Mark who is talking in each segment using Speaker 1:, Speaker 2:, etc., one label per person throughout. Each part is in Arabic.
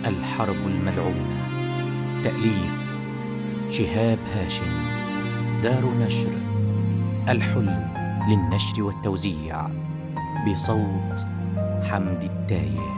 Speaker 1: الحرب الملعونة. تأليف شهاب هاشم. دار نشر الحلم للنشر والتوزيع، بصوت حمد التايه.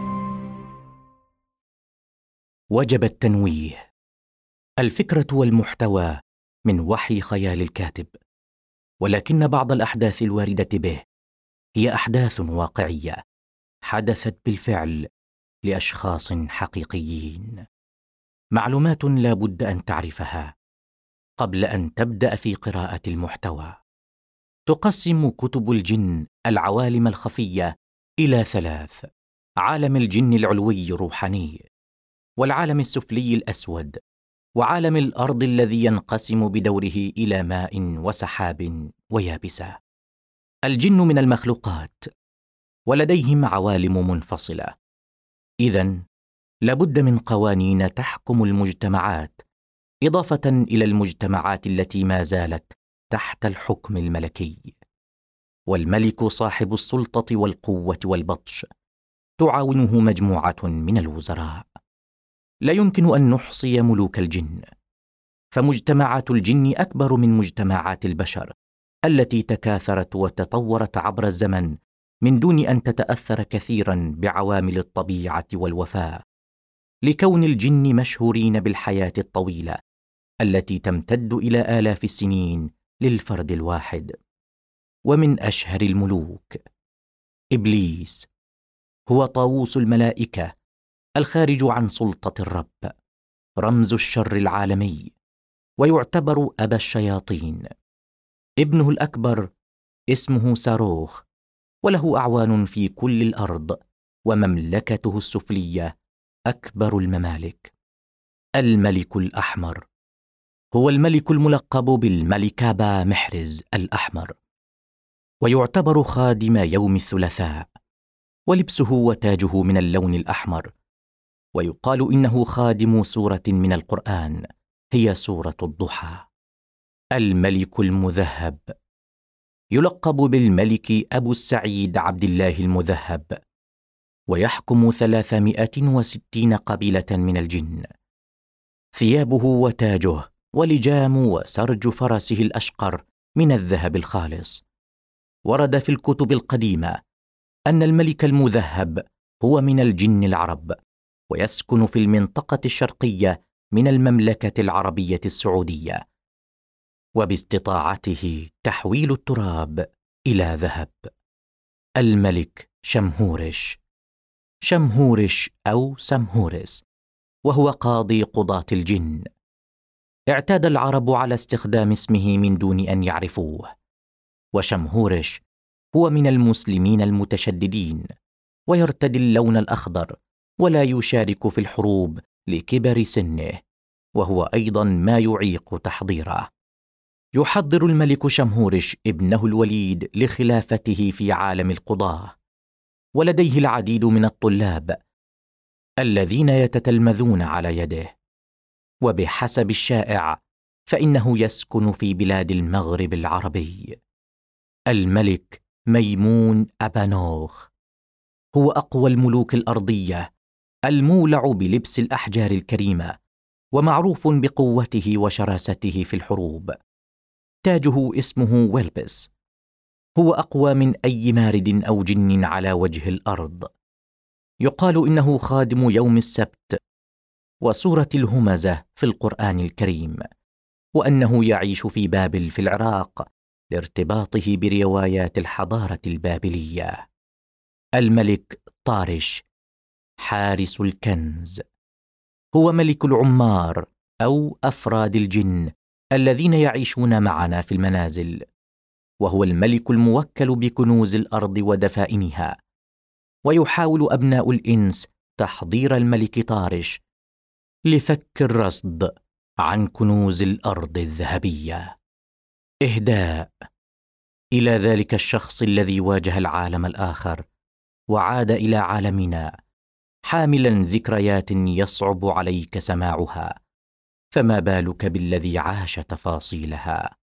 Speaker 1: وجب التنويه. الفكرة والمحتوى من وحي خيال الكاتب، ولكن بعض الأحداث الواردة به هي أحداث واقعية حدثت بالفعل لأشخاص حقيقيين. معلومات لا بد أن تعرفها قبل أن تبدأ في قراءة المحتوى. تقسم كتب الجن العوالم الخفية إلى 3: عالم الجن العلوي الروحاني، والعالم السفلي الأسود، وعالم الأرض الذي ينقسم بدوره إلى ماء وسحاب ويابسة. الجن من المخلوقات ولديهم عوالم منفصلة، إذن لابد من قوانين تحكم المجتمعات، إضافة إلى المجتمعات التي ما زالت تحت الحكم الملكي. والملك صاحب السلطة والقوة والبطش، تعاونه مجموعة من الوزراء. لا يمكن أن نحصي ملوك الجن، فمجتمعات الجن أكبر من مجتمعات البشر التي تكاثرت وتطورت عبر الزمن من دون أن تتأثر كثيرا بعوامل الطبيعة والوفاة، لكون الجن مشهورين بالحياة الطويلة التي تمتد إلى آلاف السنين للفرد الواحد. ومن أشهر الملوك إبليس، هو طاووس الملائكة الخارج عن سلطة الرب، رمز الشر العالمي، ويعتبر أبا الشياطين. ابنه الأكبر اسمه صاروخ، وله أعوان في كل الأرض، ومملكته السفلية أكبر الممالك. الملك الأحمر، هو الملك الملقب بالملك أبا محرز الأحمر، ويعتبر خادم يوم الثلاثاء، ولبسه وتاجه من اللون الأحمر، ويقال إنه خادم سورة من القرآن، هي سورة الضحى. الملك المذهب، يلقب بالملك أبو السعيد عبد الله المذهب، ويحكم 360 قبيلة من الجن. ثيابه وتاجه ولجام وسرج فرسه الأشقر من الذهب الخالص. ورد في الكتب القديمة أن الملك المذهب هو من الجن العرب، ويسكن في المنطقة الشرقية من المملكة العربية السعودية، وباستطاعته تحويل التراب إلى ذهب. الملك شمهورش، شمهورش أو سمهورس، وهو قاضي قضاة الجن. اعتاد العرب على استخدام اسمه من دون أن يعرفوه. وشمهورش هو من المسلمين المتشددين، ويرتدي اللون الأخضر، ولا يشارك في الحروب لكبر سنه، وهو أيضا ما يعيق تحضيره. يحضر الملك شمهورش ابنه الوليد لخلافته في عالم القضاة، ولديه العديد من الطلاب الذين يتتلمذون على يده. وبحسب الشائع فإنه يسكن في بلاد المغرب العربي. الملك ميمون أبا نوخ، هو أقوى الملوك الأرضية، المولع بلبس الأحجار الكريمة، ومعروف بقوته وشراسته في الحروب. تاجه اسمه ويلبس، هو أقوى من أي مارد أو جن على وجه الأرض. يقال إنه خادم يوم السبت وسورة الهمزة في القرآن الكريم، وأنه يعيش في بابل في العراق لارتباطه بروايات الحضارة البابلية. الملك طارش، حارس الكنز، هو ملك العمار أو أفراد الجن الذين يعيشون معنا في المنازل، وهو الملك الموكل بكنوز الأرض ودفائنها. ويحاول أبناء الإنس تحضير الملك طارش لفك الرصد عن كنوز الأرض الذهبية. إهداء إلى ذلك الشخص الذي واجه العالم الآخر وعاد إلى عالمنا، حاملا ذكريات يصعب عليك سماعها، فما بالك بالذي عاش تفاصيلها.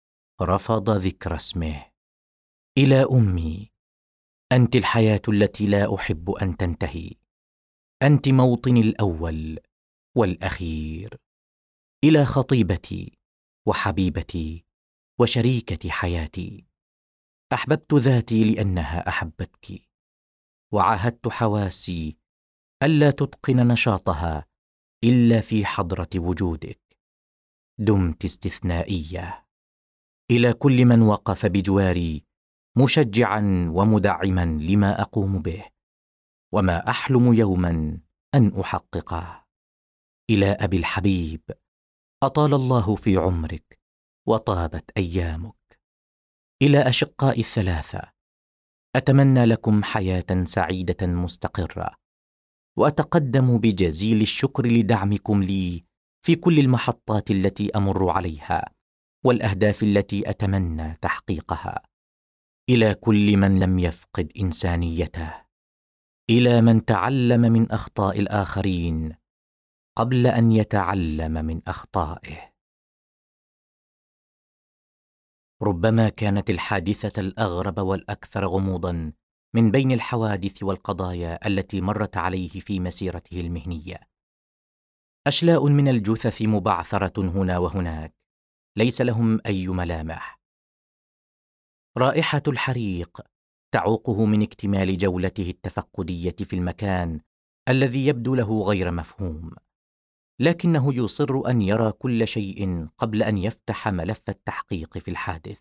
Speaker 1: رفض ذكر اسمه. إلى أمي، أنت الحياة التي لا أحب أن تنتهي. أنت موطني الأول والأخير. إلى خطيبتي وحبيبتي وشريكة حياتي، أحببت ذاتي لأنها أحبتك، وعاهدت حواسي ألا تتقن نشاطها إلا في حضرة وجودك. دمت استثنائية. إلى كل من وقف بجواري مشجعا ومدعما لما أقوم به وما أحلم يوما أن أحققه. إلى أبي الحبيب، أطال الله في عمرك وطابت أيامك. إلى أشقائي الثلاثة، أتمنى لكم حياة سعيدة مستقرة، وأتقدم بجزيل الشكر لدعمكم لي في كل المحطات التي أمر عليها والأهداف التي أتمنى تحقيقها. إلى كل من لم يفقد إنسانيته، إلى من تعلم من أخطاء الآخرين قبل أن يتعلم من أخطائه. ربما كانت الحادثة الأغرب والأكثر غموضاً من بين الحوادث والقضايا التي مرت عليه في مسيرته المهنية. أشلاء من الجثث مبعثرة هنا وهناك، ليس لهم أي ملامح. رائحة الحريق تعوقه من اكتمال جولته التفقدية في المكان الذي يبدو له غير مفهوم، لكنه يصر أن يرى كل شيء قبل أن يفتح ملف التحقيق في الحادث.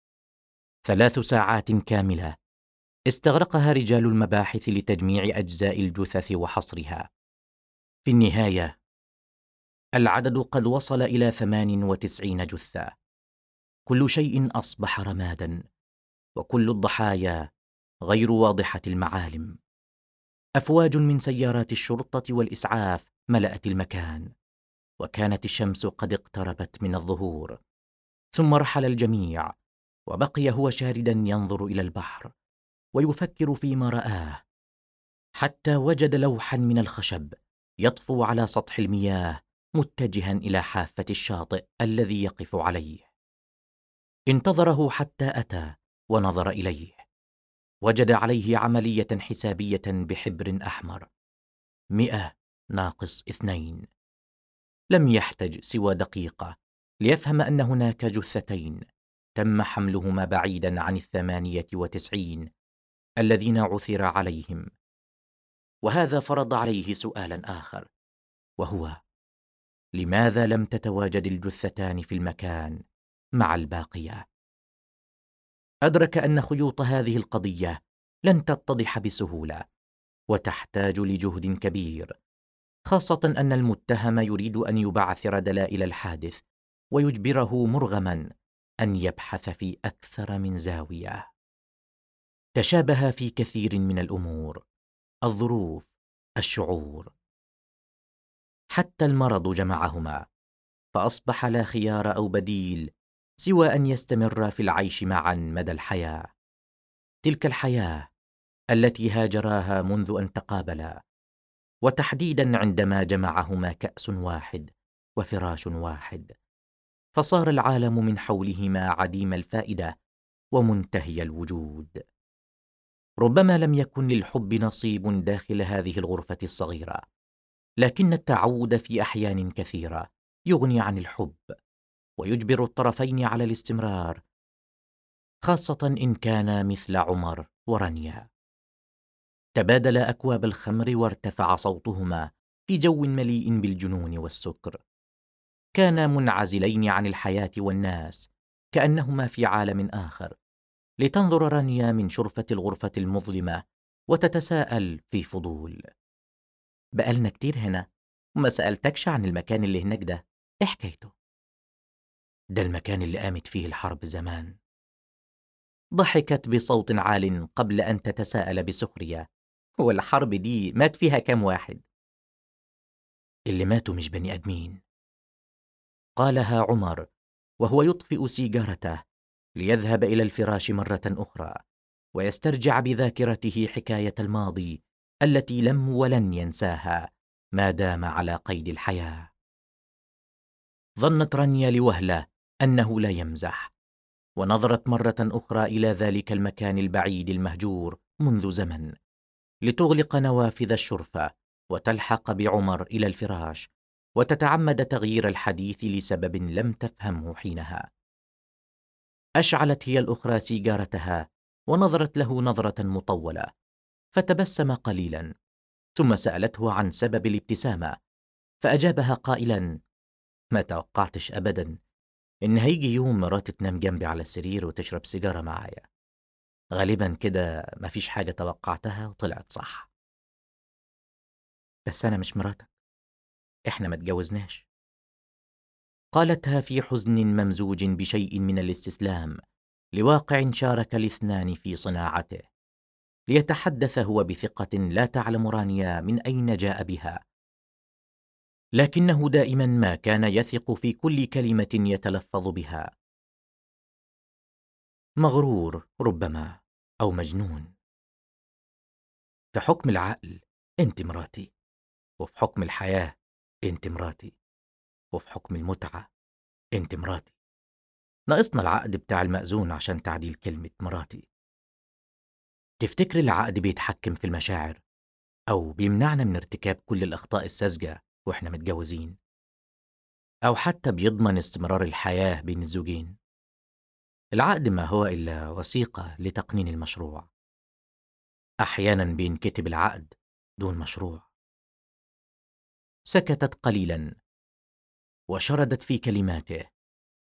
Speaker 1: 3 ساعات كاملة استغرقها رجال المباحث لتجميع أجزاء الجثث وحصرها. في النهاية العدد قد وصل إلى 98 جثة. كل شيء أصبح رماداً، وكل الضحايا غير واضحة المعالم. أفواج من سيارات الشرطة والإسعاف ملأت المكان، وكانت الشمس قد اقتربت من الظهور. ثم رحل الجميع، وبقي هو شاردا ينظر إلى البحر ويفكر فيما رآه، حتى وجد لوحا من الخشب يطفو على سطح المياه متجها إلى حافة الشاطئ الذي يقف عليه. انتظره حتى أتى ونظر إليه. وجد عليه عملية حسابية بحبر أحمر: 100 ناقص 2. لم يحتج سوى دقيقة ليفهم أن هناك جثتين تم حملهما بعيدا عن 98 الذين عثر عليهم. وهذا فرض عليه سؤالا آخر، وهو: لماذا لم تتواجد الجثتان في المكان مع الباقية؟ أدرك أن خيوط هذه القضية لن تتضح بسهولة، وتحتاج لجهد كبير، خاصة أن المتهم يريد أن يبعثر دلائل الحادث ويجبره مرغما أن يبحث في أكثر من زاوية. تشابه في كثير من الأمور: الظروف، الشعور، حتى المرض جمعهما، فأصبح لا خيار أو بديل سوى أن يستمر في العيش معا مدى الحياة. تلك الحياة التي هاجراها منذ أن تقابلا، وتحديدا عندما جمعهما كأس واحد وفراش واحد، فصار العالم من حولهما عديم الفائدة ومنتهي الوجود. ربما لم يكن للحب نصيب داخل هذه الغرفة الصغيرة، لكن التعود في أحيان كثيرة يغني عن الحب ويجبر الطرفين على الاستمرار، خاصة إن كانا مثل عمر ورانيا. تبادلا أكواب الخمر وارتفع صوتهما في جو مليء بالجنون والسكر. كانا منعزلين عن الحياة والناس، كأنهما في عالم آخر، لتنظر رانيا من شرفة الغرفة المظلمة وتتساءل في فضول: بقالنا كتير هنا وما سألتكش عن المكان اللي هناك ده، إيه حكايته؟ ده المكان اللي قامت فيه الحرب زمان. ضحكت بصوت عال قبل أن تتساءل بسخرية: هو الحرب دي مات فيها كام واحد؟ اللي ماتوا مش بني أدمين، قالها عمر وهو يطفئ سيجارته ليذهب إلى الفراش مرة أخرى ويسترجع بذاكرته حكاية الماضي التي لم ولن ينساها ما دام على قيد الحياة. ظنت رانيا لوهلة أنه لا يمزح، ونظرت مرة أخرى إلى ذلك المكان البعيد المهجور منذ زمن لتغلق نوافذ الشرفة وتلحق بعمر إلى الفراش وتتعمد تغيير الحديث لسبب لم تفهمه حينها. أشعلت هي الأخرى سيجارتها ونظرت له نظرة مطولة، فتبسم قليلا، ثم سألته عن سبب الابتسامة، فأجابها قائلا: ما توقعتش أبدا إن هيجي يوم مراتي تنام جنبي على السرير وتشرب سيجارة معايا. غالبا كده مفيش حاجة توقعتها وطلعت صح. بس أنا مش مراتك، إحنا ما اتجوزناش. قالتها في حزن ممزوج بشيء من الاستسلام لواقع شارك الاثنان في صناعته، ليتحدث هو بثقة لا تعلم رانيا من أين جاء بها، لكنه دائما ما كان يثق في كل كلمة يتلفظ بها. مغرور ربما، أو مجنون. في حكم العقل أنت مراتي، وفي حكم الحياة أنت مراتي، وفي حكم المتعة أنت مراتي. ناقصنا العقد بتاع المأذون عشان تعديل كلمة مراتي. تفتكر العقد بيتحكم في المشاعر أو بيمنعنا من ارتكاب كل الأخطاء الساذجة وإحنا متجوزين، أو حتى بيضمن استمرار الحياة بين الزوجين؟ العقد ما هو إلا وثيقة لتقنين المشروع. أحيانا بينكتب العقد دون مشروع. سكتت قليلا وشردت في كلماته.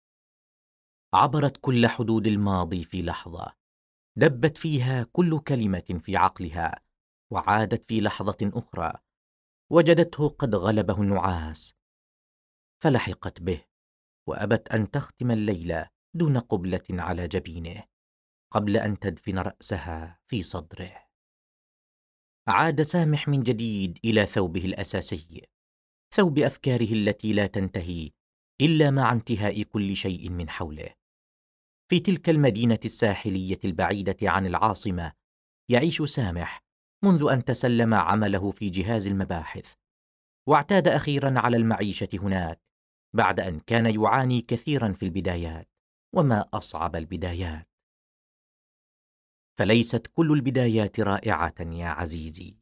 Speaker 1: عبرت كل حدود الماضي في لحظة، دبت فيها كل كلمة في عقلها، وعادت في لحظة أخرى وجدته قد غلبه النعاس، فلحقت به وأبت أن تختم الليلة دون قبلة على جبينه قبل أن تدفن رأسها في صدره. عاد سامح من جديد إلى ثوبه الأساسي، ثوب أفكاره التي لا تنتهي إلا مع انتهاء كل شيء من حوله. في تلك المدينة الساحلية البعيدة عن العاصمة يعيش سامح منذ أن تسلم عمله في جهاز المباحث، واعتاد أخيرا على المعيشة هناك بعد أن كان يعاني كثيرا في البدايات. وما أصعب البدايات، فليست كل البدايات رائعة يا عزيزي.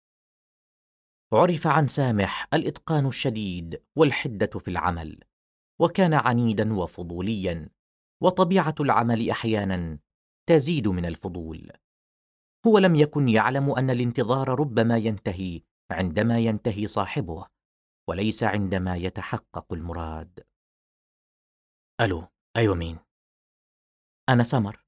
Speaker 1: عرف عن سامح الإتقان الشديد والحدة في العمل، وكان عنيدا وفضوليا، وطبيعة العمل أحيانا تزيد من الفضول. هو لم يكن يعلم أن الانتظار ربما ينتهي عندما ينتهي صاحبه، وليس عندما يتحقق المراد. ألو، أيوة مين؟ أنا سمر.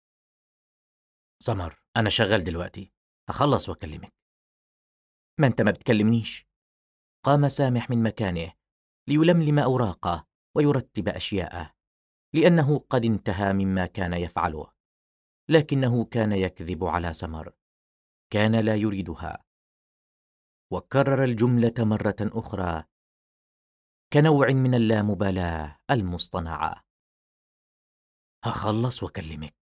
Speaker 1: سمر، أنا شغال دلوقتي، هخلص وأكلمك. ما أنت ما بتكلمنيش. قام سامح من مكانه ليلملم أوراقه ويرتب أشياءه، لأنه قد انتهى مما كان يفعله، لكنه كان يكذب على سمر، كان لا يريدها. وكرر الجملة مرة أخرى كنوع من اللامبالاة المصطنعة: هخلص وأكلمك.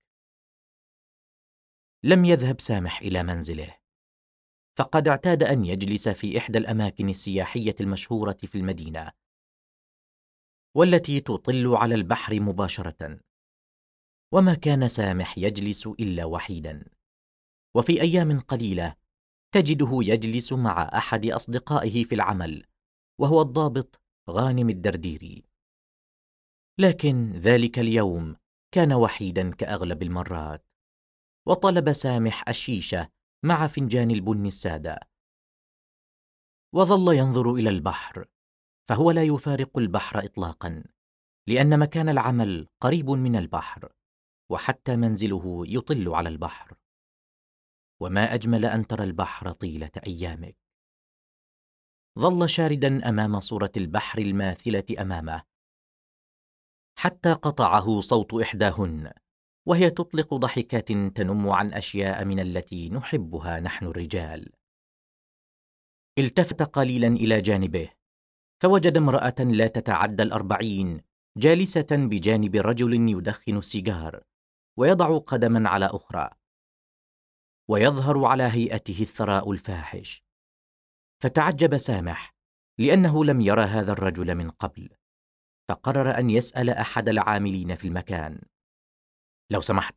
Speaker 1: لم يذهب سامح إلى منزله، فقد اعتاد أن يجلس في إحدى الأماكن السياحية المشهورة في المدينة، والتي تطل على البحر مباشرة. وما كان سامح يجلس إلا وحيدا، وفي أيام قليلة تجده يجلس مع أحد أصدقائه في العمل، وهو الضابط غانم الدرديري. لكن ذلك اليوم كان وحيدا كأغلب المرات، وطلب سامح الشيشة مع فنجان البن السادة، وظل ينظر إلى البحر، فهو لا يفارق البحر إطلاقا، لأن مكان العمل قريب من البحر، وحتى منزله يطل على البحر. وما أجمل أن ترى البحر طيلة أيامك. ظل شاردا أمام صورة البحر الماثلة أمامه، حتى قطعه صوت إحداهن وهي تطلق ضحكات تنم عن أشياء من التي نحبها نحن الرجال. التفت قليلا إلى جانبه، فوجد امرأة لا تتعدى 40 جالسة بجانب رجل يدخن السيجار ويضع قدما على أخرى، ويظهر على هيئته الثراء الفاحش. فتعجب سامح لأنه لم يرى هذا الرجل من قبل، فقرر أن يسأل أحد العاملين في المكان: لو سمحت.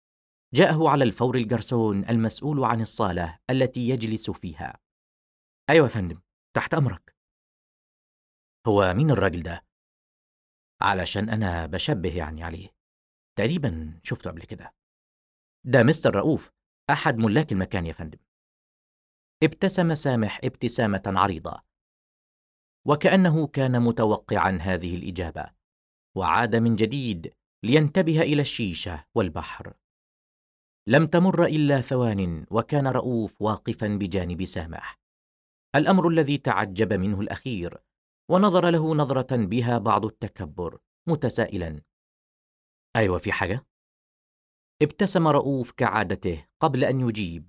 Speaker 1: جاءه على الفور الجرسون المسؤول عن الصالة التي يجلس فيها. أيوة يا فندم، تحت أمرك. هو مين الراجل ده؟ علشان أنا بشبه يعني عليه، تقريبا شفته قبل كده. ده مستر رؤوف، أحد ملاك المكان يا فندم. ابتسم سامح ابتسامة عريضة، وكأنه كان متوقعا هذه الإجابة، وعاد من جديد لينتبه إلى الشيشة والبحر. لم تمر إلا ثوان وكان رؤوف واقفا بجانب سامح، الأمر الذي تعجب منه الأخير، ونظر له نظرة بها بعض التكبر متسائلا: أيوة، في حاجة؟ ابتسم رؤوف كعادته قبل أن يجيب: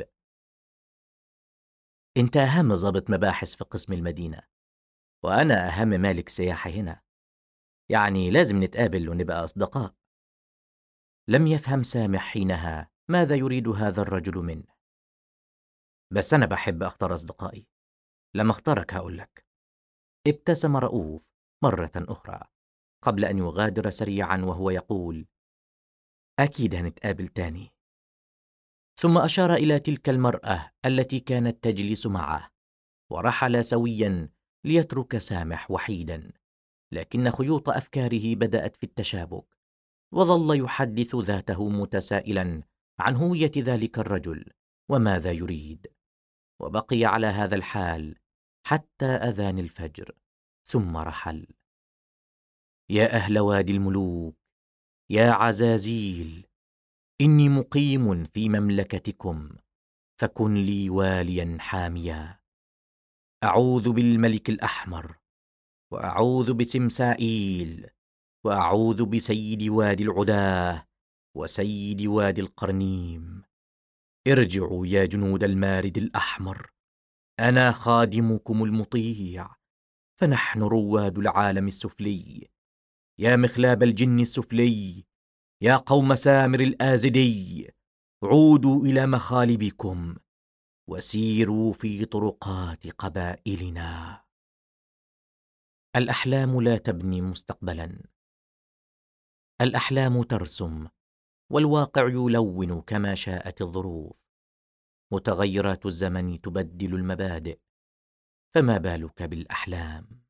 Speaker 1: أنت أهم ضابط مباحث في قسم المدينة، وأنا أهم مالك سياحة هنا، يعني لازم نتقابل ونبقى أصدقاء. لم يفهم سامح حينها ماذا يريد هذا الرجل منه. بس أنا بحب أختار أصدقائي، لما اختارك هقولك. ابتسم رؤوف مرة أخرى قبل أن يغادر سريعا وهو يقول: أكيد هنتقابل تاني. ثم أشار إلى تلك المرأة التي كانت تجلس معه، ورحل سويا ليترك سامح وحيدا، لكن خيوط أفكاره بدأت في التشابك، وظل يحدث ذاته متسائلا عن هوية ذلك الرجل وماذا يريد، وبقي على هذا الحال حتى أذان الفجر، ثم رحل. يا أهل وادي الملوك، يا عزازيل، إني مقيم في مملكتكم، فكن لي واليا حاميا. أعوذ بالملك الأحمر، وأعوذ بسمسائيل، وأعوذ بسيد وادي العداه وسيد وادي القرنيم. ارجعوا يا جنود المارد الأحمر، أنا خادمكم المطيع، فنحن رواد العالم السفلي. يا مخلاب الجن السفلي، يا قوم سامر الآزدي، عودوا إلى مخالبكم وسيروا في طرقات قبائلنا. الأحلام لا تبني مستقبلا، الأحلام ترسم، والواقع يلون كما شاءت الظروف. متغيرات الزمن تبدل المبادئ، فما بالك بالأحلام؟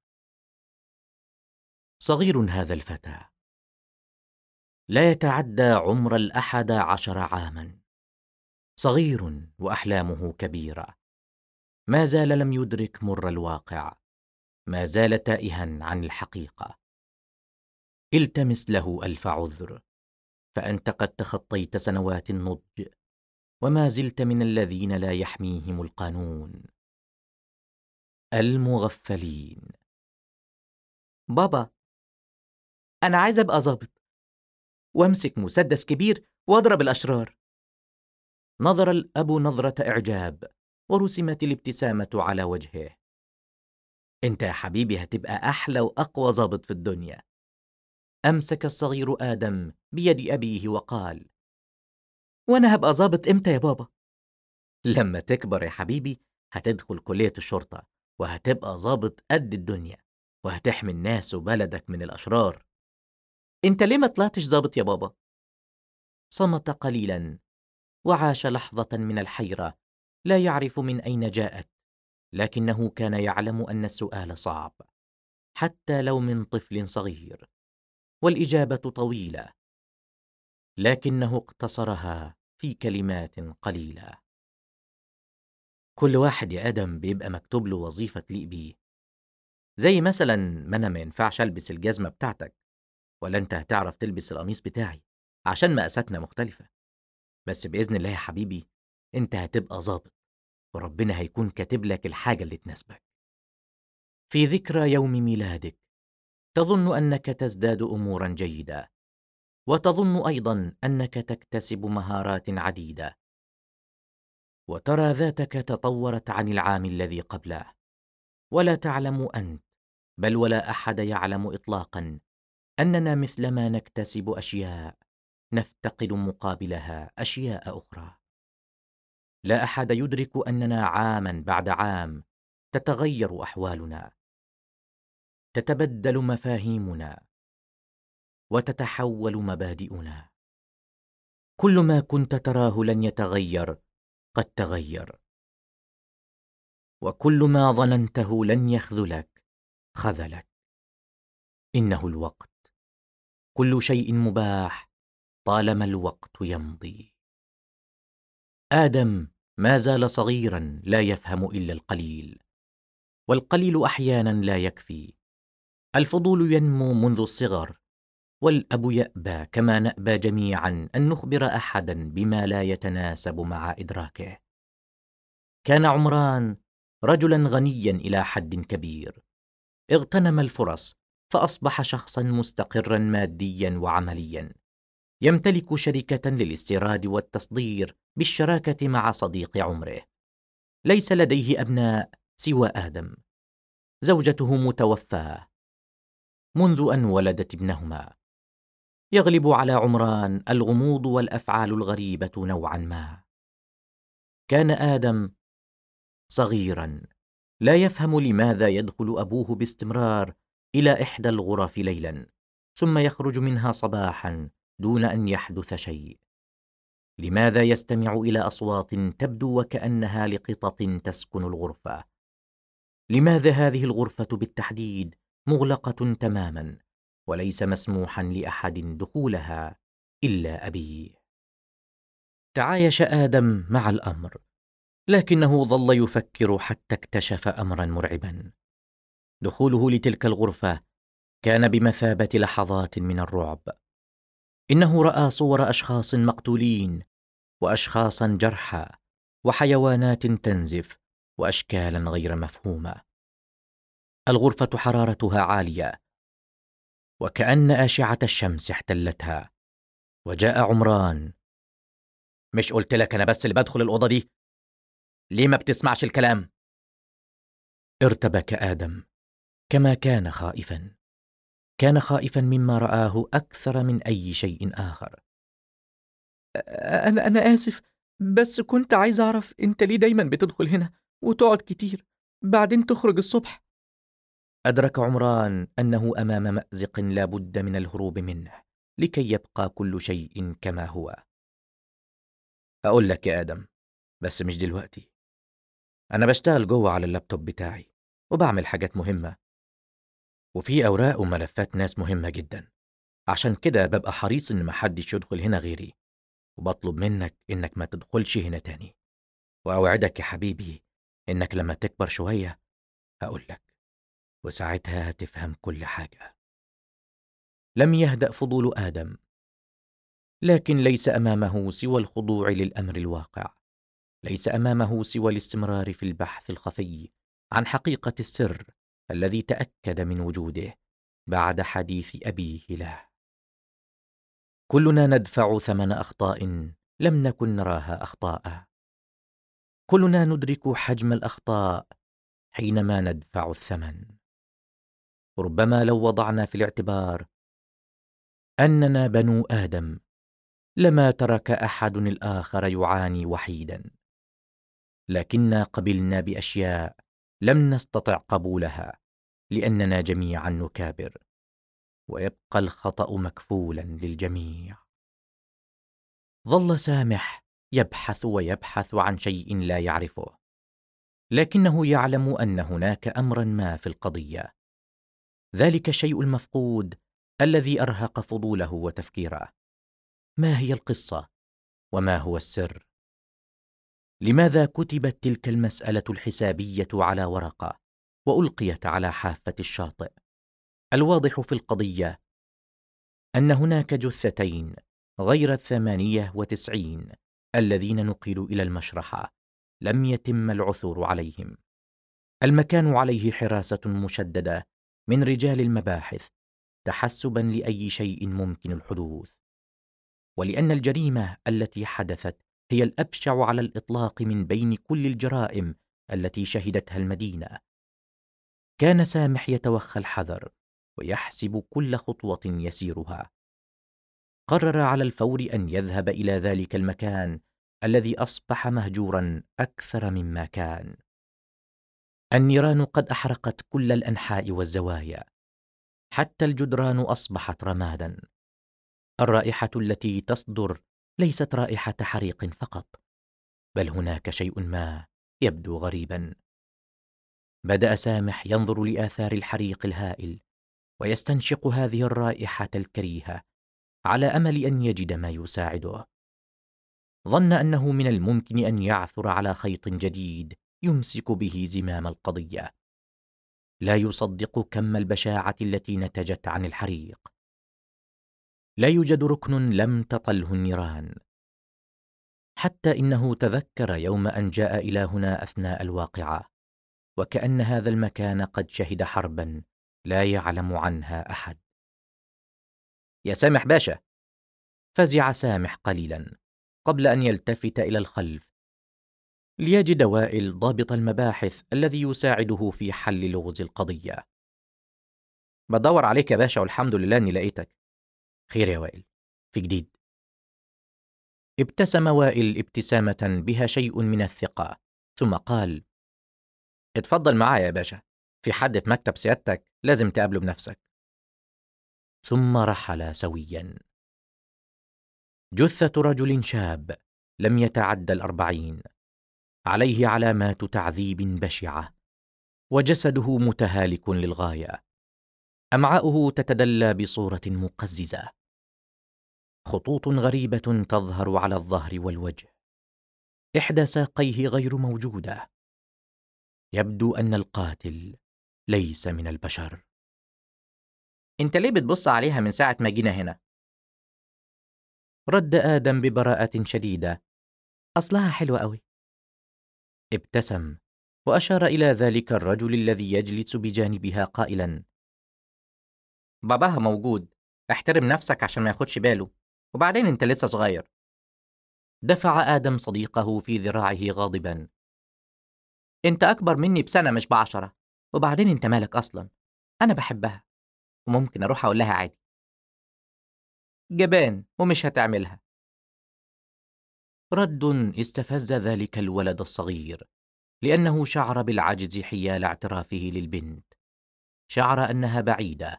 Speaker 1: صغير هذا الفتى، لا يتعدى عمر 11 عاما، صغير وأحلامه كبيرة، ما زال لم يدرك مر الواقع، ما زال تائها عن الحقيقة. التمس له ألف عذر، فأنت قد تخطيت سنوات النضج، وما زلت من الذين لا يحميهم القانون. المغفلين. بابا، أنا عايز أبقى ظابط وأمسك مسدس كبير وأضرب الأشرار. نظر الأب نظرة إعجاب، ورسمت الابتسامة على وجهه. أنت يا حبيبي هتبقى أحلى وأقوى ظابط في الدنيا. أمسك الصغير آدم بيد أبيه وقال: وأنا هبقى ظابط إمتى يا بابا؟ لما تكبر يا حبيبي هتدخل كلية الشرطة، وهتبقى ظابط قد الدنيا، وهتحمي الناس وبلدك من الأشرار. أنت ليه ما طلعتش ظابط يا بابا؟ صمت قليلا، وعاش لحظة من الحيرة لا يعرف من أين جاءت، لكنه كان يعلم أن السؤال صعب، حتى لو من طفل صغير، والإجابة طويلة، لكنه اقتصرها في كلمات قليلة. كل واحد يا آدم بيبقى مكتوب له وظيفة تليق بيه، زي مثلا ما أنا ما ينفعش ألبس الجزمة بتاعتك، ولا أنت هتعرف تلبس القميص بتاعي عشان مقاساتنا مختلفة. بس بإذن الله يا حبيبي أنت هتبقى ظابط، وربنا هيكون كاتب لك الحاجة اللي تناسبك. في ذكرى يوم ميلادك تظن أنك تزداد أمورا جيدة، وتظن أيضا أنك تكتسب مهارات عديدة، وترى ذاتك تطورت عن العام الذي قبله، ولا تعلم أنت، بل ولا أحد يعلم إطلاقا، أننا مثلما نكتسب أشياء نفتقد مقابلها أشياء أخرى. لا أحد يدرك أننا عاما بعد عام تتغير أحوالنا، تتبدل مفاهيمنا، وتتحول مبادئنا. كل ما كنت تراه لن يتغير قد تغير، وكل ما ظننته لن يخذلك خذلك. إنه الوقت، كل شيء مباح طالما الوقت يمضي. آدم ما زال صغيرا لا يفهم إلا القليل، والقليل أحيانا لا يكفي. الفضول ينمو منذ الصغر، والأب يأبى كما نأبى جميعا أن نخبر أحدا بما لا يتناسب مع إدراكه. كان عمران رجلا غنيا إلى حد كبير، اغتنم الفرص فأصبح شخصا مستقرا ماديا وعمليا، يمتلك شركة للاستيراد والتصدير بالشراكة مع صديق عمره. ليس لديه أبناء سوى آدم، زوجته متوفاة منذ أن ولدت ابنهما. يغلب على عمران الغموض والأفعال الغريبة نوعا ما. كان آدم صغيرا لا يفهم لماذا يدخل أبوه باستمرار إلى إحدى الغرف ليلا ثم يخرج منها صباحا دون أن يحدث شيء. لماذا يستمع إلى أصوات تبدو وكأنها لقطط تسكن الغرفة؟ لماذا هذه الغرفة بالتحديد مغلقة تماما وليس مسموحا لأحد دخولها إلا أبيه؟ تعايش آدم مع الأمر، لكنه ظل يفكر حتى اكتشف أمرا مرعبا. دخوله لتلك الغرفة كان بمثابة لحظات من الرعب. إنه رأى صور أشخاص مقتولين وأشخاصا جرحى وحيوانات تنزف وأشكالا غير مفهومة. الغرفة حرارتها عالية وكأن أشعة الشمس احتلتها. وجاء عمران. مش قلت لك أنا بس اللي بدخل الأوضة دي؟ ليه ما بتسمعش الكلام؟ ارتبك آدم، كما كان خائفا. كان خائفا مما رآه أكثر من أي شيء آخر.
Speaker 2: أنا آسف، بس كنت عايز أعرف أنت ليه دايما بتدخل هنا وتقعد كتير بعدين تخرج الصبح؟
Speaker 1: أدرك عمران أنه أمام مأزق لا بد من الهروب منه لكي يبقى كل شيء كما هو. أقول لك يا آدم، بس مش دلوقتي. أنا بشتغل جوه على اللابتوب بتاعي وبعمل حاجات مهمة، وفي أوراق وملفات ناس مهمة جدا. عشان كده ببقى حريص إن محدش يدخل هنا غيري، وبطلب منك إنك ما تدخلش هنا تاني. وأوعدك يا حبيبي إنك لما تكبر شوية هقول لك، وساعتها هتفهم كل حاجة. لم يهدأ فضول آدم، لكن ليس أمامه سوى الخضوع للأمر الواقع. ليس أمامه سوى الاستمرار في البحث الخفي عن حقيقة السر الذي تأكد من وجوده بعد حديث أبيه له. كلنا ندفع ثمن أخطاء لم نكن نراها أخطاء. كلنا ندرك حجم الأخطاء حينما ندفع الثمن. ربما لو وضعنا في الاعتبار أننا بنو آدم لما ترك أحد الآخر يعاني وحيدا، لكننا قبلنا بأشياء لم نستطع قبولها لأننا جميعا نكابر، ويبقى الخطأ مكفولا للجميع. ظل سامح يبحث ويبحث عن شيء لا يعرفه، لكنه يعلم أن هناك أمرا ما في القضية، ذلك الشيء المفقود الذي أرهق فضوله وتفكيره. ما هي القصة؟ وما هو السر؟ لماذا كتبت تلك المسألة الحسابية على ورقة وألقيت على حافة الشاطئ؟ الواضح في القضية أن هناك جثتين غير 98 الذين نقلوا إلى المشرحة لم يتم العثور عليهم. المكان عليه حراسة مشددة من رجال المباحث تحسبا لأي شيء ممكن الحدوث، ولأن الجريمة التي حدثت هي الأبشع على الإطلاق من بين كل الجرائم التي شهدتها المدينة. كان سامح يتوخى الحذر ويحسب كل خطوة يسيرها. قرر على الفور أن يذهب إلى ذلك المكان الذي أصبح مهجورا أكثر مما كان. النيران قد أحرقت كل الأنحاء والزوايا، حتى الجدران أصبحت رمادا. الرائحة التي تصدر ليست رائحة حريق فقط، بل هناك شيء ما يبدو غريبا. بدأ سامح ينظر لآثار الحريق الهائل ويستنشق هذه الرائحة الكريهة على أمل أن يجد ما يساعده. ظن أنه من الممكن أن يعثر على خيط جديد يمسك به زمام القضية. لا يصدق كم البشاعة التي نتجت عن الحريق. لا يوجد ركن لم تطله النيران، حتى إنه تذكر يوم أن جاء إلى هنا أثناء الواقعة، وكأن هذا المكان قد شهد حربا لا يعلم عنها أحد. يا سامح باشا! فزع سامح قليلا قبل أن يلتفت إلى الخلف ليجد وائل ضابط المباحث الذي يساعده في حل لغز القضية. بدور عليك يا باشا والحمد لله أني لقيتك. خير يا وائل، في جديد؟ ابتسم وائل ابتسامة بها شيء من الثقة، ثم قال: اتفضل معايا يا باشا، في حد في مكتب سيادتك لازم تقابله بنفسك. ثم رحل سويا. جثة رجل شاب لم يتعدى 40، عليه علامات تعذيب بشعة، وجسده متهالك للغاية، أمعاؤه تتدلى بصورة مقززة، خطوط غريبة تظهر على الظهر والوجه، إحدى ساقيه غير موجودة. يبدو أن القاتل ليس من البشر. أنت ليه بتبص عليها من ساعة ما جينا هنا؟ رد آدم ببراءة شديدة: أصلها حلوة أوي. ابتسم وأشار إلى ذلك الرجل الذي يجلس بجانبها قائلا: باباها موجود، احترم نفسك عشان ما ياخدش باله، وبعدين انت لسه صغير. دفع آدم صديقه في ذراعه غاضبا: انت أكبر مني بسنة مش ب10، وبعدين انت مالك أصلا؟ أنا بحبها وممكن أروح أقول لها عادي. جبان ومش هتعملها. رد استفز ذلك الولد الصغير، لأنه شعر بالعجز حيال اعترافه للبنت، شعر أنها بعيدة،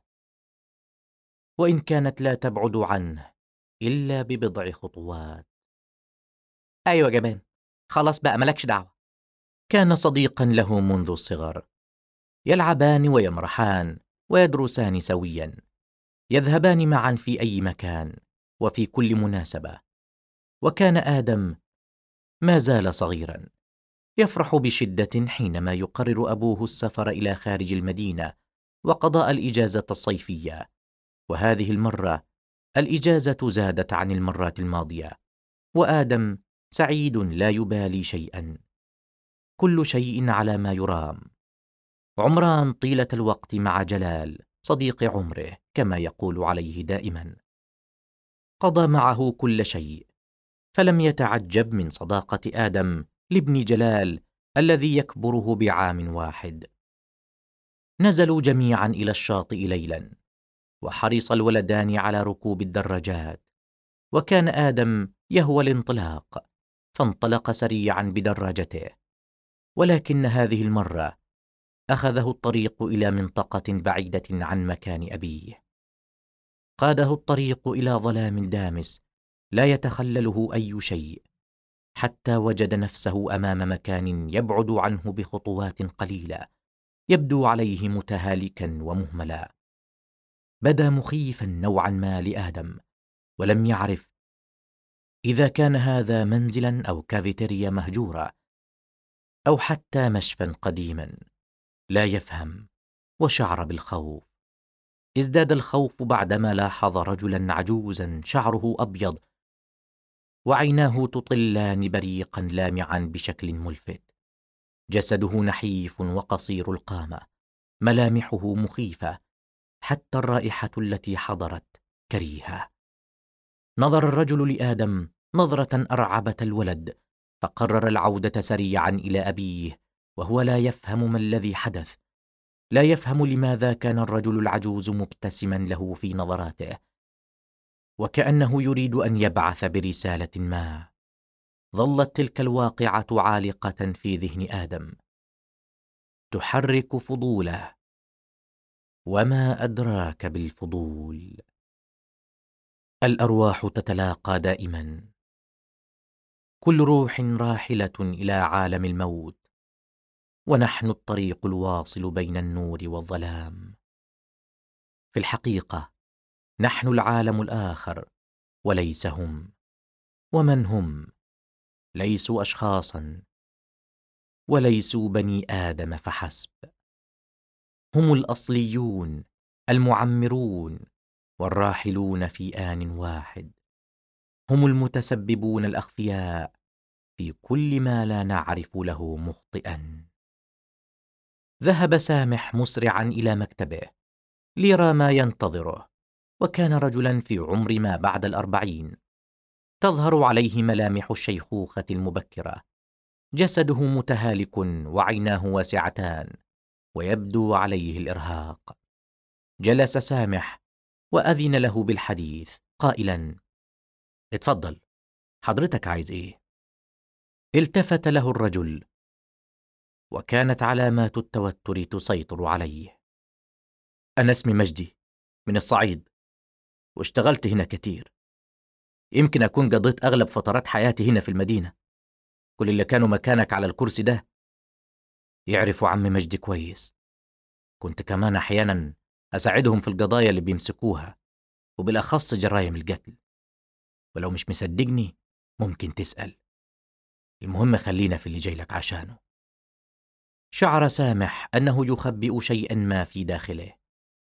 Speaker 1: وإن كانت لا تبعد عنه إلا ببضع خطوات. أيوة جبان، خلاص بقى ملكش دعوة. كان صديقا له منذ الصغر، يلعبان ويمرحان ويدرسان سويا، يذهبان معا في أي مكان وفي كل مناسبة. وكان آدم ما زال صغيرا، يفرح بشدة حينما يقرر أبوه السفر إلى خارج المدينة وقضاء الإجازة الصيفية. وهذه المرة الإجازة زادت عن المرات الماضية، وآدم سعيد لا يبالي شيئا، كل شيء على ما يرام. عمران طيلة الوقت مع جلال صديق عمره كما يقول عليه دائما، قضى معه كل شيء، فلم يتعجب من صداقة آدم لابن جلال الذي يكبره بعام واحد. نزلوا جميعا إلى الشاطئ ليلا، وحرص الولدان على ركوب الدراجات، وكان آدم يهوى الانطلاق، فانطلق سريعا بدراجته. ولكن هذه المرة أخذه الطريق إلى منطقة بعيدة عن مكان أبيه، قاده الطريق إلى ظلام دامس لا يتخلله أي شيء، حتى وجد نفسه أمام مكان يبعد عنه بخطوات قليلة، يبدو عليه متهالكا ومهملا. بدا مخيفا نوعا ما لآدم، ولم يعرف إذا كان هذا منزلا أو كافيتيريا مهجورة أو حتى مشفى قديما. لا يفهم، وشعر بالخوف. ازداد الخوف بعدما لاحظ رجلا عجوزا شعره أبيض وعيناه تطلان بريقا لامعا بشكل ملفت، جسده نحيف وقصير القامة، ملامحه مخيفة، حتى الرائحة التي حضرت كريهة. نظر الرجل لآدم نظرة أرعبت الولد، فقرر العودة سريعا إلى أبيه وهو لا يفهم ما الذي حدث، لا يفهم لماذا كان الرجل العجوز مبتسما له في نظراته، وكأنه يريد أن يبعث برسالة ما. ظلت تلك الواقعة عالقة في ذهن آدم، تحرك فضوله. وما أدراك بالفضول؟ الأرواح تتلاقى دائما، كل روح راحلة إلى عالم الموت، ونحن الطريق الواصل بين النور والظلام. في الحقيقة نحن العالم الآخر وليس هم. ومن هم؟ ليسوا أشخاصا، وليسوا بني آدم فحسب. هم الأصليون المعمرون والراحلون في آن واحد. هم المتسببون الأخفياء في كل ما لا نعرف له مخطئا. ذهب سامح مسرعا إلى مكتبه ليرى ما ينتظره، وكان رجلا في عمر ما بعد 40، تظهر عليه ملامح الشيخوخة المبكرة، جسده متهالك وعيناه واسعتان، ويبدو عليه الإرهاق. جلس سامح وأذن له بالحديث قائلا: اتفضل، حضرتك عايز إيه؟ التفت له الرجل، وكانت علامات التوتر تسيطر عليه. أنا اسمي مجدي، من الصعيد، واشتغلت هنا كتير. يمكن أكون قضيت أغلب فترات حياتي هنا في المدينة. كل اللي كانوا مكانك على الكرسي ده يعرفوا عمي مجدي كويس. كنت كمان أحيانا أساعدهم في القضايا اللي بيمسكوها، وبالأخص جرائم القتل. ولو مش مصدقني ممكن تسأل. المهم خلينا في اللي جاي لك عشانه. شعر سامح أنه يخبئ شيئا ما في داخله،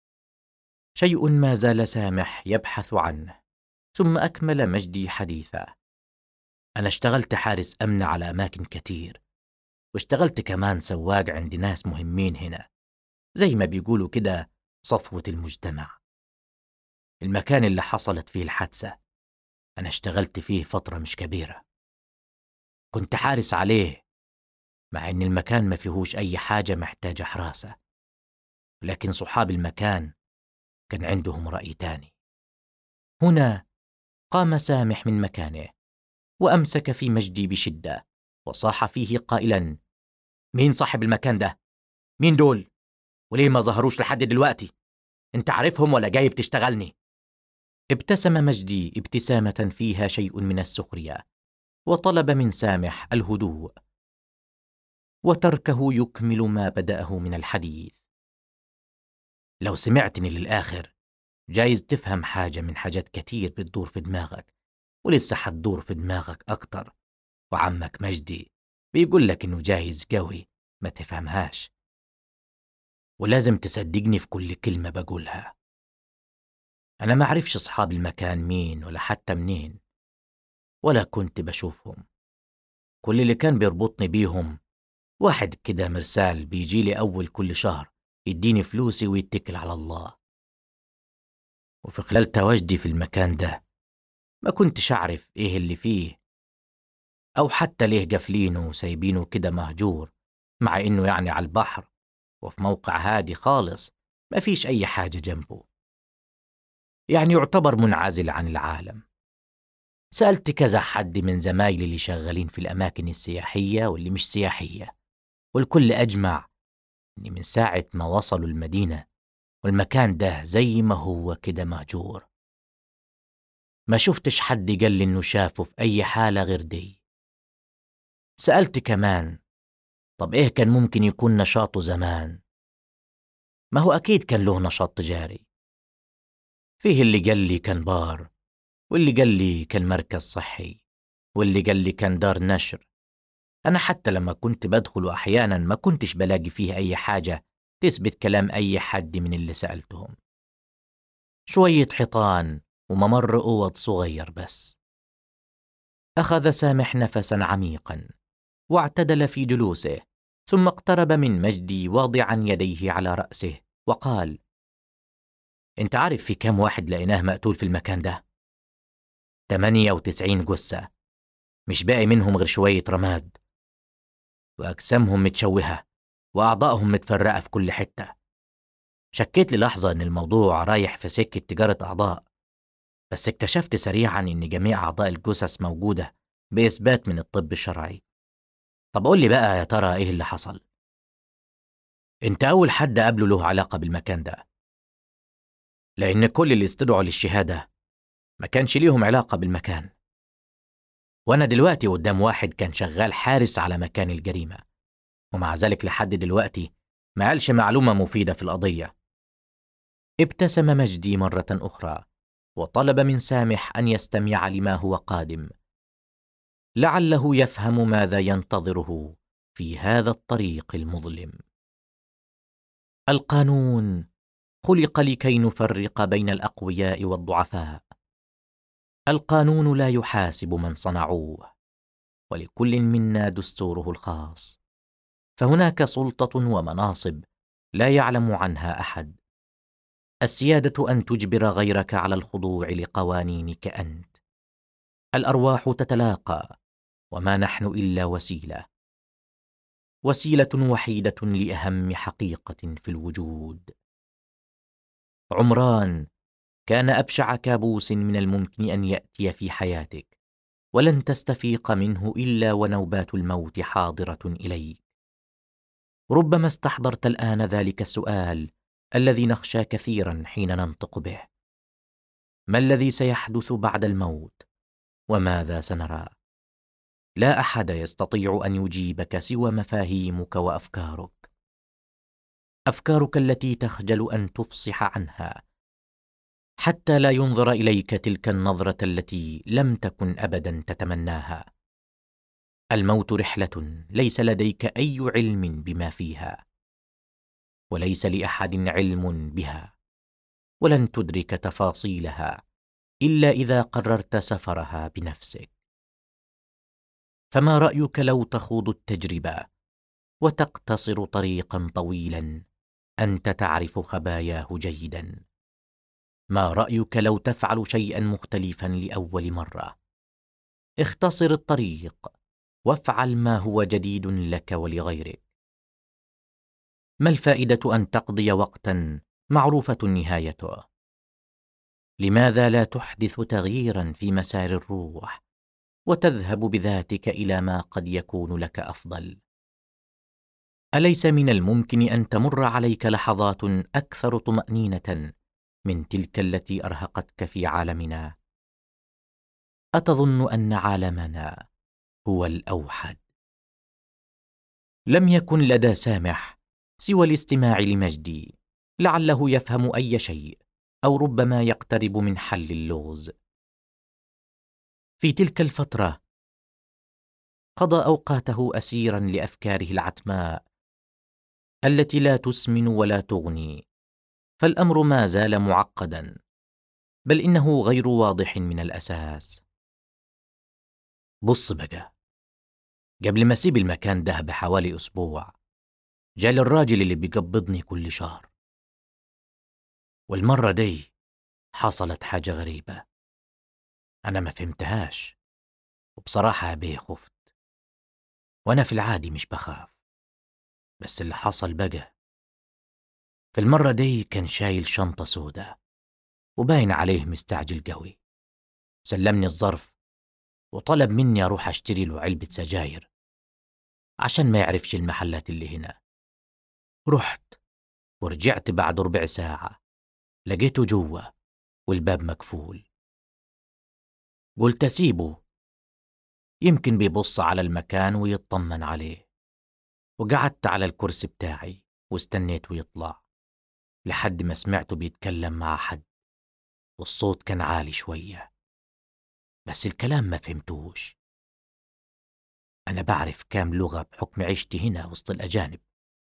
Speaker 1: شيء ما زال سامح يبحث عنه. ثم أكمل مجدي حديثه: أنا اشتغلت حارس أمن على أماكن كتير، واشتغلت كمان سواق عند ناس مهمين هنا، زي ما بيقولوا كده صفوة المجتمع. المكان اللي حصلت فيه الحادثة أنا اشتغلت فيه فترة مش كبيرة، كنت حارس عليه، مع إن المكان ما فيهوش أي حاجة محتاجة حراسة. لكن صحاب المكان كان عندهم رأي تاني. هنا قام سامح من مكانه وأمسك في مجدي بشدة، وصاح فيه قائلا: مين صاحب المكان ده؟ مين دول؟ وليه ما ظهروش لحد دلوقتي؟ انت عارفهم ولا جاي بتشتغلني؟ ابتسم مجدي ابتسامة فيها شيء من السخرية، وطلب من سامح الهدوء وتركه يكمل ما بدأه من الحديث. لو سمعتني للآخر جايز تفهم حاجة من حاجات كتير بتدور في دماغك، ولسه حتدور في دماغك أكتر، وعمك مجدي بيقول لك إنه جايز قوي ما تفهمهاش، ولازم تصدقني في كل كلمة بقولها. أنا ما أعرفش أصحاب المكان مين ولا حتى منين، ولا كنت بشوفهم. كل اللي كان بيربطني بيهم واحد كده مرسال بيجيلي أول كل شهر يديني فلوسي ويتكل على الله. وفي خلال تواجدي في المكان ده ما كنتش أعرف إيه اللي فيه، أو حتى ليه قافلينه وسايبينه كده مهجور، مع إنه يعني على البحر وفي موقع هادي خالص ما فيش أي حاجة جنبه، يعني يعتبر منعزل عن العالم. سألت كذا حد من زمايلي اللي شغالين في الأماكن السياحية واللي مش سياحية، والكل أجمع إن من ساعة ما وصلوا المدينة والمكان ده زي ما هو كده مهجور. ما شفتش حد قال لي إنه شافه في أي حالة غير دي. سألت كمان: طب إيه كان ممكن يكون نشاطه زمان؟ ما هو أكيد كان له نشاط تجاري. فيه اللي قال لي كان بار، واللي قال لي كان مركز صحي، واللي قال لي كان دار نشر. أنا حتى لما كنت بدخل أحيانا ما كنتش بلاقي فيه أي حاجة تثبت كلام أي حد من اللي سألتهم. شوية حيطان وممر أوض صغير بس. أخذ سامح نفسا عميقا واعتدل في جلوسه، ثم اقترب من مجدي واضعا يديه على رأسه وقال: انت عارف في كم واحد لقيناه مقتول في المكان ده؟ 98 جثة، مش باقي منهم غير شوية رماد، وأجسامهم متشوهة وأعضائهم متفرقة في كل حتة. شكيت للحظة إن الموضوع رايح في سكة تجارة أعضاء، بس اكتشفت سريعا إن جميع أعضاء الجثث موجودة بإثبات من الطب الشرعي. طب قول لي بقى يا ترى إيه اللي حصل؟ انت أول حد قابله له علاقة بالمكان ده، لأن كل اللي استدعوا للشهادة ما كانش ليهم علاقة بالمكان. وأنا دلوقتي قدام واحد كان شغال حارس على مكان الجريمة، ومع ذلك لحد دلوقتي ما قالش معلومة مفيدة في القضية. ابتسم مجدي مرة أخرى وطلب من سامح أن يستمع لما هو قادم، لعله يفهم ماذا ينتظره في هذا الطريق المظلم. القانون خلق لكي نفرق بين الأقوياء والضعفاء. القانون لا يحاسب من صنعوه، ولكل منا دستوره الخاص، فهناك سلطة ومناصب لا يعلم عنها أحد. السيادة أن تجبر غيرك على الخضوع لقوانينك أنت. الأرواح تتلاقى، وما نحن إلا وسيلة وحيدة لأهم حقيقة في الوجود. عمران كان أبشع كابوس من الممكن أن يأتي في حياتك، ولن تستفيق منه إلا ونوبات الموت حاضرة إليك. ربما استحضرت الآن ذلك السؤال الذي نخشى كثيرا حين ننطق به: ما الذي سيحدث بعد الموت؟ وماذا سنرى؟ لا أحد يستطيع أن يجيبك سوى مفاهيمك وأفكارك، أفكارك التي تخجل أن تفصح عنها حتى لا ينظر إليك تلك النظرة التي لم تكن أبدا تتمناها. الموت رحلة ليس لديك أي علم بما فيها، وليس لأحد علم بها، ولن تدرك تفاصيلها إلا إذا قررت سفرها بنفسك. فما رأيك لو تخوض التجربة وتقتصر طريقا طويلا أنت تعرف خباياه جيدا؟ ما رأيك لو تفعل شيئا مختلفا لأول مرة؟ اختصر الطريق وافعل ما هو جديد لك ولغيرك. ما الفائدة أن تقضي وقتا معروفة نهايته؟ لماذا لا تحدث تغييرا في مسار الروح وتذهب بذاتك إلى ما قد يكون لك أفضل؟ أليس من الممكن أن تمر عليك لحظات أكثر طمأنينة من تلك التي أرهقتك في عالمنا؟ أتظن أن عالمنا هو الأوحد؟ لم يكن لدى سامح سوى الاستماع لمجدي، لعله يفهم أي شيء أو ربما يقترب من حل اللغز. في تلك الفترة قضى أوقاته أسيرا لأفكاره العتماء التي لا تسمن ولا تغني، فالأمر ما زال معقدا، بل إنه غير واضح من الأساس. بص بقى، قبل ما أسيب المكان ده بحوالي أسبوع جالي الراجل اللي بيقبضني كل شهر، والمرة دي حصلت حاجة غريبة أنا ما فهمتهاش، وبصراحة بيه خفت، وأنا في العادي مش بخاف. بس اللي حصل بقى في المرة دي كان شايل شنطة سودة وباين عليه مستعجل قوي. سلمني الظرف وطلب مني أروح أشتري له علبة سجاير عشان ما يعرفش المحلات اللي هنا. رحت ورجعت بعد ربع ساعة، لقيته جوا والباب مقفول. قلت أسيبه يمكن بيبص على المكان ويطمن عليه، وقعدت على الكرسي بتاعي واستنيته يطلع لحد ما سمعته بيتكلم مع حد، والصوت كان عالي شوية بس الكلام ما فهمتوش. أنا بعرف كام لغة بحكم عيشتي هنا وسط الأجانب،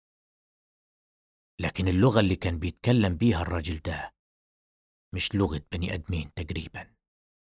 Speaker 1: لكن اللغة اللي كان بيتكلم بيها الرجل ده مش لغة بني أدمين تقريبا.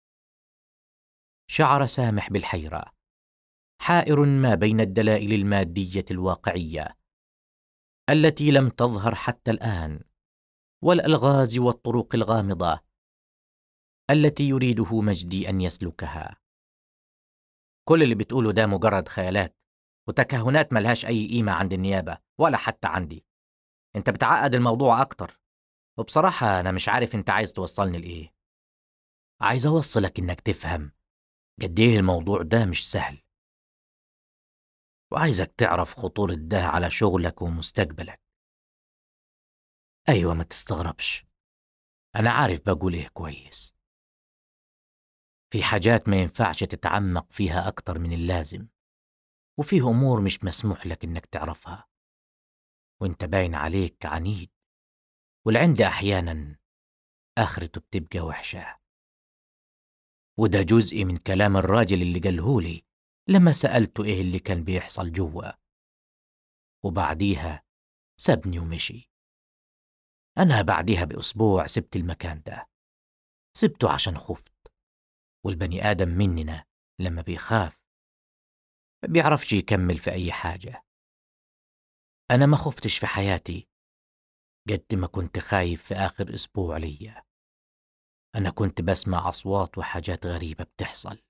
Speaker 1: شعر سامح بالحيرة، حائر ما بين الدلائل المادية الواقعية التي لم تظهر حتى الآن، والألغاز والطرق الغامضة التي يريده مجدي أن يسلكها. كل اللي بتقوله ده مجرد خيالات وتكهنات ملهاش أي قيمة عند النيابة ولا حتى عندي. انت بتعقد الموضوع أكتر، وبصراحة أنا مش عارف انت عايز توصلني لإيه. عايز أوصلك إنك تفهم قد إيه الموضوع ده مش سهل، وعايزك تعرف خطورة ده على شغلك ومستقبلك. أيوة، ما تستغربش، أنا عارف بقول إيه كويس. في حاجات ما ينفعش تتعمق فيها أكتر من اللازم، وفيه أمور مش مسموح لك إنك تعرفها، وإنت باين عليك عنيد، والعند أحيانا آخرته بتبقى وحشة. وده جزء من كلام الراجل اللي قالهولي لما سألته إيه اللي كان بيحصل جوا، وبعديها سابني ومشي. أنا بعديها بأسبوع سبت المكان ده، سبته عشان خفت. والبني آدم مننا لما بيخاف ما بيعرفش يكمل في أي حاجة. أنا ما خفتش في حياتي قد ما كنت خايف في آخر أسبوع ليا. أنا كنت بسمع أصوات وحاجات غريبة بتحصل.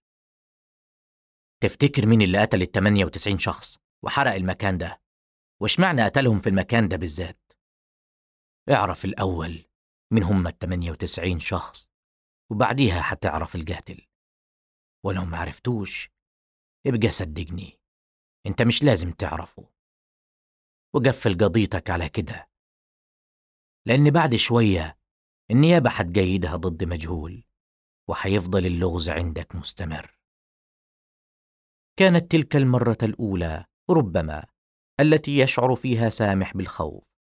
Speaker 1: تفتكر مين اللي قتل 98 شخص وحرق المكان ده؟ وش معنى قتلهم في المكان ده بالذات؟ اعرف الأول مين هم 98 شخص، وبعديها حتعرف القاتل. ولو ما عرفتوش ابقى صدقني انت مش لازم تعرفه، وقفل قضيتك على كده، لأن بعد شوية النيابة حتجيدها ضد مجهول، وحيفضل اللغز عندك مستمر. كانت تلك المرة الأولى ربما التي يشعر فيها سامح بالخوف،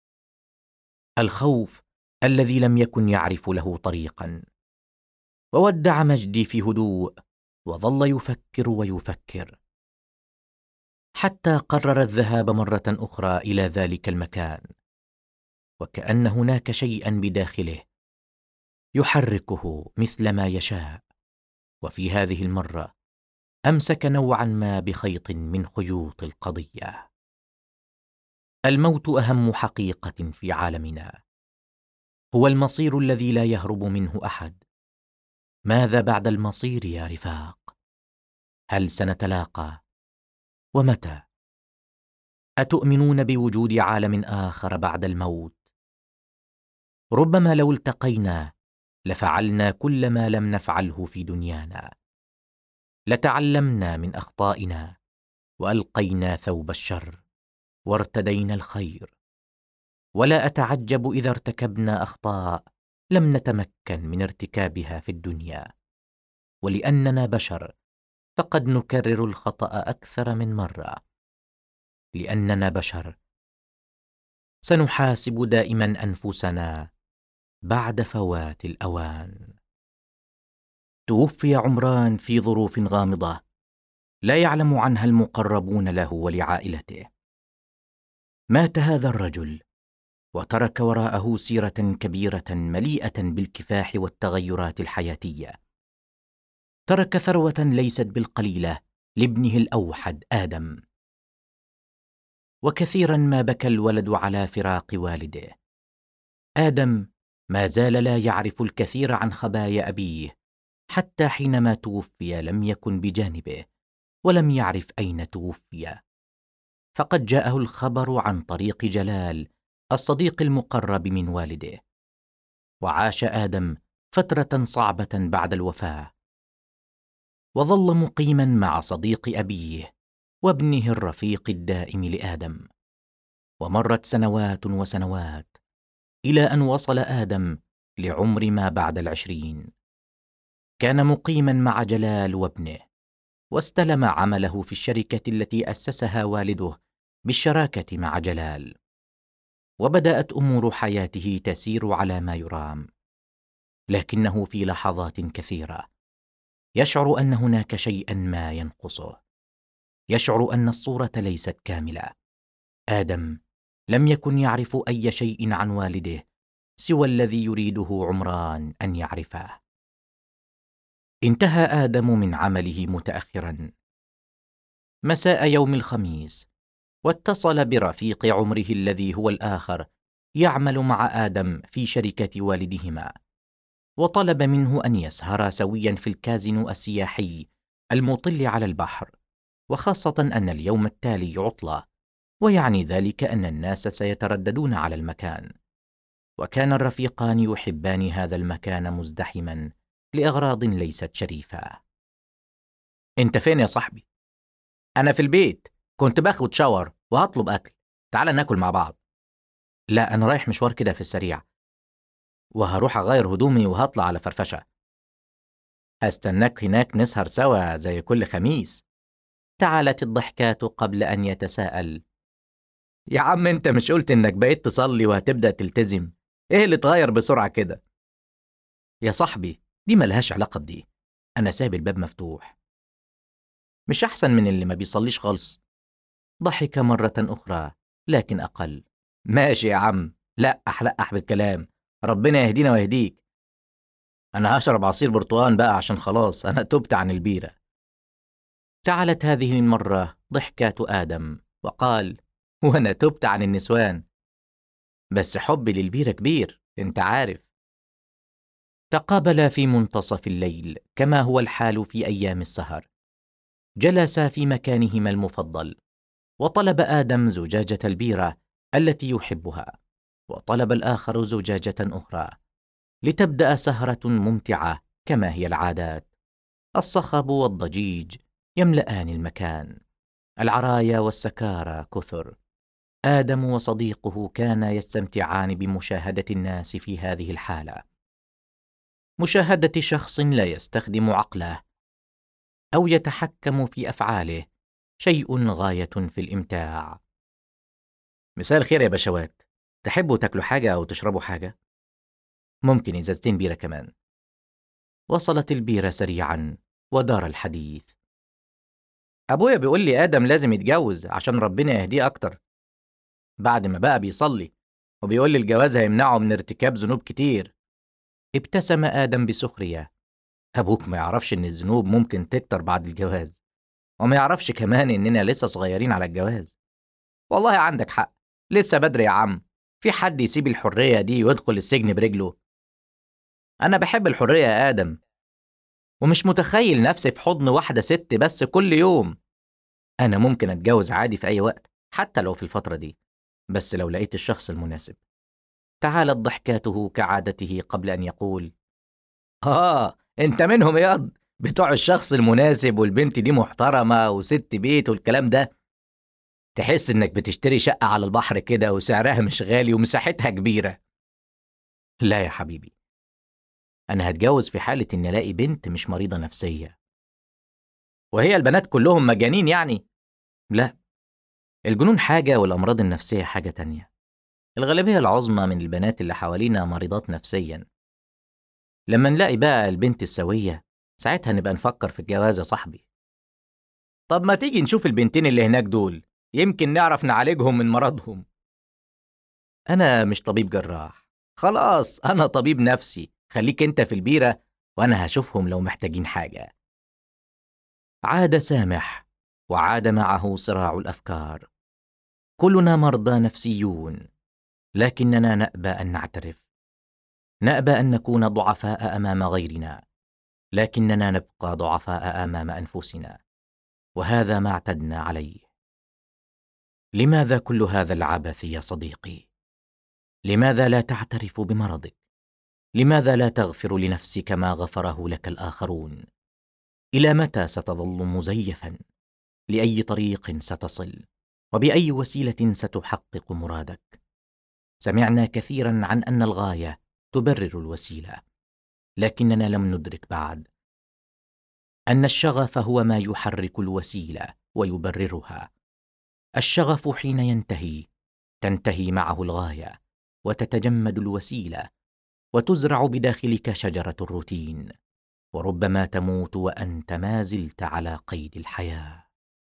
Speaker 1: الخوف الذي لم يكن يعرف له طريقا. وودع مجدي في هدوء، وظل يفكر ويفكر، حتى قرر الذهاب مرة أخرى إلى ذلك المكان، وكأن هناك شيئا بداخله يحركه مثل ما يشاء. وفي هذه المرة أمسك نوعا ما بخيط من خيوط القضية. الموت أهم حقيقة في عالمنا، هو المصير الذي لا يهرب منه أحد. ماذا بعد المصير يا رفاق؟ هل سنتلاقى؟ ومتى؟ أتؤمنون بوجود عالم آخر بعد الموت؟ ربما لو التقينا لفعلنا كل ما لم نفعله في دنيانا، لتعلمنا من أخطائنا، وألقينا ثوب الشر وارتدينا الخير. ولا أتعجب إذا ارتكبنا أخطاء لم نتمكن من ارتكابها في الدنيا، ولأننا بشر فقد نكرر الخطأ أكثر من مرة. لأننا بشر سنحاسب دائما أنفسنا بعد فوات الأوان. توفي عمران في ظروف غامضة لا يعلم عنها المقربون له ولعائلته. مات هذا الرجل وترك وراءه سيرة كبيرة مليئة بالكفاح والتغيرات الحياتية. ترك ثروة ليست بالقليلة لابنه الأوحد آدم. وكثيرا ما بكى الولد على فراق والده. آدم ما زال لا يعرف الكثير عن خبايا أبيه، حتى حينما توفي لم يكن بجانبه ولم يعرف أين توفي. فقد جاءه الخبر عن طريق جلال الصديق المقرب من والده. وعاش آدم فترة صعبة بعد الوفاة، وظل مقيما مع صديق أبيه وابنه الرفيق الدائم لآدم. ومرت سنوات وسنوات إلى أن وصل آدم لعمر ما بعد 20. كان مقيما مع جلال وابنه، واستلم عمله في الشركة التي أسسها والده بالشراكة مع جلال. وبدأت أمور حياته تسير على ما يرام، لكنه في لحظات كثيرة يشعر أن هناك شيئا ما ينقصه، يشعر أن الصورة ليست كاملة. آدم لم يكن يعرف أي شيء عن والده سوى الذي يريده عمران أن يعرفه. انتهى آدم من عمله متأخرا مساء يوم الخميس، واتصل برفيق عمره الذي هو الآخر يعمل مع آدم في شركة والدهما، وطلب منه أن يسهرا سويا في الكازينو السياحي المطل على البحر، وخاصة أن اليوم التالي عطلة، ويعني ذلك أن الناس سيترددون على المكان. وكان الرفيقان يحبان هذا المكان مزدحما لأغراض ليست شريفة. انت فين يا صاحبي؟ أنا في البيت، كنت باخد شاور وهطلب أكل، تعال ناكل مع بعض. لا، أنا رايح مشوار كده في السريع، وهروح أغير هدومي وهطلع على فرفشة. هستناك هناك نسهر سوا زي كل خميس. تعالت الضحكات قبل أن يتساءل. يا عم أنت مش قلت إنك بقيت تصلي وهتبدأ تلتزم؟ إيه اللي اتغير بسرعة كده؟ يا صاحبي دي ملهاش علاقة بدي، أنا سايب الباب مفتوح. مش أحسن من اللي ما بيصليش خالص؟ ضحك مرة أخرى لكن أقل. ماشي يا عم، لقح لقح بالكلام، ربنا يهدينا ويهديك. أنا هشرب عصير برتقان بقى عشان خلاص أنا تبت عن البيرة. تعالت هذه المرة ضحكات آدم وقال: وأنا تبت عن النسوان، بس حبي للبيرة كبير أنت عارف. تقابلا في منتصف الليل كما هو الحال في أيام السهر. جلسا في مكانهما المفضل، وطلب آدم زجاجة البيرة التي يحبها، وطلب الآخر زجاجة أخرى، لتبدأ سهرة ممتعة كما هي العادات. الصخب والضجيج يملأان المكان، العرايا والسكارى كثر. آدم وصديقه كانا يستمتعان بمشاهدة الناس في هذه الحالة، مشاهدة شخص لا يستخدم عقله أو يتحكم في أفعاله، شيء غاية في الإمتاع. مساء الخير يا بشوات، تحبوا تاكلوا حاجة أو تشربوا حاجة؟ ممكن إزازتين بيرة كمان. وصلت البيرة سريعا ودار الحديث. أبويا بيقول لي آدم لازم يتجوز عشان ربنا يهديه أكتر، بعد ما بقى بيصلي، وبيقول لي الجواز هيمنعه من ارتكاب ذنوب كتير. ابتسم آدم بسخرية. أبوك ما يعرفش إن الذنوب ممكن تكتر بعد الجواز، وما يعرفش كمان إننا لسه صغيرين على الجواز. والله عندك حق، لسه بدري يا عم، في حد يسيب الحرية دي ويدخل السجن برجله؟ أنا بحب الحرية يا آدم، ومش متخيل نفسي في حضن واحدة ست بس كل يوم. أنا ممكن أتجوز عادي في أي وقت حتى لو في الفترة دي، بس لو لقيت الشخص المناسب. تعالت ضحكاته كعادته قبل أن يقول: أنت منهم ياض، بتوع الشخص المناسب والبنت دي محترمة وست بيت والكلام ده. تحس إنك بتشتري شقة على البحر كده وسعرها مش غالي ومساحتها كبيرة. لا يا حبيبي، أنا هتجوز في حالة إن ألاقي بنت مش مريضة نفسية. وهي البنات كلهم مجانين يعني؟ لا، الجنون حاجة والأمراض النفسية حاجة تانية. الغالبية العظمى من البنات اللي حوالينا مريضات نفسيا. لما نلاقي بقى البنت السوية، ساعتها نبقى نفكر في الجواز يا صاحبي. طب ما تيجي نشوف البنتين اللي هناك دول، يمكن نعرف نعالجهم من مرضهم. أنا مش طبيب جراح، خلاص أنا طبيب نفسي، خليك أنت في البيرة وأنا هشوفهم لو محتاجين حاجة. عاد سامح، وعاد معه صراع الأفكار. كلنا مرضى نفسيون، لكننا نأبى أن نعترف، نأبى أن نكون ضعفاء أمام غيرنا، لكننا نبقى ضعفاء أمام أنفسنا، وهذا ما اعتدنا عليه. لماذا كل هذا العبث يا صديقي؟ لماذا لا تعترف بمرضك؟ لماذا لا تغفر لنفسك ما غفره لك الآخرون؟ إلى متى ستظل مزيفا؟ لأي طريق ستصل؟ وبأي وسيلة ستحقق مرادك؟ سمعنا كثيرا عن أن الغاية تبرر الوسيلة، لكننا لم ندرك بعد أن الشغف هو ما يحرك الوسيلة ويبررها. الشغف حين ينتهي، تنتهي معه الغاية، وتتجمد الوسيلة، وتزرع بداخلك شجرة الروتين، وربما تموت وأنت ما زلت على قيد الحياة.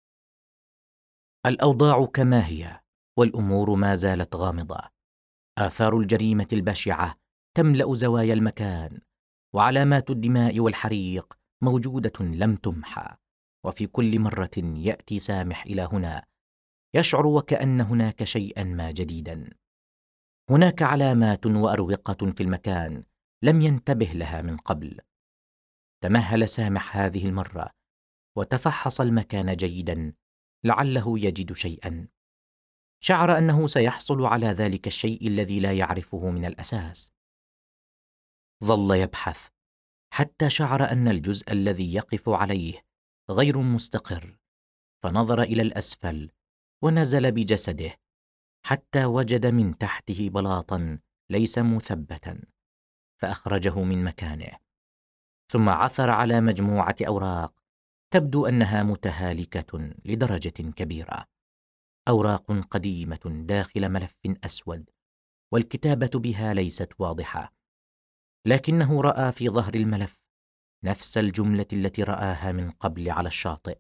Speaker 1: الأوضاع كما هي، والأمور ما زالت غامضة. آثار الجريمة البشعة تملأ زوايا المكان، وعلامات الدماء والحريق موجودة لم تمحى. وفي كل مرة يأتي سامح إلى هنا، يشعر وكأن هناك شيئا ما جديدا. هناك علامات وأروقة في المكان لم ينتبه لها من قبل. تمهل سامح هذه المرة وتفحص المكان جيدا، لعله يجد شيئا. شعر أنه سيحصل على ذلك الشيء الذي لا يعرفه من الأساس. ظل يبحث حتى شعر أن الجزء الذي يقف عليه غير مستقر، فنظر إلى الأسفل ونزل بجسده حتى وجد من تحته بلاطا ليس مثبتا، فأخرجه من مكانه، ثم عثر على مجموعة أوراق تبدو أنها متهالكة لدرجة كبيرة. أوراق قديمة داخل ملف أسود، والكتابة بها ليست واضحة، لكنه رأى في ظهر الملف نفس الجملة التي رآها من قبل على الشاطئ: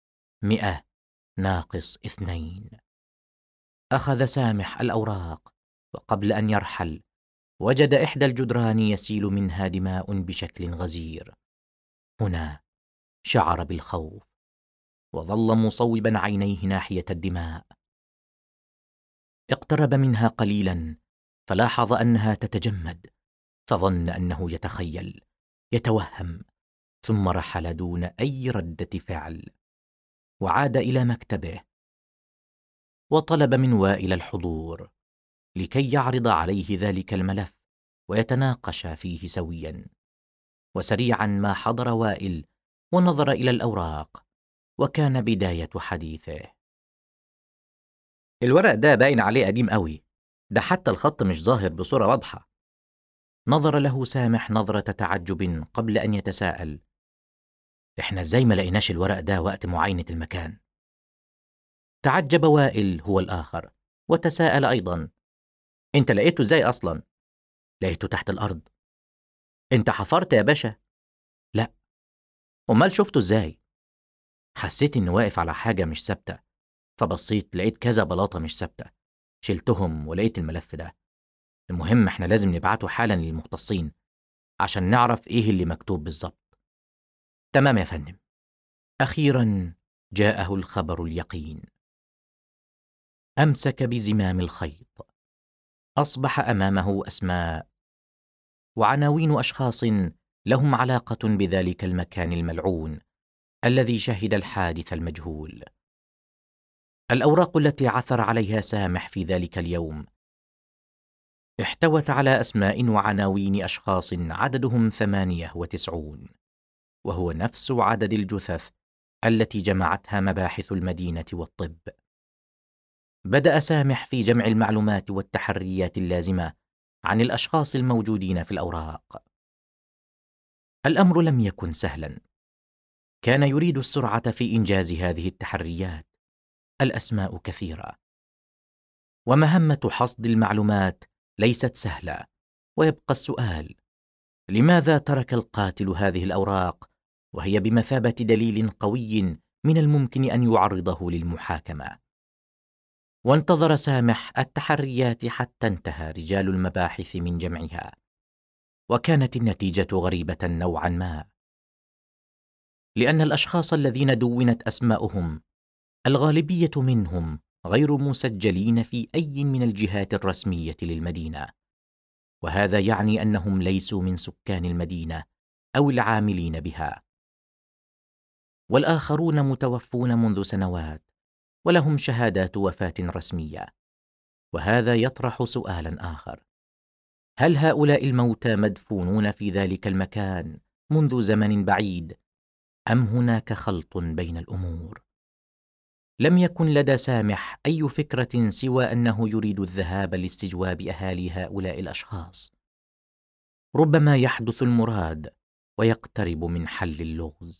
Speaker 1: 100-2. أخذ سامح الأوراق، وقبل أن يرحل وجد إحدى الجدران يسيل منها دماء بشكل غزير. هنا شعر بالخوف، وظل مصوبا عينيه ناحية الدماء. اقترب منها قليلا فلاحظ أنها تتجمد، فظن أنه يتخيل، يتوهم، ثم رحل دون أي ردة فعل، وعاد إلى مكتبه وطلب من وائل الحضور لكي يعرض عليه ذلك الملف ويتناقشا فيه سويا. وسريعا ما حضر وائل ونظر إلى الأوراق، وكان بداية حديثه: الورق ده باين عليه قديم قوي، ده حتى الخط مش ظاهر بصورة واضحة. نظر له سامح نظرة تعجب قبل أن يتساءل: إحنا إزاي ما لقيناش الورق ده وقت معاينة المكان؟ تعجب وائل هو الآخر وتساءل أيضا: أنت لقيته إزاي أصلا؟ لقيته تحت الأرض. أنت حفرت يا باشا؟ لا. أمال شفته إزاي؟ حسيت إني واقف على حاجة مش ثابتة، فبصيت لقيت كذا بلاطة مش ثابتة، شلتهم ولقيت الملف ده. المهم إحنا لازم نبعته حالا للمختصين عشان نعرف إيه اللي مكتوب بالظبط. تمام يا فندم. أخيرا جاءه الخبر اليقين. أمسك بزمام الخيط. أصبح أمامه أسماء وعناوين أشخاص لهم علاقة بذلك المكان الملعون الذي شهد الحادث المجهول. الأوراق التي عثر عليها سامح في ذلك اليوم احتوت على أسماء وعناوين أشخاص عددهم 98، وهو نفس عدد الجثث التي جمعتها مباحث المدينة والطب. بدأ سامح في جمع المعلومات والتحريات اللازمة عن الأشخاص الموجودين في الأوراق. الأمر لم يكن سهلا، كان يريد السرعة في إنجاز هذه التحريات. الأسماء كثيرة، ومهمة حصد المعلومات ليست سهلة. ويبقى السؤال: لماذا ترك القاتل هذه الأوراق وهي بمثابة دليل قوي من الممكن أن يعرضه للمحاكمة؟ وانتظر سامح التحريات حتى انتهى رجال المباحث من جمعها، وكانت النتيجة غريبة نوعا ما، لأن الأشخاص الذين دونت أسماؤهم الغالبية منهم غير مسجلين في أي من الجهات الرسمية للمدينة، وهذا يعني أنهم ليسوا من سكان المدينة أو العاملين بها. والآخرون متوفون منذ سنوات ولهم شهادات وفاة رسمية. وهذا يطرح سؤالا آخر: هل هؤلاء الموتى مدفونون في ذلك المكان منذ زمن بعيد، أم هناك خلط بين الأمور؟ لم يكن لدى سامح أي فكرة سوى أنه يريد الذهاب لاستجواب أهالي هؤلاء الأشخاص. ربما يحدث المراد ويقترب من حل اللغز.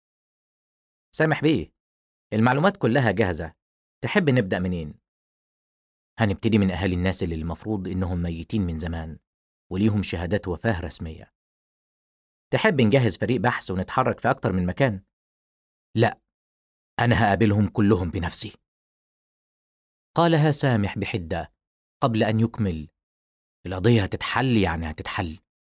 Speaker 1: سامح بيه، المعلومات كلها جاهزة، تحب نبدأ منين؟ هنبتدي من أهالي الناس اللي المفروض إنهم ميتين من زمان وليهم شهادات وفاة رسمية. تحب نجهز فريق بحث ونتحرك في أكتر من مكان؟ لا، أنا هقابلهم كلهم بنفسي، قالها سامح بحدة قبل أن يكمل: القضية هتتحل، يعني هتتحل.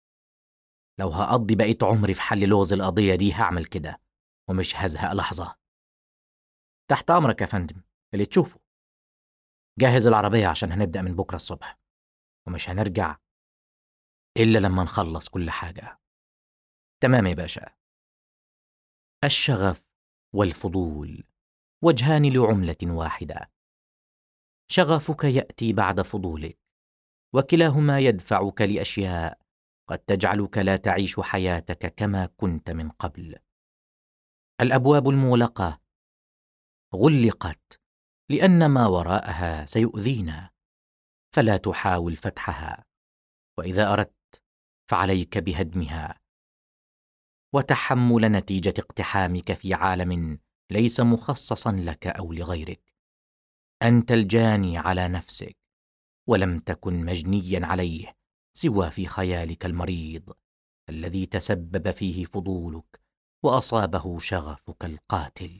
Speaker 1: لو هقضي بقيت عمري في حل لغز القضية دي هعمل كده، ومش هزهق لحظة. تحت أمرك يا فندم، اللي تشوفه. جهز العربية عشان هنبدأ من بكرة الصبح، ومش هنرجع إلا لما نخلص كل حاجة. تمام يا باشا. الشغف والفضول وجهان لعملة واحدة. شغفك يأتي بعد فضولك، وكلاهما يدفعك لأشياء قد تجعلك لا تعيش حياتك كما كنت من قبل. الأبواب المغلقة غلقت لأن ما وراءها سيؤذينا، فلا تحاول فتحها، وإذا أردت فعليك بهدمها. وتحمل نتيجة اقتحامك في عالم ليس مخصصا لك أو لغيرك. أنت الجاني على نفسك، ولم تكن مجنيا عليه سوى في خيالك المريض الذي تسبب فيه فضولك وأصابه شغفك القاتل.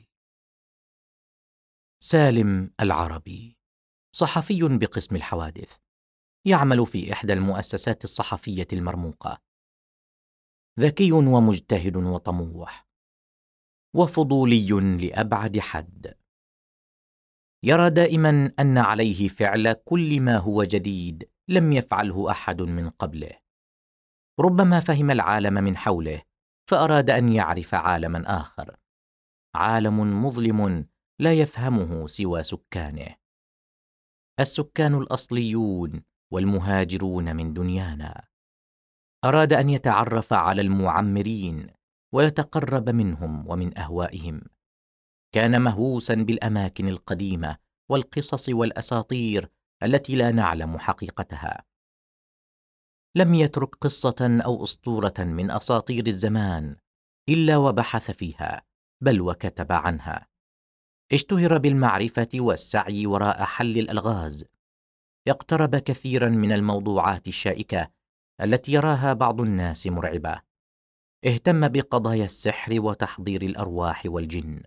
Speaker 1: سالم العربي، صحفي بقسم الحوادث، يعمل في إحدى المؤسسات الصحفية المرموقة. ذكي ومجتهد وطموح، وفضولي لأبعد حد. يرى دائما أن عليه فعل كل ما هو جديد لم يفعله أحد من قبله. ربما فهم العالم من حوله فأراد أن يعرف عالما آخر، عالم مظلم لا يفهمه سوى سكانه، السكان الأصليون والمهاجرون من دنيانا. أراد أن يتعرف على المعمرين ويتقرب منهم ومن أهوائهم. كان مهووسا بالأماكن القديمة والقصص والأساطير التي لا نعلم حقيقتها. لم يترك قصة أو أسطورة من أساطير الزمان إلا وبحث فيها، بل وكتب عنها. اشتهر بالمعرفة والسعي وراء حل الألغاز. اقترب كثيرا من الموضوعات الشائكة التي يراها بعض الناس مرعبة. اهتم بقضايا السحر وتحضير الأرواح والجن،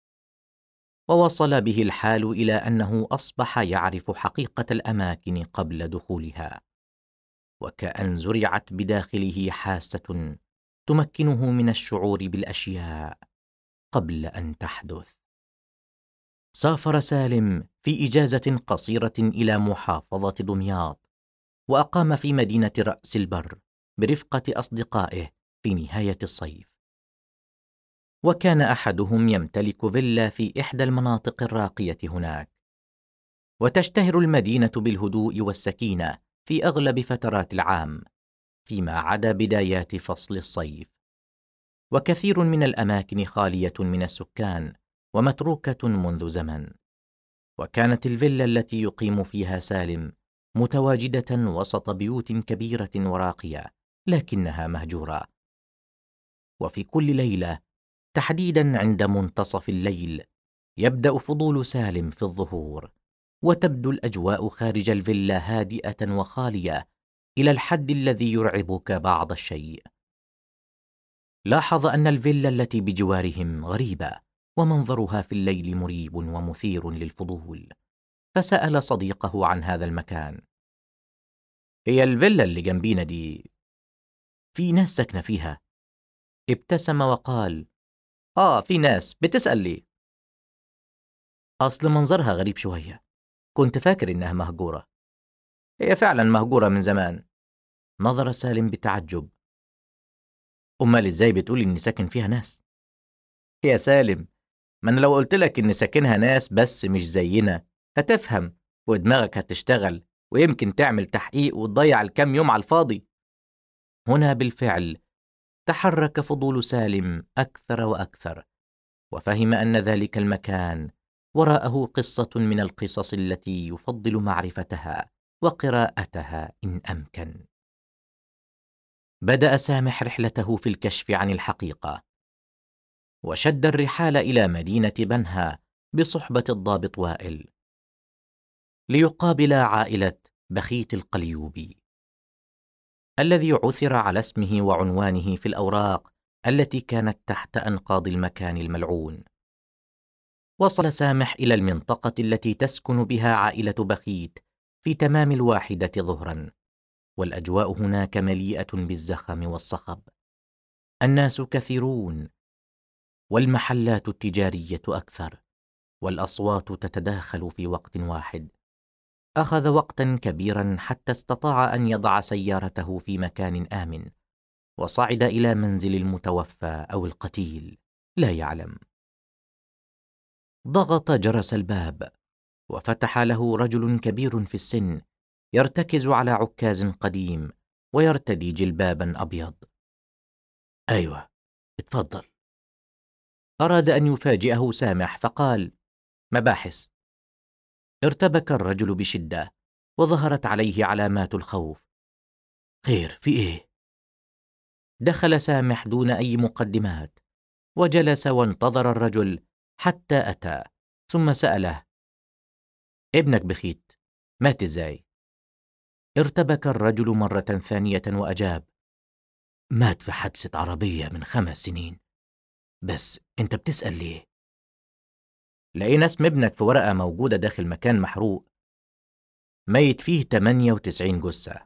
Speaker 1: ووصل به الحال إلى أنه أصبح يعرف حقيقة الأماكن قبل دخولها، وكأن زرعت بداخله حاسة تمكنه من الشعور بالأشياء قبل أن تحدث. سافر سالم في إجازة قصيرة إلى محافظة دمياط، وأقام في مدينة رأس البر برفقة أصدقائه في نهاية الصيف. وكان أحدهم يمتلك فيلا في إحدى المناطق الراقية هناك. وتشتهر المدينة بالهدوء والسكينة في أغلب فترات العام، فيما عدا بدايات فصل الصيف. وكثير من الأماكن خالية من السكان ومتروكة منذ زمن. وكانت الفيلا التي يقيم فيها سالم متواجدة وسط بيوت كبيرة وراقية، لكنها مهجورة. وفي كل ليلة، تحديدا عند منتصف الليل، يبدأ فضول سالم في الظهور، وتبدو الأجواء خارج الفيلا هادئة وخالية إلى الحد الذي يرعبك بعض الشيء. لاحظ أن الفيلا التي بجوارهم غريبة، ومنظرها في الليل مريب ومثير للفضول، فسأل صديقه عن هذا المكان. هي الفيلا اللي جنبينا دي في ناس ساكنة فيها؟ ابتسم وقال: في ناس، بتسأل ليه؟ أصل منظرها غريب شوية، كنت فاكر إنها مهجورة. هي فعلا مهجورة من زمان. نظر سالم بتعجب. أمال إزاي بتقول إن ساكن فيها ناس؟ يا سالم، ما أنا لو قلت لك إن ساكنها ناس بس مش زينا هتفهم، ودماغك هتشتغل، ويمكن تعمل تحقيق وتضيع الكام يوم على الفاضي. هنا بالفعل تحرك فضول سالم أكثر وأكثر، وفهم أن ذلك المكان وراءه قصة من القصص التي يفضل معرفتها وقراءتها إن أمكن. بدأ سامح رحلته في الكشف عن الحقيقة، وشد الرحال إلى مدينة بنها بصحبة الضابط وائل، ليقابل عائلة بخيت القليوبي الذي عثر على اسمه وعنوانه في الأوراق التي كانت تحت أنقاض المكان الملعون. وصل سامح إلى المنطقة التي تسكن بها عائلة بخيت في تمام 1 ظهرا، والأجواء هناك مليئة بالزخم والصخب. الناس كثيرون، والمحلات التجارية أكثر، والأصوات تتداخل في وقت واحد. أخذ وقتا كبيرا حتى استطاع أن يضع سيارته في مكان آمن، وصعد إلى منزل المتوفى أو القتيل، لا يعلم. ضغط جرس الباب، وفتح له رجل كبير في السن، يرتكز على عكاز قديم ويرتدي جلبابا أبيض. أيوة، اتفضل. أراد أن يفاجئه سامح فقال: مباحث. ارتبك الرجل بشدة، وظهرت عليه علامات الخوف. خير، في إيه؟ دخل سامح دون أي مقدمات، وجلس وانتظر الرجل حتى أتى، ثم سأله: ابنك بخيت مات إزاي؟ ارتبك الرجل مرة ثانية وأجاب: مات في حادثة عربية من 5 سنين. بس أنت بتسأل ليه؟ لقينا اسم ابنك في ورقة موجودة داخل مكان محروق، ميت فيه 98 جثة.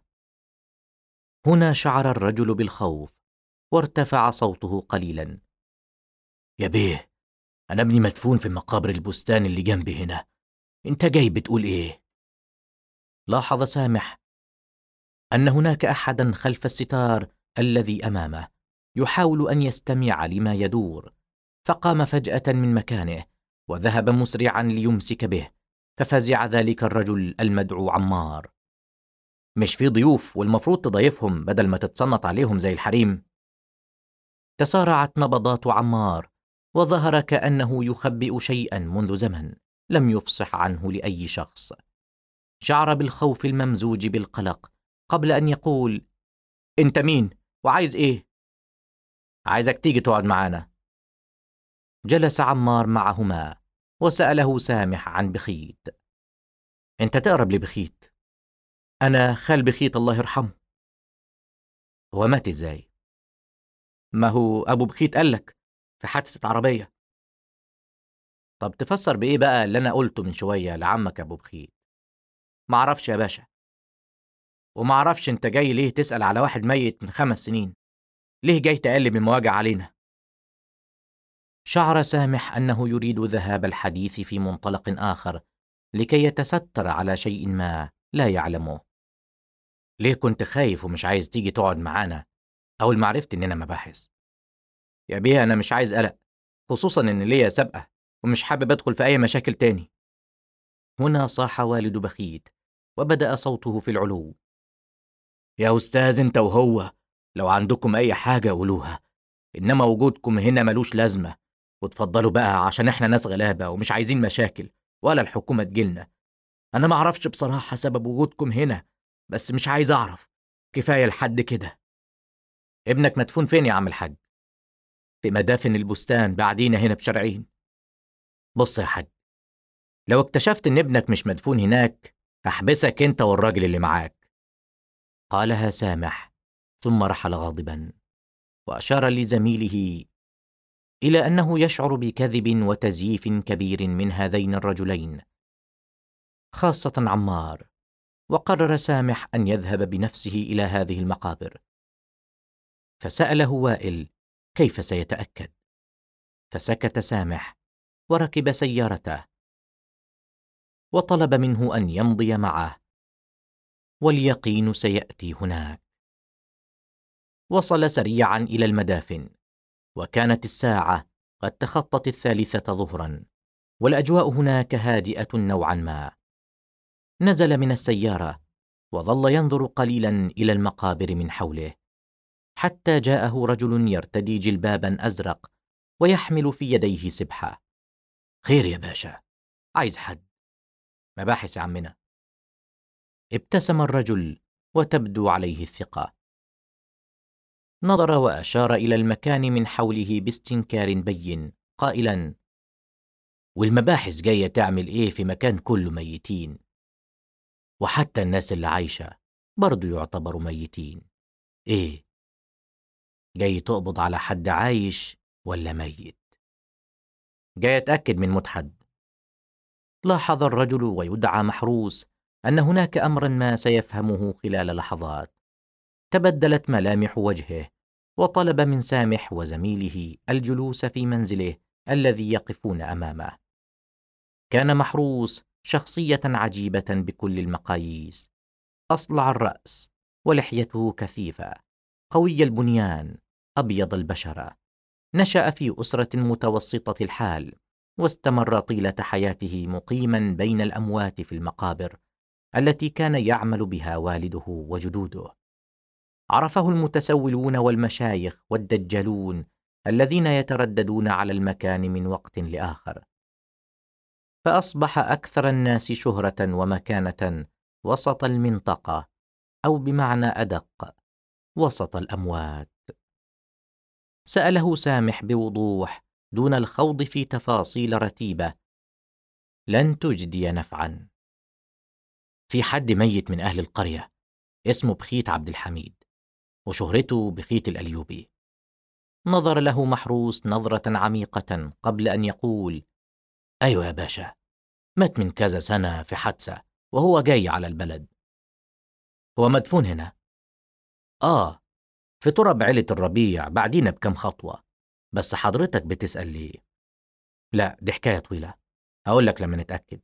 Speaker 1: هنا شعر الرجل بالخوف، وارتفع صوته قليلا: يا بيه، أنا ابني مدفون في مقابر البستان اللي جنبي هنا، أنت جاي بتقول إيه؟ لاحظ سامح أن هناك أحدا خلف الستار الذي أمامه يحاول أن يستمع لما يدور، فقام فجأة من مكانه وذهب مسرعا ليمسك به، ففزع ذلك الرجل المدعو عمار. مش في ضيوف والمفروض تضيفهم بدل ما تتصنط عليهم زي الحريم؟ تسارعت نبضات عمار، وظهر كأنه يخبئ شيئا منذ زمن لم يفصح عنه لأي شخص. شعر بالخوف الممزوج بالقلق قبل أن يقول: أنت مين؟ وعايز إيه؟ عايزك تيجي تقعد معانا. جلس عمار معهما، وسأله سامح عن بخيت. أنت تقرب لبخيت؟ أنا خال بخيت الله يرحمه. هو مات إزاي؟ ما هو أبو بخيت قالك في حادثة عربية. طب تفسر بإيه بقى اللي أنا قلته من شوية لعمك أبو بخيت؟ معرفش يا باشا. ومعرفش أنت جاي ليه تسأل على واحد ميت من 5 سنين؟ ليه جاي تقلب المواجع علينا؟ شعر سامح أنه يريد ذهاب الحديث في منطلق آخر لكي يتستر على شيء ما لا يعلمه. ليه كنت خايف ومش عايز تيجي تقعد معانا أول ما عرفت إننا مباحث؟ يا بيه أنا مش عايز قلق، خصوصا إن ليا سابقة ومش حابب أدخل في أي مشاكل تاني. هنا صاح والد بخيت وبدأ صوته في العلو: يا أستاذ أنت وهو، لو عندكم أي حاجة قولوها، إنما وجودكم هنا ملوش لازمة، وتفضلوا بقى عشان إحنا ناس غلابة ومش عايزين مشاكل ولا الحكومة تجيلنا. أنا معرفش بصراحة سبب وجودكم هنا، بس مش عايز أعرف، كفاية لحد كده. ابنك مدفون فين يا عم الحاج؟ في مدافن البستان بعدينا هنا بشارعين. بص يا حاج، لو اكتشفت إن ابنك مش مدفون هناك هحبسك أنت والراجل اللي معاك. قالها سامح، ثم رحل غاضبا، وأشار لزميله إلى أنه يشعر بكذب وتزييف كبير من هذين الرجلين، خاصة عمار. وقرر سامح أن يذهب بنفسه إلى هذه المقابر، فسأله وائل كيف سيتأكد، فسكت سامح وركب سيارته، وطلب منه أن يمضي معه، واليقين سيأتي هناك. وصل سريعا إلى المدافن، وكانت الساعة قد تخطت 3 ظهرا، والأجواء هناك هادئة نوعا ما. نزل من السيارة وظل ينظر قليلا إلى المقابر من حوله، حتى جاءه رجل يرتدي جلبابا أزرق ويحمل في يديه سبحة. خير يا باشا، عايز حد؟ مباحث يا عمنا. ابتسم الرجل وتبدو عليه الثقة. نظر وأشار إلى المكان من حوله باستنكار بين، قائلا: والمباحث جاية تعمل إيه في مكان كله ميتين؟ وحتى الناس اللي عايشة برضو يعتبروا ميتين. إيه، جاي تقبض على حد عايش ولا ميت؟ جاي أتأكد من موت حد. لاحظ الرجل ويدعى محروس أن هناك أمرا ما سيفهمه خلال لحظات. تبدلت ملامح وجهه، وطلب من سامح وزميله الجلوس في منزله الذي يقفون أمامه. كان محروس شخصية عجيبة بكل المقاييس، أصلع الرأس، ولحيته كثيفة، قوي البنيان، أبيض البشرة. نشأ في أسرة متوسطة الحال، واستمر طيلة حياته مقيما بين الأموات في المقابر التي كان يعمل بها والده وجدوده. عرفه المتسولون والمشايخ والدجالون الذين يترددون على المكان من وقت لآخر، فأصبح أكثر الناس شهرة ومكانة وسط المنطقة، أو بمعنى أدق وسط الأموات. سأله سامح بوضوح دون الخوض في تفاصيل رتيبة لن تجدي نفعا. في حد ميت من أهل القرية اسمه بخيت عبد الحميد، وشهرته بخيت الأليوبي. نظر له محروس نظرة عميقة قبل أن يقول: أيوة يا باشا، مات من كذا سنة في حادثة وهو جاي على البلد. هو مدفون هنا؟ في تراب عيلة الربيع بعدينا بكم خطوة. بس حضرتك بتسأل ليه؟ لا، دي حكاية طويلة، هقول لك لما نتأكد.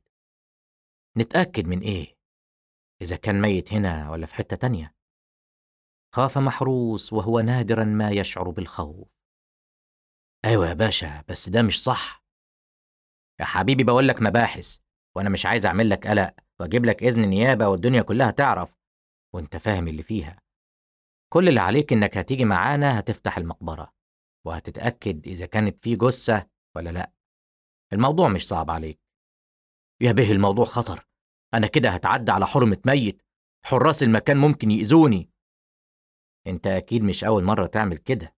Speaker 1: نتأكد من إيه؟ إذا كان ميت هنا ولا في حتة تانية؟ خاف محروس وهو نادرا ما يشعر بالخوف. أيوة يا باشا، بس ده مش صح. يا حبيبي بقول لك مباحث، وأنا مش عايز أعمل لك قلق وأجيب لك إذن نيابة والدنيا كلها تعرف، وأنت فاهم اللي فيها. كل اللي عليك إنك هتيجي معانا، هتفتح المقبرة وهتتأكد إذا كانت في جثة ولا لأ. الموضوع مش صعب عليك. يا به الموضوع خطر، أنا كده هتعدى على حرمة ميت، حراس المكان ممكن يأذوني. أنت أكيد مش أول مرة تعمل كده.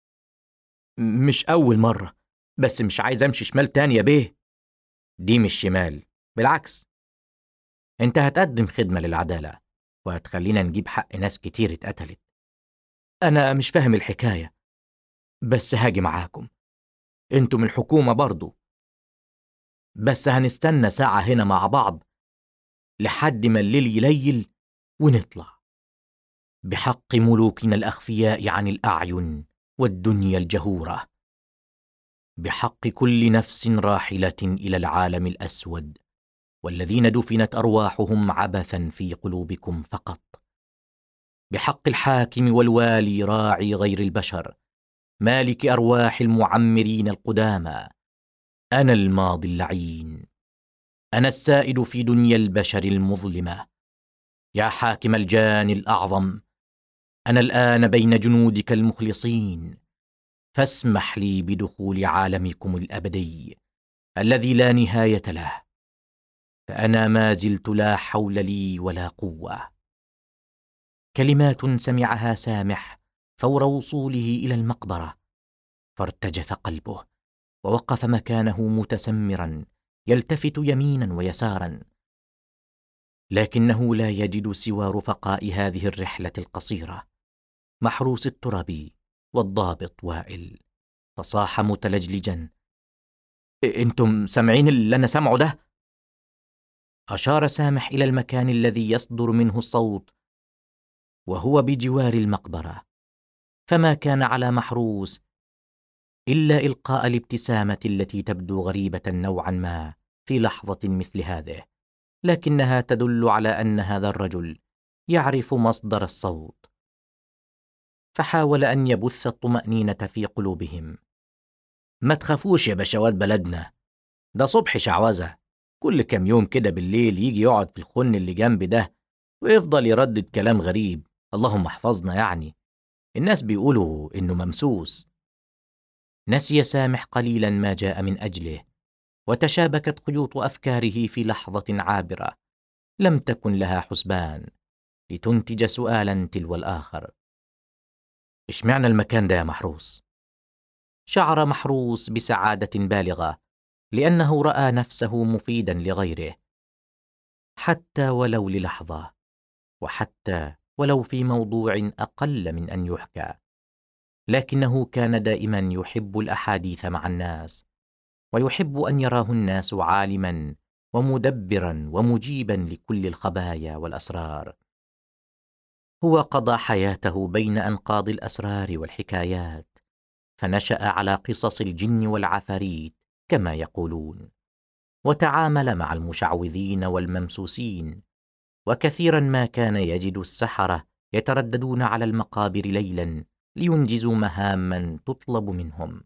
Speaker 1: مش أول مرة، بس مش عايز أمشي شمال تاني يا بيه. دي مش شمال، بالعكس، أنت هتقدم خدمة للعدالة وهتخلينا نجيب حق ناس كتير اتقتلت. أنا مش فاهم الحكاية، بس هاجي معاكم، انتم الحكومة برضو، بس هنستنى ساعة هنا مع بعض لحد ما الليل يليل ونطلع، بحق ملوكنا الأخفياء عن الأعين والدنيا الجهورة، بحق كل نفس راحلة إلى العالم الأسود، والذين دفنت أرواحهم عبثا في قلوبكم فقط، بحق الحاكم والوالي راعي غير البشر، مالك أرواح المعمرين القدامى. أنا الماضي اللعين، أنا السائد في دنيا البشر المظلمة. يا حاكم الجان الأعظم، أنا الآن بين جنودك المخلصين، فاسمح لي بدخول عالمكم الأبدي الذي لا نهاية له، فأنا ما زلت لا حول لي ولا قوة. كلمات سمعها سامح فور وصوله إلى المقبرة، فارتجف قلبه ووقف مكانه متسمرا يلتفت يمينا ويسارا، لكنه لا يجد سوى رفقاء هذه الرحلة القصيرة، محروس الترابي والضابط وائل، فصاح متلجلجا: انتم سامعين اللي انا سامعه ده؟ أشار سامح إلى المكان الذي يصدر منه الصوت وهو بجوار المقبرة، فما كان على محروس إلا إلقاء الابتسامة التي تبدو غريبة نوعا ما في لحظة مثل هذه، لكنها تدل على أن هذا الرجل يعرف مصدر الصوت، فحاول أن يبث الطمأنينة في قلوبهم. ما تخافوش يا بشوات بلدنا، ده صبح شعوذة، كل كام يوم كده بالليل يجي يقعد في الخن اللي جنب ده ويفضل يردد كلام غريب، اللهم احفظنا يعني، الناس بيقولوا إنه ممسوس. نسي سامح قليلا ما جاء من أجله، وتشابكت خيوط أفكاره في لحظة عابرة لم تكن لها حسبان لتنتج سؤالا تلو الآخر: إشمعنى المكان ده يا محروس؟ شعر محروس بسعادة بالغة لأنه رأى نفسه مفيدا لغيره، حتى ولو للحظة، وحتى ولو في موضوع أقل من أن يحكى، لكنه كان دائما يحب الأحاديث مع الناس، ويحب أن يراه الناس عالما ومدبرا ومجيبا لكل الخبايا والأسرار. هو قضى حياته بين أنقاض الأسرار والحكايات، فنشأ على قصص الجن والعفاريت كما يقولون، وتعامل مع المشعوذين والممسوسين، وكثيرا ما كان يجد السحرة يترددون على المقابر ليلا لينجزوا مهاما تطلب منهم،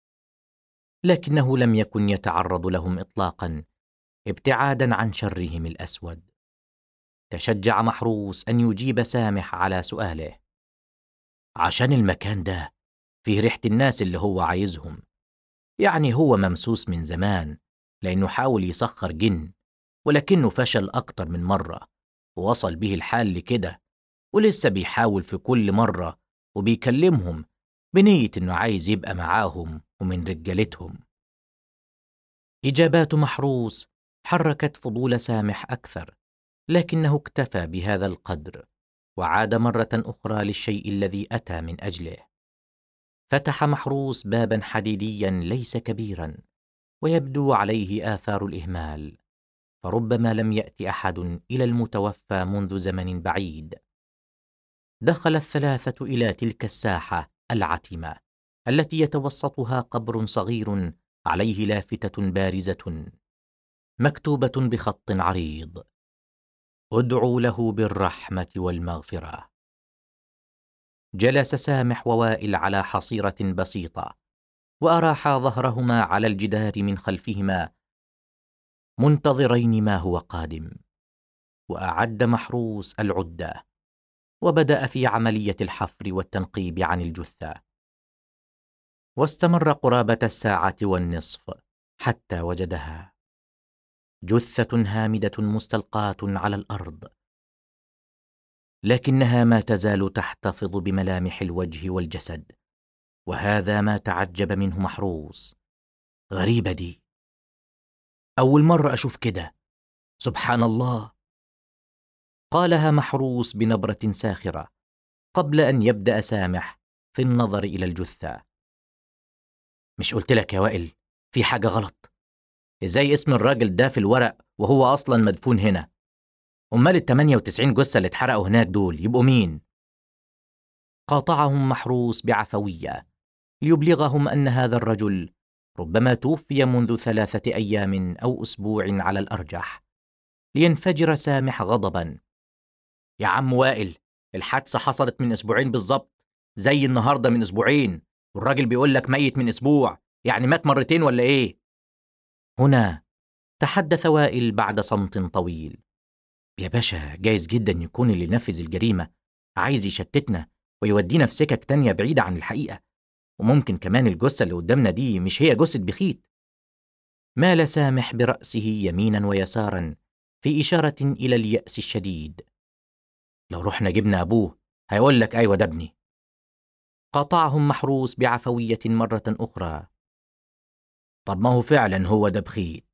Speaker 1: لكنه لم يكن يتعرض لهم إطلاقا ابتعادا عن شرهم الأسود. تشجع محروس أن يجيب سامح على سؤاله: عشان المكان ده فيه ريحة الناس اللي هو عايزهم، يعني هو ممسوس من زمان لأنه حاول يسخر جن، ولكنه فشل أكتر من مرة ووصل به الحال لكده، ولسه بيحاول في كل مرة وبيكلمهم بنية إنه عايز يبقى معاهم ومن رجالتهم. إجابات محروس حركت فضول سامح أكثر، لكنه اكتفى بهذا القدر وعاد مرة أخرى للشيء الذي أتى من أجله. فتح محروس بابا حديديا ليس كبيرا ويبدو عليه آثار الإهمال، فربما لم يأتِ أحد إلى المتوفى منذ زمن بعيد. دخل الثلاثة إلى تلك الساحة العتمة التي يتوسطها قبر صغير عليه لافتة بارزة مكتوبة بخط عريض: ادعوا له بالرحمة والمغفرة. جلس سامح ووائل على حصيرة بسيطة وأراحا ظهرهما على الجدار من خلفهما، منتظرين ما هو قادم. وأعد محروس العدة وبدأ في عملية الحفر والتنقيب عن الجثة، واستمر قرابة الساعة والنصف حتى وجدها، جثة هامدة مستلقاة على الأرض، لكنها ما تزال تحتفظ بملامح الوجه والجسد. وهذا ما تعجب منه محروس. غريبة دي، أول مرة أشوف كده، سبحان الله، قالها محروس بنبرة ساخرة قبل أن يبدأ سامح في النظر إلى الجثة. مش قلت لك يا وائل في حاجة غلط؟ إزاي اسم الراجل ده في الورق وهو أصلا مدفون هنا؟ أمال ال98 جثة اللي اتحرقوا هناك دول يبقوا مين؟ قاطعهم محروس بعفوية ليبلغهم أن هذا الرجل ربما توفي منذ 3 أيام أو أسبوع على الأرجح. لينفجر سامح غضبا: يا عم وائل، الحادثة حصلت من أسبوعين بالظبط، زي النهاردة من أسبوعين، والراجل بيقول لك ميت من أسبوع، يعني مات مرتين ولا إيه؟ هنا تحدث وائل بعد صمت طويل: يا باشا، جايز جدا يكون اللي نفذ الجريمة عايز يشتتنا ويودينا في سكك تانية بعيدة عن الحقيقة، وممكن كمان الجثة اللي قدامنا دي مش هي جثة بخيت. مال سامح برأسه يمينا ويسارا في إشارة إلى اليأس الشديد. لو رحنا جبنا أبوه هيقول لك أيوة ده ابني. قاطعهم محروس بعفوية مرة أخرى: طب ما هو فعلا هو ده بخيت.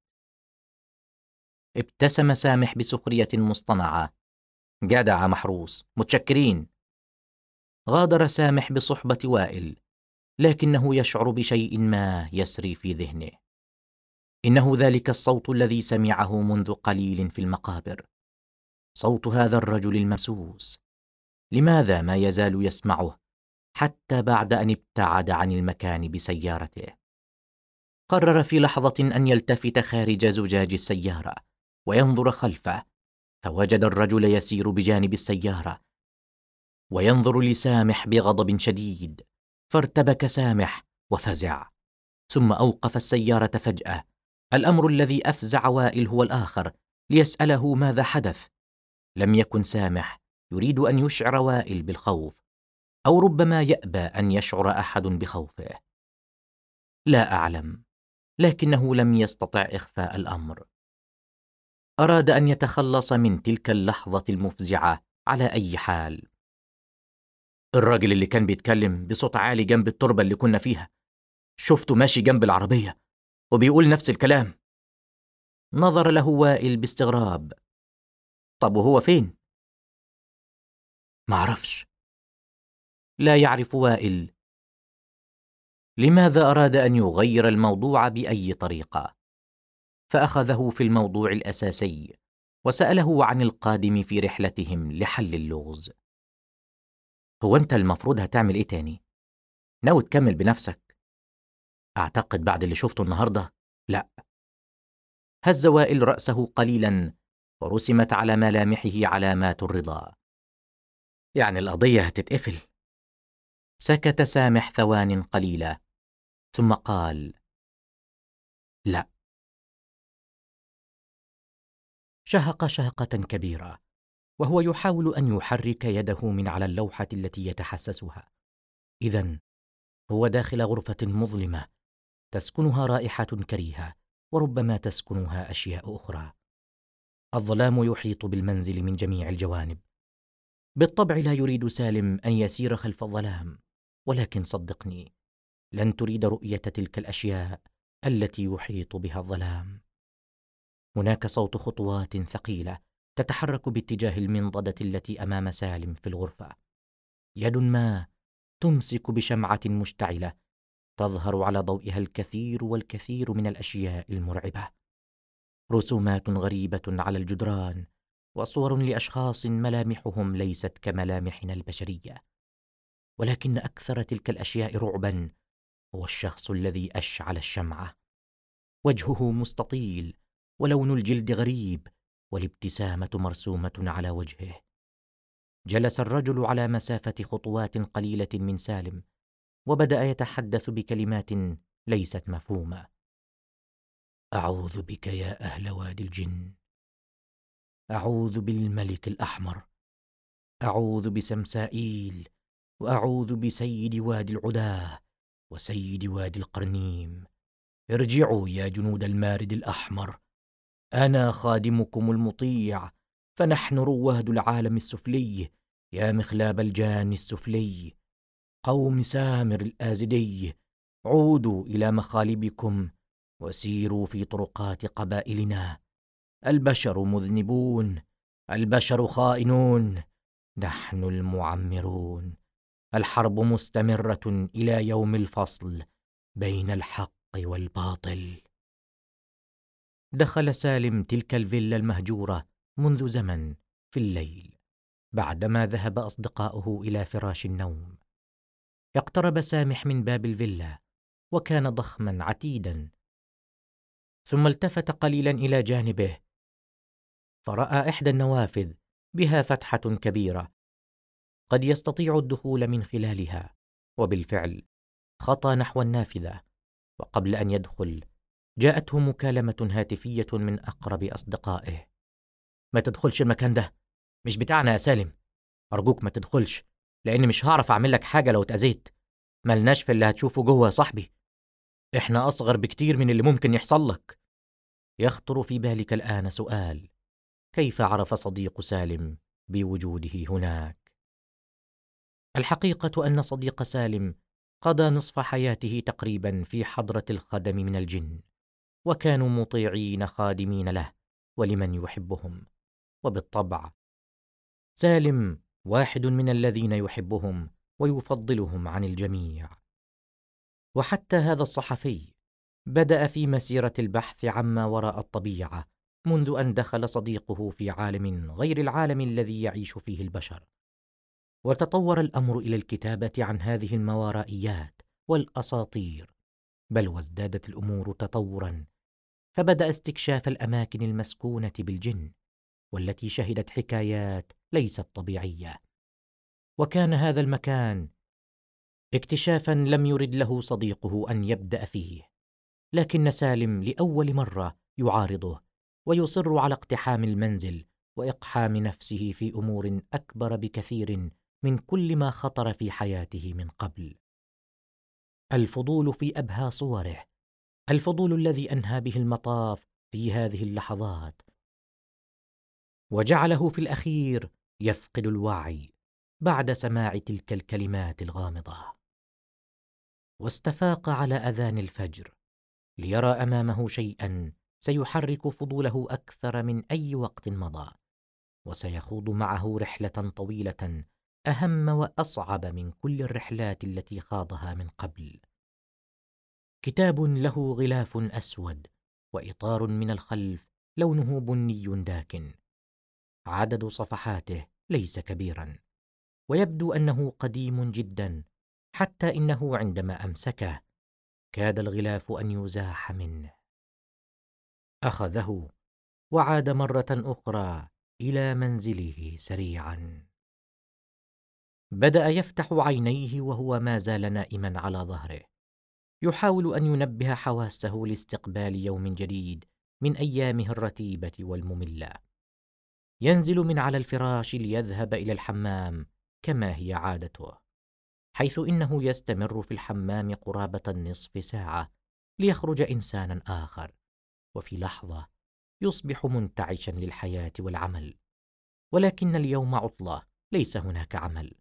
Speaker 1: ابتسم سامح بسخرية مصطنعة: جدع محروس، متشكرين. غادر سامح بصحبة وائل، لكنه يشعر بشيء ما يسري في ذهنه. إنه ذلك الصوت الذي سمعه منذ قليل في المقابر، صوت هذا الرجل الممسوس. لماذا ما يزال يسمعه حتى بعد أن ابتعد عن المكان بسيارته؟ قرر في لحظة أن يلتفت خارج زجاج السيارة وينظر خلفه، فوجد الرجل يسير بجانب السيارة وينظر لسامح بغضب شديد. فارتبك سامح وفزع، ثم أوقف السيارة فجأة. الأمر الذي أفزع وائل هو الآخر، ليسأله ماذا حدث. لم يكن سامح يريد أن يشعر وائل بالخوف، أو ربما يأبى أن يشعر أحد بخوفه، لا أعلم، لكنه لم يستطع إخفاء الأمر. أراد أن يتخلص من تلك اللحظة المفزعة على أي حال. الراجل اللي كان بيتكلم بصوت عالي جنب التربة اللي كنا فيها، شفته ماشي جنب العربية وبيقول نفس الكلام. نظر له وائل باستغراب: طب وهو فين؟ معرفش. لا يعرف وائل لماذا أراد أن يغير الموضوع بأي طريقة، فأخذه في الموضوع الأساسي وسأله عن القادم في رحلتهم لحل اللغز. هو أنت المفروض هتعمل إيه تاني؟ ناوي تكمل بنفسك؟ أعتقد بعد اللي شفته النهاردة لا. هز وائل رأسه قليلا ورسمت على ملامحه علامات الرضا. يعني القضية هتتقفل؟ سكت سامح ثوان قليلة ثم قال: لا. شهق شهقة كبيرة وهو يحاول أن يحرك يده من على اللوحة التي يتحسسها. إذن هو داخل غرفة مظلمة تسكنها رائحة كريهة، وربما تسكنها أشياء أخرى. الظلام يحيط بالمنزل من جميع الجوانب. بالطبع لا يريد سالم أن يسير خلف الظلام، ولكن صدقني، لن تريد رؤية تلك الأشياء التي يحيط بها الظلام. هناك صوت خطوات ثقيلة تتحرك باتجاه المنضدة التي أمام سالم في الغرفة. يد ما تمسك بشمعة مشتعلة تظهر على ضوئها الكثير والكثير من الأشياء المرعبة. رسومات غريبة على الجدران، وصور لأشخاص ملامحهم ليست كملامحنا البشرية. ولكن أكثر تلك الأشياء رعبا هو الشخص الذي أشعل الشمعة. وجهه مستطيل، ولون الجلد غريب، والابتسامة مرسومة على وجهه. جلس الرجل على مسافة خطوات قليلة من سالم، وبدأ يتحدث بكلمات ليست مفهومة. أعوذ بك يا أهل وادي الجن، أعوذ بالملك الأحمر، أعوذ بسمسائيل، وأعوذ بسيد وادي العداه وسيد وادي القرنيم. ارجعوا يا جنود المارد الأحمر، أنا خادمكم المطيع، فنحن رواد العالم السفلي يا مخلاب الجان السفلي. قوم سامر الآزدي، عودوا إلى مخالبكم وسيروا في طرقات قبائلنا. البشر مذنبون، البشر خائنون، نحن المعمرون. الحرب مستمرة إلى يوم الفصل بين الحق والباطل. دخل سالم تلك الفيلا المهجورة منذ زمن في الليل، بعدما ذهب أصدقاؤه إلى فراش النوم. اقترب سامح من باب الفيلا، وكان ضخما عتيدا. ثم التفت قليلا إلى جانبه، فرأى إحدى النوافذ بها فتحة كبيرة قد يستطيع الدخول من خلالها. وبالفعل خطى نحو النافذة، وقبل أن يدخل جاءته مكالمة هاتفية من أقرب أصدقائه. ما تدخلش المكان ده، مش بتاعنا يا سالم، أرجوك ما تدخلش، لأني مش هعرف أعمل لك حاجة لو اتأذيت. ملناش في اللي هتشوفه جوه يا صاحبي، إحنا أصغر بكتير من اللي ممكن يحصل لك. يخطر في بالك الآن سؤال: كيف عرف صديق سالم بوجوده هناك؟ الحقيقة أن صديق سالم قضى نصف حياته تقريبا في حضرة الخدم من الجن، وكانوا مطيعين خادمين له ولمن يحبهم. وبالطبع سالم واحد من الذين يحبهم ويفضلهم عن الجميع. وحتى هذا الصحفي بدأ في مسيرة البحث عما وراء الطبيعة منذ أن دخل صديقه في عالم غير العالم الذي يعيش فيه البشر. وتطور الأمر إلى الكتابة عن هذه الماورائيات والأساطير، بل وازدادت الأمور تطورا، فبدأ استكشاف الأماكن المسكونة بالجن، والتي شهدت حكايات ليست طبيعية. وكان هذا المكان اكتشافا لم يرد له صديقه أن يبدأ فيه، لكن سالم لأول مرة يعارضه، ويصر على اقتحام المنزل وإقحام نفسه في أمور أكبر بكثير من كل ما خطر في حياته من قبل. الفضول في أبهى صوره، الفضول الذي أنهى به المطاف في هذه اللحظات، وجعله في الأخير يفقد الوعي بعد سماع تلك الكلمات الغامضة. واستفاق على أذان الفجر ليرى أمامه شيئا سيحرك فضوله أكثر من أي وقت مضى، وسيخوض معه رحلة طويلة أهم وأصعب من كل الرحلات التي خاضها من قبل. كتاب له غلاف أسود وإطار من الخلف لونه بني داكن. عدد صفحاته ليس كبيرا، ويبدو أنه قديم جدا، حتى إنه عندما أمسكه كاد الغلاف أن يزاح منه. أخذه وعاد مرة أخرى إلى منزله سريعا. بدأ يفتح عينيه وهو ما زال نائما على ظهره، يحاول أن ينبه حواسه لاستقبال يوم جديد من أيامه الرتيبة والمملة. ينزل من على الفراش ليذهب إلى الحمام كما هي عادته، حيث إنه يستمر في الحمام قرابة نصف ساعة ليخرج إنسانا آخر، وفي لحظة يصبح منتعشا للحياة والعمل. ولكن اليوم عطلة، ليس هناك عمل،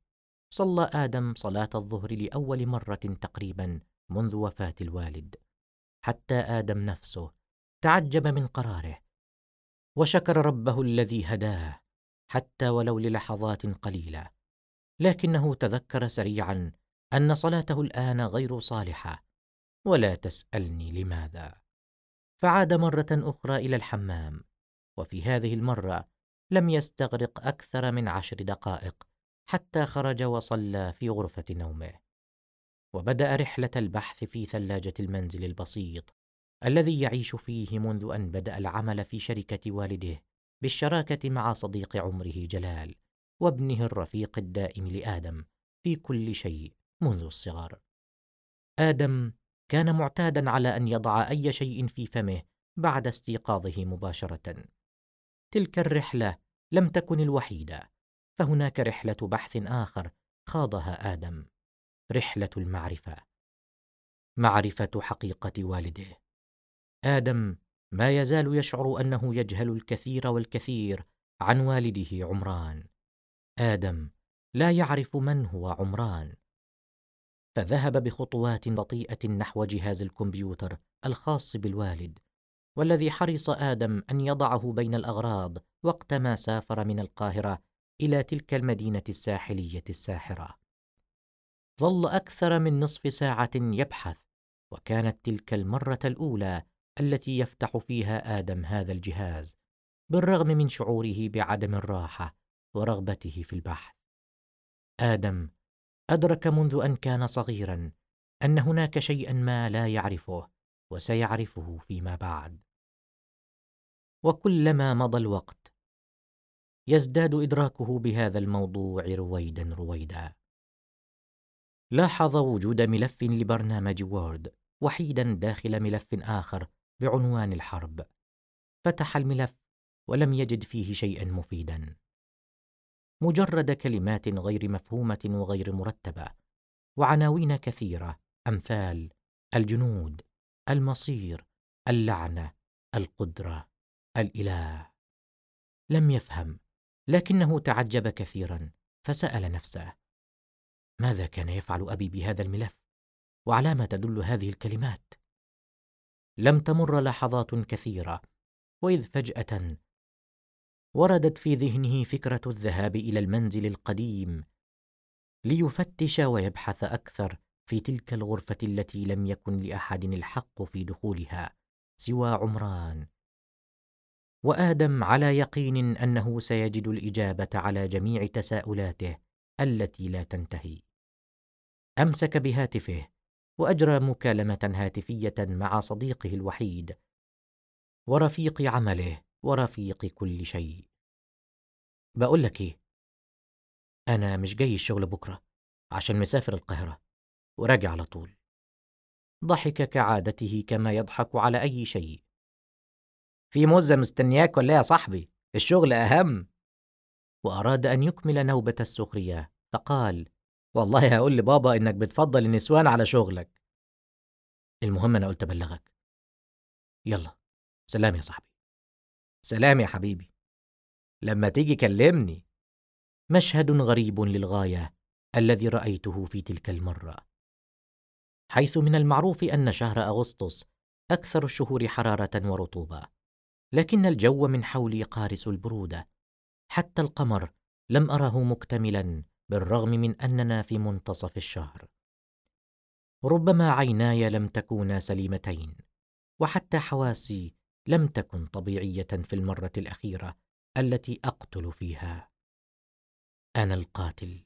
Speaker 1: صلى آدم صلاة الظهر لأول مرة تقريبا منذ وفاة الوالد، حتى آدم نفسه تعجب من قراره، وشكر ربه الذي هداه حتى ولو للحظات قليلة. لكنه تذكر سريعا أن صلاته الآن غير صالحة، ولا تسألني لماذا. فعاد مرة أخرى إلى الحمام، وفي هذه المرة لم يستغرق أكثر من 10 دقائق حتى خرج وصلى في غرفة نومه، وبدأ رحلة البحث في ثلاجة المنزل البسيط الذي يعيش فيه منذ أن بدأ العمل في شركة والده بالشراكة مع صديق عمره جلال وابنه الرفيق الدائم لآدم في كل شيء منذ الصغر. آدم كان معتادا على أن يضع أي شيء في فمه بعد استيقاظه مباشرة. تلك الرحلة لم تكن الوحيدة، فهناك رحلة بحث آخر خاضها آدم، رحلة المعرفة، معرفة حقيقة والده. آدم ما يزال يشعر أنه يجهل الكثير والكثير عن والده عمران. آدم لا يعرف من هو عمران، فذهب بخطوات بطيئة نحو جهاز الكمبيوتر الخاص بالوالد، والذي حرص آدم أن يضعه بين الأغراض وقتما سافر من القاهرة إلى تلك المدينة الساحلية الساحرة. ظل أكثر من نصف ساعة يبحث، وكانت تلك المرة الأولى التي يفتح فيها آدم هذا الجهاز، بالرغم من شعوره بعدم الراحة ورغبته في البحث. آدم أدرك منذ أن كان صغيرا أن هناك شيئا ما لا يعرفه وسيعرفه فيما بعد، وكلما مضى الوقت يزداد إدراكه بهذا الموضوع رويدا رويدا. لاحظ وجود ملف لبرنامج وورد وحيدا داخل ملف آخر بعنوان الحرب. فتح الملف ولم يجد فيه شيئا مفيدا، مجرد كلمات غير مفهومة وغير مرتبة، وعناوين كثيرة أمثال الجنود، المصير، اللعنة، القدرة، الإله. لم يفهم، لكنه تعجب كثيرا، فسأل نفسه: ماذا كان يفعل أبي بهذا الملف؟ وعلى ما تدل هذه الكلمات؟ لم تمر لحظات كثيرة، وإذ فجأة وردت في ذهنه فكرة الذهاب إلى المنزل القديم ليفتش ويبحث أكثر في تلك الغرفة التي لم يكن لأحد الحق في دخولها سوى عمران. وآدم على يقين أنه سيجد الإجابة على جميع تساؤلاته التي لا تنتهي. أمسك بهاتفه وأجرى مكالمة هاتفية مع صديقه الوحيد ورفيق عمله ورفيق كل شيء. بقول لك إيه، أنا مش جاي الشغل بكرة عشان مسافر القاهرة وراجع على طول. ضحك كعادته كما يضحك على أي شيء. في مزة مستنياك ولا يا صاحبي؟ الشغل أهم. وأراد أن يكمل نوبة السخرية، فقال: والله هقول لبابا إنك بتفضل النسوان على شغلك. المهم أنا قلت أبلغك. يلا سلام يا صاحبي. سلام يا حبيبي، لما تيجي كلمني. مشهد غريب للغاية الذي رأيته في تلك المرة، حيث من المعروف أن شهر أغسطس أكثر الشهور حرارة ورطوبة، لكن الجو من حولي قارس البرودة. حتى القمر لم أره مكتملا بالرغم من أننا في منتصف الشهر. ربما عيناي لم تكونا سليمتين، وحتى حواسي لم تكن طبيعية في المرة الأخيرة التي أقتل فيها. أنا القاتل،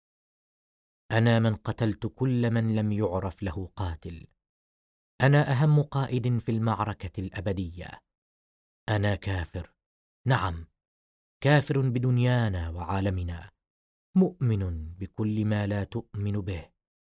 Speaker 1: أنا من قتلت كل من لم يعرف له قاتل. أنا أهم قائد في المعركة الأبدية. أنا كافر، نعم، كافر بدنيانا وعالمنا، مؤمن بكل ما لا تؤمن به.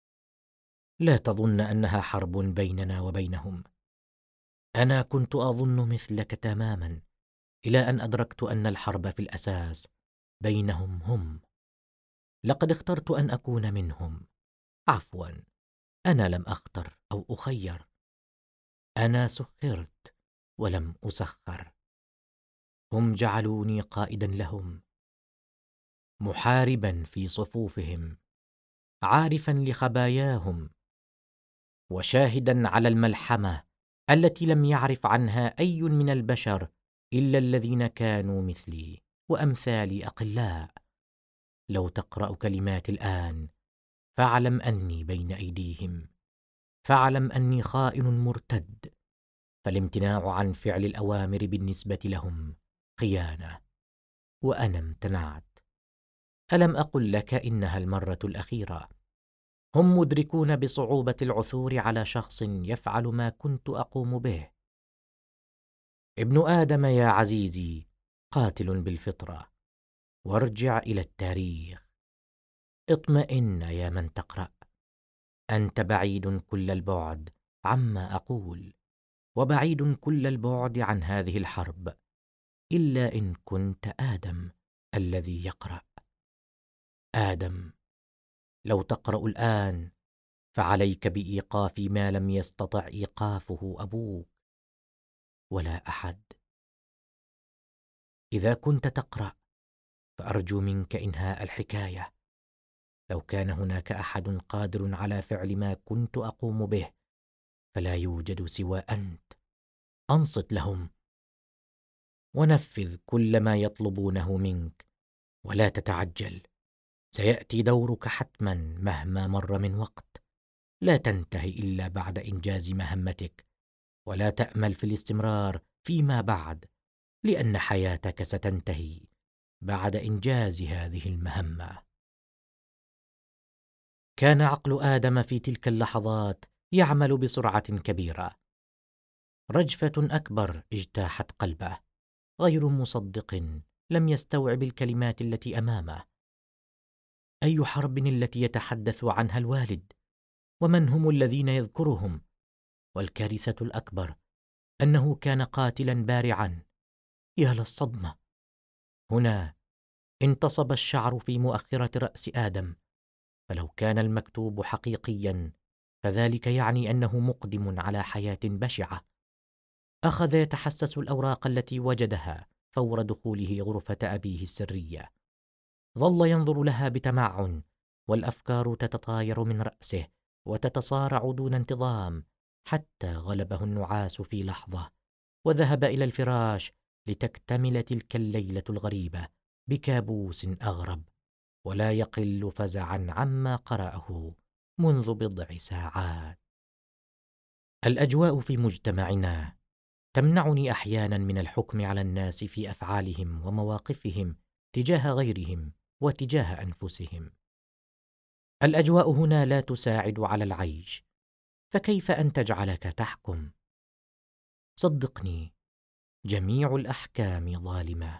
Speaker 1: لا تظن أنها حرب بيننا وبينهم. أنا كنت أظن مثلك تماما، إلى أن أدركت أن الحرب في الأساس بينهم هم. لقد اخترت أن أكون منهم. عفوا، أنا لم أختر أو أخير. أنا سخرت ولم أسخر. هم جعلوني قائدا لهم، محاربا في صفوفهم عارفا لخباياهم، وشاهدا على الملحمة التي لم يعرف عنها أي من البشر إلا الذين كانوا مثلي وأمثالي أقلاء. لو تقرأ كلمات الآن فاعلم أني بين أيديهم، فاعلم أني خائن مرتد، فالامتناع عن فعل الأوامر بالنسبة لهم خيانة، وأنا امتنعت. ألم أقل لك إنها المرة الأخيرة؟ هم مدركون بصعوبة العثور على شخص يفعل ما كنت أقوم به. ابن آدم يا عزيزي قاتل بالفطرة، وارجع إلى التاريخ. اطمئن يا من تقرأ، أنت بعيد كل البعد عما أقول، وبعيد كل البعد عن هذه الحرب، إلا إن كنت آدم الذي يقرأ. آدم، لو تقرأ الآن فعليك بإيقاف ما لم يستطع إيقافه أبوك ولا أحد. إذا كنت تقرأ فأرجو منك إنهاء الحكاية. لو كان هناك أحد قادر على فعل ما كنت أقوم به فلا يوجد سوى أنت. أنصت لهم ونفذ كل ما يطلبونه منك، ولا تتعجل. سيأتي دورك حتما مهما مر من وقت. لا تنتهي إلا بعد إنجاز مهمتك، ولا تأمل في الاستمرار فيما بعد، لأن حياتك ستنتهي بعد إنجاز هذه المهمة. كان عقل آدم في تلك اللحظات يعمل بسرعة كبيرة. رجفة أكبر اجتاحت قلبه، غير مصدق، لم يستوعب الكلمات التي أمامه. أي حرب التي يتحدث عنها الوالد؟ ومن هم الذين يذكرهم؟ والكارثة الأكبر أنه كان قاتلا بارعا. يا للصدمة! هنا انتصب الشعر في مؤخرة رأس آدم، فلو كان المكتوب حقيقيا فذلك يعني أنه مقدم على حياة بشعة. أخذ يتحسس الأوراق التي وجدها فور دخوله غرفة أبيه السرية. ظل ينظر لها بتمعن، والأفكار تتطاير من رأسه وتتصارع دون انتظام، حتى غلبه النعاس في لحظة، وذهب إلى الفراش لتكتمل تلك الليلة الغريبة بكابوس أغرب ولا يقل فزعا عما قرأه منذ بضع ساعات. الأجواء في مجتمعنا تمنعني أحيانا من الحكم على الناس في أفعالهم ومواقفهم تجاه غيرهم وتجاه أنفسهم. الأجواء هنا لا تساعد على العيش، فكيف أن تجعلك تحكم؟ صدقني، جميع الأحكام ظالمة.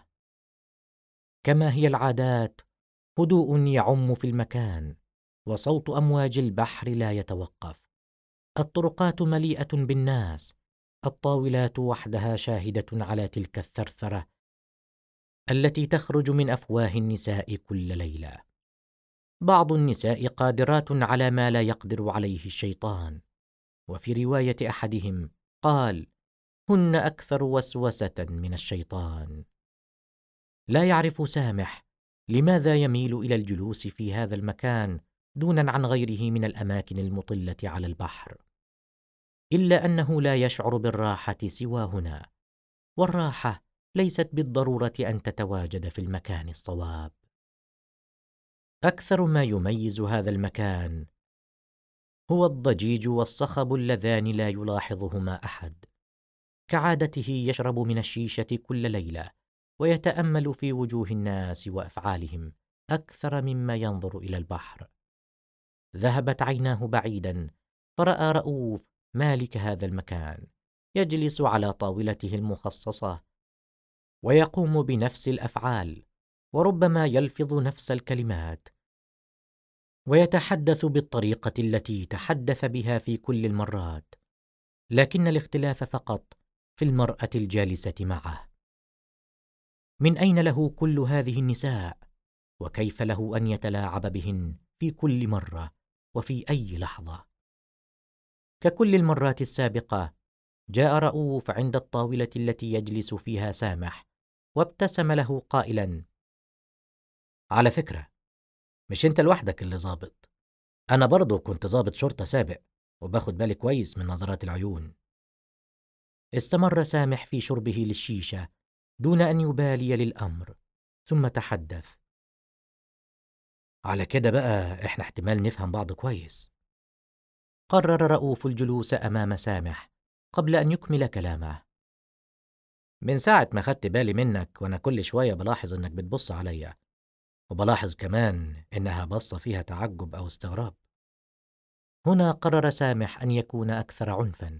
Speaker 1: كما هي العادات، هدوء يعم في المكان، وصوت أمواج البحر لا يتوقف. الطرقات مليئة بالناس، الطاولات وحدها شاهدة على تلك الثرثرة التي تخرج من أفواه النساء كل ليلة. بعض النساء قادرات على ما لا يقدر عليه الشيطان، وفي رواية أحدهم قال: هن أكثر وسوسة من الشيطان. لا يعرف سامح لماذا يميل إلى الجلوس في هذا المكان دونا عن غيره من الأماكن المطلة على البحر، إلا أنه لا يشعر بالراحة سوى هنا، والراحة ليست بالضرورة أن تتواجد في المكان الصواب. أكثر ما يميز هذا المكان هو الضجيج والصخب اللذان لا يلاحظهما أحد. كعادته يشرب من الشيشة كل ليلة، ويتأمل في وجوه الناس وأفعالهم أكثر مما ينظر إلى البحر. ذهبت عيناه بعيدا فرأى رؤوف مالك هذا المكان يجلس على طاولته المخصصة ويقوم بنفس الأفعال، وربما يلفظ نفس الكلمات، ويتحدث بالطريقة التي تحدث بها في كل المرات، لكن الاختلاف فقط في المرأة الجالسة معه. من أين له كل هذه النساء؟ وكيف له أن يتلاعب بهن في كل مرة وفي أي لحظة؟ ككل المرات السابقة، جاء رؤوف عند الطاولة التي يجلس فيها سامح، وابتسم له قائلا: على فكرة، مش أنت لوحدك اللي ظابط، أنا برضه كنت ضابط شرطة سابق، وباخد بالي كويس من نظرات العيون. استمر سامح في شربه للشيشة دون أن يبالي للأمر، ثم تحدث: على كده بقى إحنا احتمال نفهم بعض كويس. قرر رؤوف الجلوس أمام سامح قبل أن يكمل كلامه: من ساعة ما خدت بالي منك وأنا كل شوية بلاحظ إنك بتبص عليا، وبلاحظ كمان إنها بصة فيها تعجب أو استغراب. هنا قرر سامح أن يكون أكثر عنفا.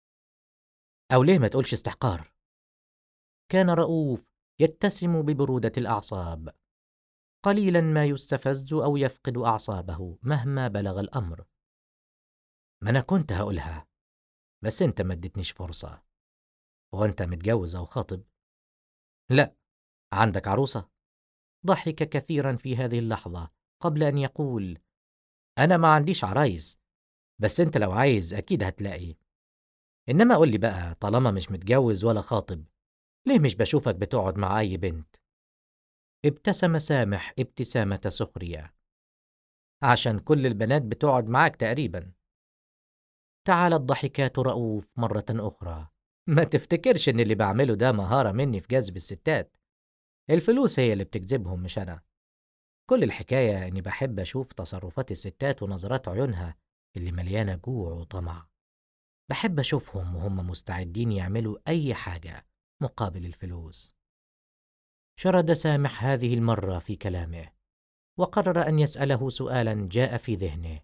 Speaker 1: أو ليه ما تقولش استحقار؟ كان رؤوف يتسم ببرودة الأعصاب، قليلا ما يستفز أو يفقد أعصابه مهما بلغ الأمر. ما أنا كنت هقولها، بس أنت ما اديتنيش فرصة. هو أنت متجوز أو خاطب؟ لا. عندك عروسة؟ ضحك كثيرا في هذه اللحظة قبل أن يقول: أنا ما عنديش عرايس، بس أنت لو عايز أكيد هتلاقي. إنما قول لي بقى، طالما مش متجوز ولا خاطب، ليه مش بشوفك بتقعد مع أي بنت؟ ابتسم سامح ابتسامة سخرية: عشان كل البنات بتقعد معاك تقريبا. تعالت ضحكات رؤوف مرة أخرى: ما تفتكرش إن اللي بعمله ده مهارة مني في جذب الستات. الفلوس هي اللي بتجذبهم مش أنا. كل الحكاية إني بحب أشوف تصرفات الستات ونظرات عيونها اللي مليانة جوع وطمع. بحب أشوفهم وهم مستعدين يعملوا أي حاجة مقابل الفلوس. شرد سامح هذه المرة في كلامه، وقرر أن يسأله سؤالا جاء في ذهنه: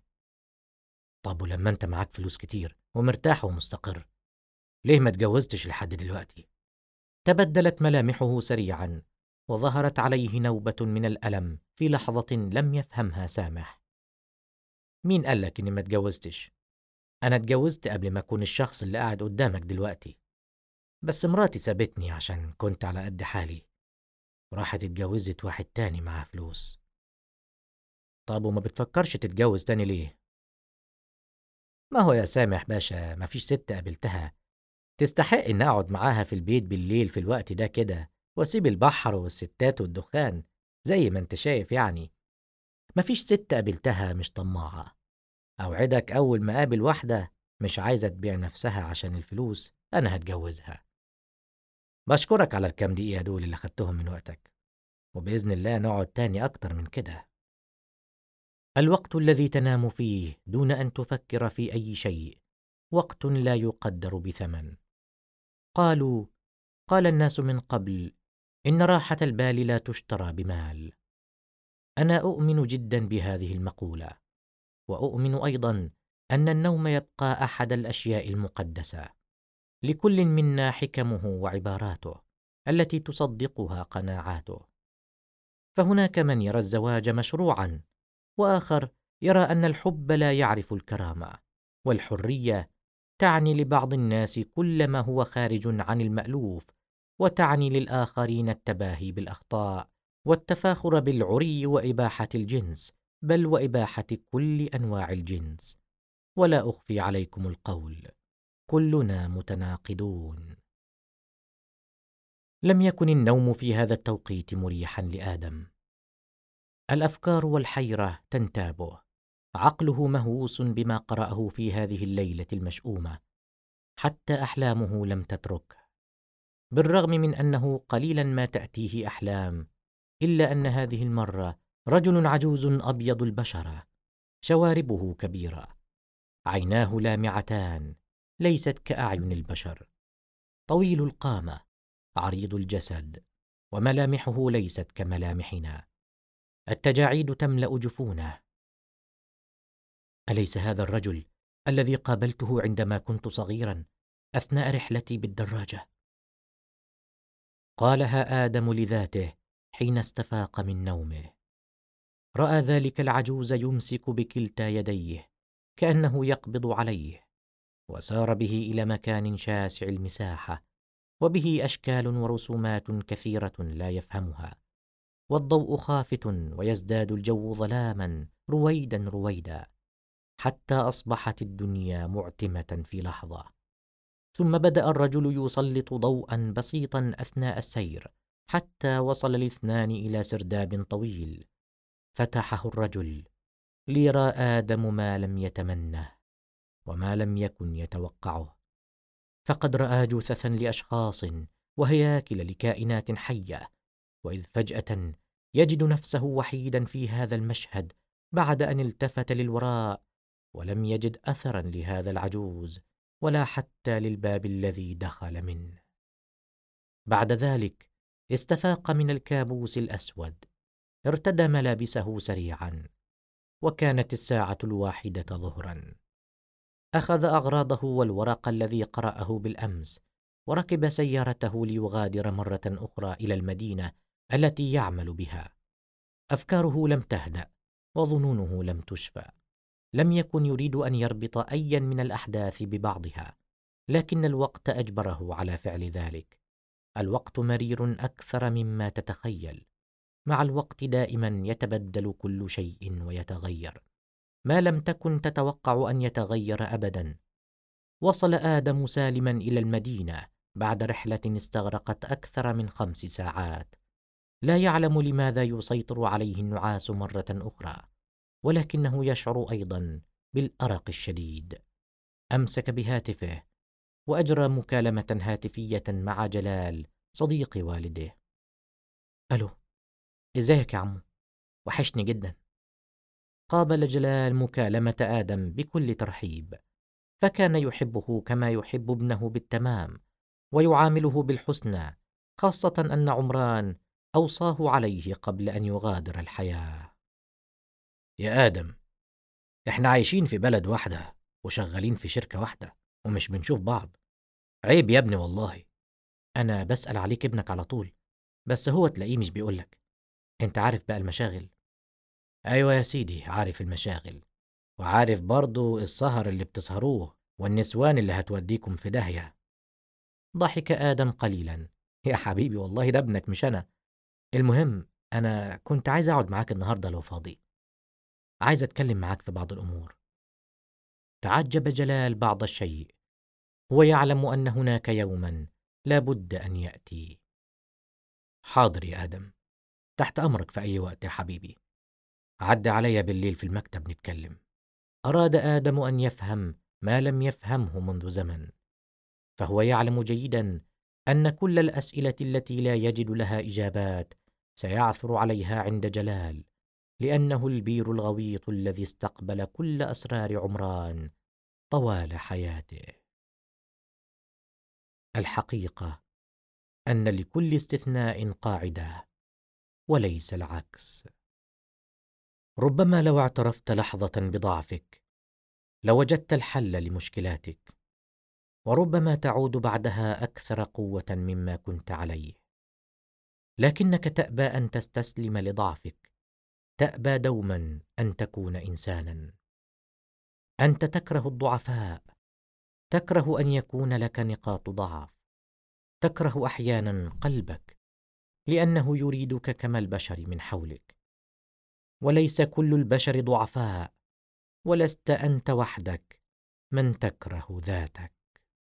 Speaker 1: طب ولما أنت معاك فلوس كتير ومرتاح ومستقر، ليه ما تجوزتش لحد دلوقتي؟ تبدلت ملامحه سريعا، وظهرت عليه نوبة من الألم في لحظة لم يفهمها سامح. مين قالك إني ما اتجوزتش؟ أنا اتجوزت قبل ما أكون الشخص اللي قاعد قدامك دلوقتي، بس مراتي سابتني عشان كنت على قد حالي، وراحت اتجوزت واحد تاني معاه فلوس. طب وما بتفكرش تتجوز تاني ليه؟ ما هو يا سامح باشا، مفيش ست قابلتها تستحق إن أقعد معاها في البيت بالليل في الوقت ده كده، وأسيب البحر والستات والدخان زي ما أنت شايف يعني. مفيش ست قابلتها مش طماعة. أوعدك أول ما أقابل واحدة مش عايزة تبيع نفسها عشان الفلوس، أنا هتجوزها. بشكرك على الكام دقيقة دول اللي خدتهم من وقتك، وبإذن الله نقعد تاني أكتر من كده. الوقت الذي تنام فيه دون أن تفكر في أي شيء وقت لا يقدر بثمن. قال الناس من قبل إن راحة البال لا تشترى بمال. أنا أؤمن جدا بهذه المقولة، وأؤمن أيضا أن النوم يبقى أحد الأشياء المقدسة. لكل منا حكمه وعباراته التي تصدقها قناعاته. فهناك من يرى الزواج مشروعا، وآخر يرى أن الحب لا يعرف الكرامة، والحرية تعني لبعض الناس كل ما هو خارج عن المألوف، وتعني للآخرين التباهي بالأخطاء والتفاخر بالعري وإباحة الجنس، بل وإباحة كل أنواع الجنس. ولا أخفي عليكم القول: كلنا متناقضون. لم يكن النوم في هذا التوقيت مريحا لآدم. الأفكار والحيرة تنتابه، عقله مهووس بما قرأه في هذه الليلة المشؤومة، حتى أحلامه لم تتركه. بالرغم من أنه قليلا ما تأتيه أحلام، إلا أن هذه المرة رجل عجوز أبيض البشرة، شواربه كبيرة، عيناه لامعتان ليست كأعين البشر، طويل القامة، عريض الجسد، وملامحه ليست كملامحنا، التجاعيد تملأ جفونه. أليس هذا الرجل الذي قابلته عندما كنت صغيرا أثناء رحلتي بالدراجة؟ قالها آدم لذاته حين استفاق من نومه. رأى ذلك العجوز يمسك بكلتا يديه كأنه يقبض عليه، وسار به إلى مكان شاسع المساحة، وبه أشكال ورسومات كثيرة لا يفهمها، والضوء خافت ويزداد الجو ظلاما رويدا رويدا، حتى أصبحت الدنيا معتمة في لحظة. ثم بدأ الرجل يسلط ضوءا بسيطا أثناء السير، حتى وصل الاثنان إلى سرداب طويل. فتحه الرجل، ليرى آدم ما لم يتمنه وما لم يكن يتوقعه. فقد رأى جثثا لأشخاص وهياكل لكائنات حية، وإذ فجأة يجد نفسه وحيدا في هذا المشهد بعد أن التفت للوراء ولم يجد أثرا لهذا العجوز ولا حتى للباب الذي دخل منه. بعد ذلك استفاق من الكابوس الأسود، ارتدى ملابسه سريعا، وكانت الساعة 1 ظهرا. أخذ أغراضه والورق الذي قرأه بالأمس، وركب سيارته ليغادر مرة أخرى إلى المدينة التي يعمل بها. أفكاره لم تهدأ وظنونه لم تشفى. لم يكن يريد أن يربط أيا من الأحداث ببعضها، لكن الوقت أجبره على فعل ذلك. الوقت مرير أكثر مما تتخيل. مع الوقت دائما يتبدل كل شيء ويتغير ما لم تكن تتوقع أن يتغير أبدا. وصل آدم سالما إلى المدينة بعد رحلة استغرقت أكثر من 5 ساعات. لا يعلم لماذا يسيطر عليه النعاس مرة أخرى، ولكنه يشعر أيضا بالأرق الشديد. أمسك بهاتفه وأجرى مكالمة هاتفية مع جلال صديق والده. ألو، إزيك يا عمو؟ وحشني جدا. قابل جلال مكالمة آدم بكل ترحيب، فكان يحبه كما يحب ابنه بالتمام، ويعامله بالحسنى، خاصة أن عمران أوصاه عليه قبل أن يغادر الحياة. يا آدم، إحنا عايشين في بلد واحدة وشغالين في شركة واحدة ومش بنشوف بعض. عيب يا ابني والله. أنا بسأل عليك ابنك على طول، بس هو تلاقيه مش بيقولك. انت عارف بقى المشاغل. أيوة يا سيدي، عارف المشاغل، وعارف برضو السهر اللي بتسهروه والنسوان اللي هتوديكم في داهية. ضحك آدم قليلا. يا حبيبي والله ده ابنك مش أنا. المهم أنا كنت عايز أقعد معاك النهاردة لو فاضي. عايز أتكلم معاك في بعض الأمور. تعجب جلال بعض الشيء. هو يعلم أن هناك يوما لا بد أن يأتي. حاضر يا آدم، تحت أمرك في أي وقت يا حبيبي. عد علي بالليل في المكتب نتكلم. أراد آدم أن يفهم ما لم يفهمه منذ زمن، فهو يعلم جيدا أن كل الأسئلة التي لا يجد لها إجابات سيعثر عليها عند جلال، لأنه البير الغويط الذي استقبل كل أسرار عمران طوال حياته. الحقيقة أن لكل استثناء قاعدة وليس العكس. ربما لو اعترفت لحظة بضعفك لوجدت الحل لمشكلاتك، وربما تعود بعدها أكثر قوة مما كنت عليه. لكنك تأبى أن تستسلم لضعفك، تأبى دوما أن تكون إنسانا. أنت تكره الضعفاء، تكره أن يكون لك نقاط ضعف، تكره أحيانا قلبك لأنه يريدك كما البشر من حولك. وليس كل البشر ضعفاء، ولست أنت وحدك من تكره ذاتك.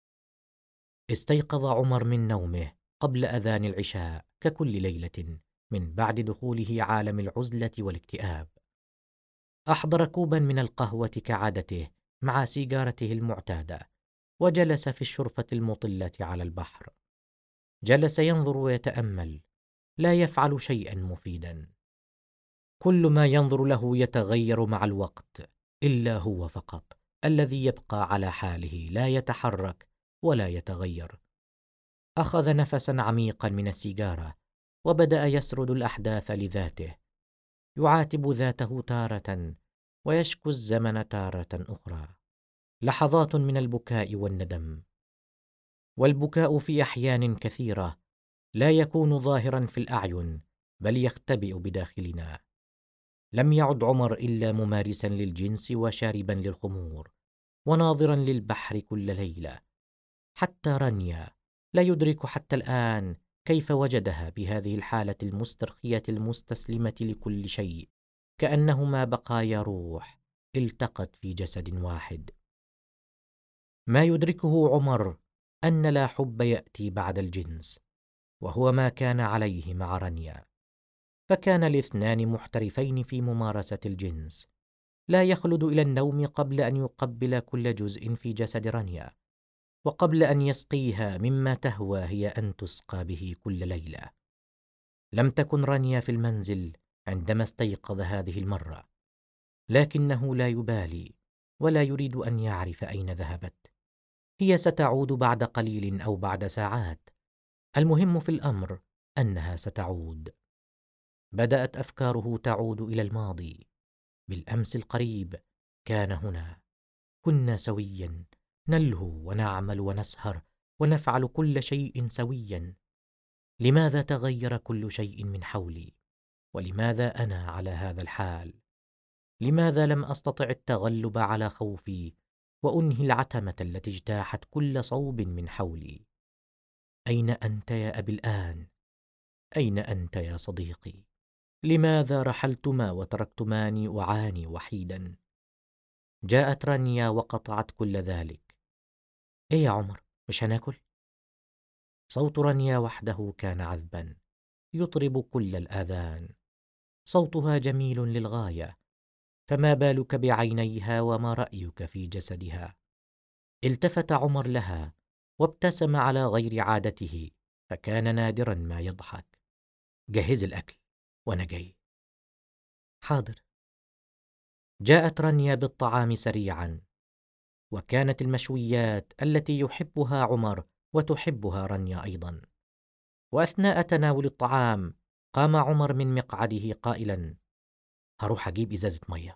Speaker 1: استيقظ عمر من نومه قبل أذان العشاء ككل ليلة من بعد دخوله عالم العزلة والاكتئاب. أحضر كوبا من القهوة كعادته مع سيجارته المعتادة، وجلس في الشرفة المطلة على البحر. جلس ينظر ويتأمل، لا يفعل شيئا مفيدا. كل ما ينظر له يتغير مع الوقت، إلا هو فقط الذي يبقى على حاله، لا يتحرك ولا يتغير. أخذ نفسا عميقا من السيجارة وبدأ يسرد الأحداث لذاته، يعاتب ذاته تارة ويشكو الزمن تارة أخرى. لحظات من البكاء والندم، والبكاء في أحيان كثيرة لا يكون ظاهرا في الأعين بل يختبئ بداخلنا. لم يعد عمر إلا ممارسا للجنس وشاربا للخمور وناظرا للبحر كل ليلة. حتى رانيا لا يدرك حتى الآن كيف وجدها بهذه الحالة المسترخية المستسلمة لكل شيء، كأنهما بقايا روح التقت في جسد واحد. ما يدركه عمر أن لا حب يأتي بعد الجنس، وهو ما كان عليه مع رانيا. فكان الاثنان محترفين في ممارسة الجنس، لا يخلد إلى النوم قبل أن يقبل كل جزء في جسد رانيا، وقبل أن يسقيها مما تهوى هي أن تسقى به كل ليلة. لم تكن رانيا في المنزل عندما استيقظ هذه المرة، لكنه لا يبالي ولا يريد أن يعرف أين ذهبت. هي ستعود بعد قليل أو بعد ساعات، المهم في الأمر أنها ستعود. بدأت أفكاره تعود إلى الماضي. بالأمس القريب كان هنا، كنا سويا، نلهو ونعمل ونسهر ونفعل كل شيء سويا. لماذا تغير كل شيء من حولي؟ ولماذا أنا على هذا الحال؟ لماذا لم أستطع التغلب على خوفي وأنهي العتمة التي اجتاحت كل صوب من حولي؟ أين أنت يا أبي الآن؟ أين أنت يا صديقي؟ لماذا رحلتما وتركتماني أعاني وحيدا؟ جاءت رانيا وقطعت كل ذلك. إيه يا عمر، مش هناكل؟ صوت رانيا وحده كان عذبا يطرب كل الآذان. صوتها جميل للغاية، فما بالك بعينيها وما رأيك في جسدها؟ التفت عمر لها وابتسم على غير عادته، فكان نادرا ما يضحك. جهز الأكل وأنا جاي. حاضر. جاءت رانيا بالطعام سريعا، وكانت المشويات التي يحبها عمر وتحبها رانيا أيضا. وأثناء تناول الطعام قام عمر من مقعده قائلا: هروح أجيب إزازة مية.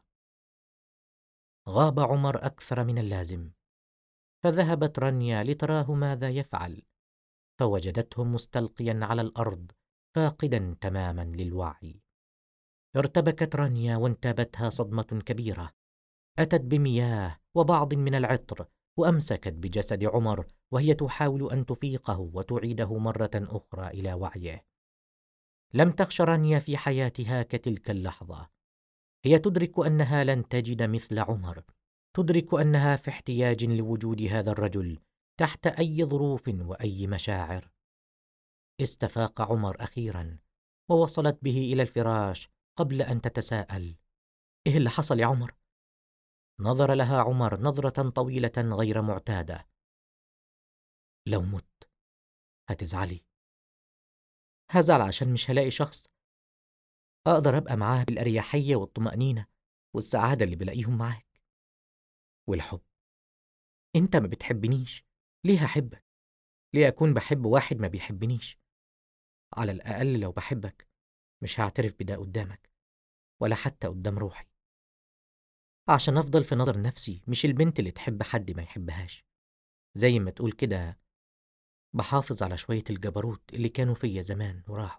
Speaker 1: غاب عمر أكثر من اللازم، فذهبت رانيا لتراه ماذا يفعل، فوجدته مستلقيا على الأرض فاقدا تماما للوعي. ارتبكت رانيا وانتابتها صدمة كبيرة. أتت بمياه وبعض من العطر وأمسكت بجسد عمر وهي تحاول أن تفيقه وتعيده مرة أخرى إلى وعيه. لم تخش رانيا في حياتها كتلك اللحظة. هي تدرك أنها لن تجد مثل عمر، تدرك أنها في احتياج لوجود هذا الرجل تحت أي ظروف وأي مشاعر. استفاق عمر أخيرا ووصلت به إلى الفراش قبل أن تتساءل: إيه اللي حصل يا عمر؟ نظر لها عمر نظرة طويلة غير معتادة. لو مت هتزعلي. هزعل عشان مش هلاقي شخص أقدر أبقى معاه بالأريحية والطمأنينة والسعادة اللي بلاقيهم معاك. والحب، أنت ما بتحبنيش، ليه هحبك؟ ليه أكون بحب واحد ما بيحبنيش؟ على الأقل لو بحبك مش هعترف بده قدامك ولا حتى قدام روحي، عشان أفضل في نظر نفسي مش البنت اللي تحب حد ما يحبهاش. زي ما تقول كده بحافظ على شوية الجبروت اللي كانوا فيا زمان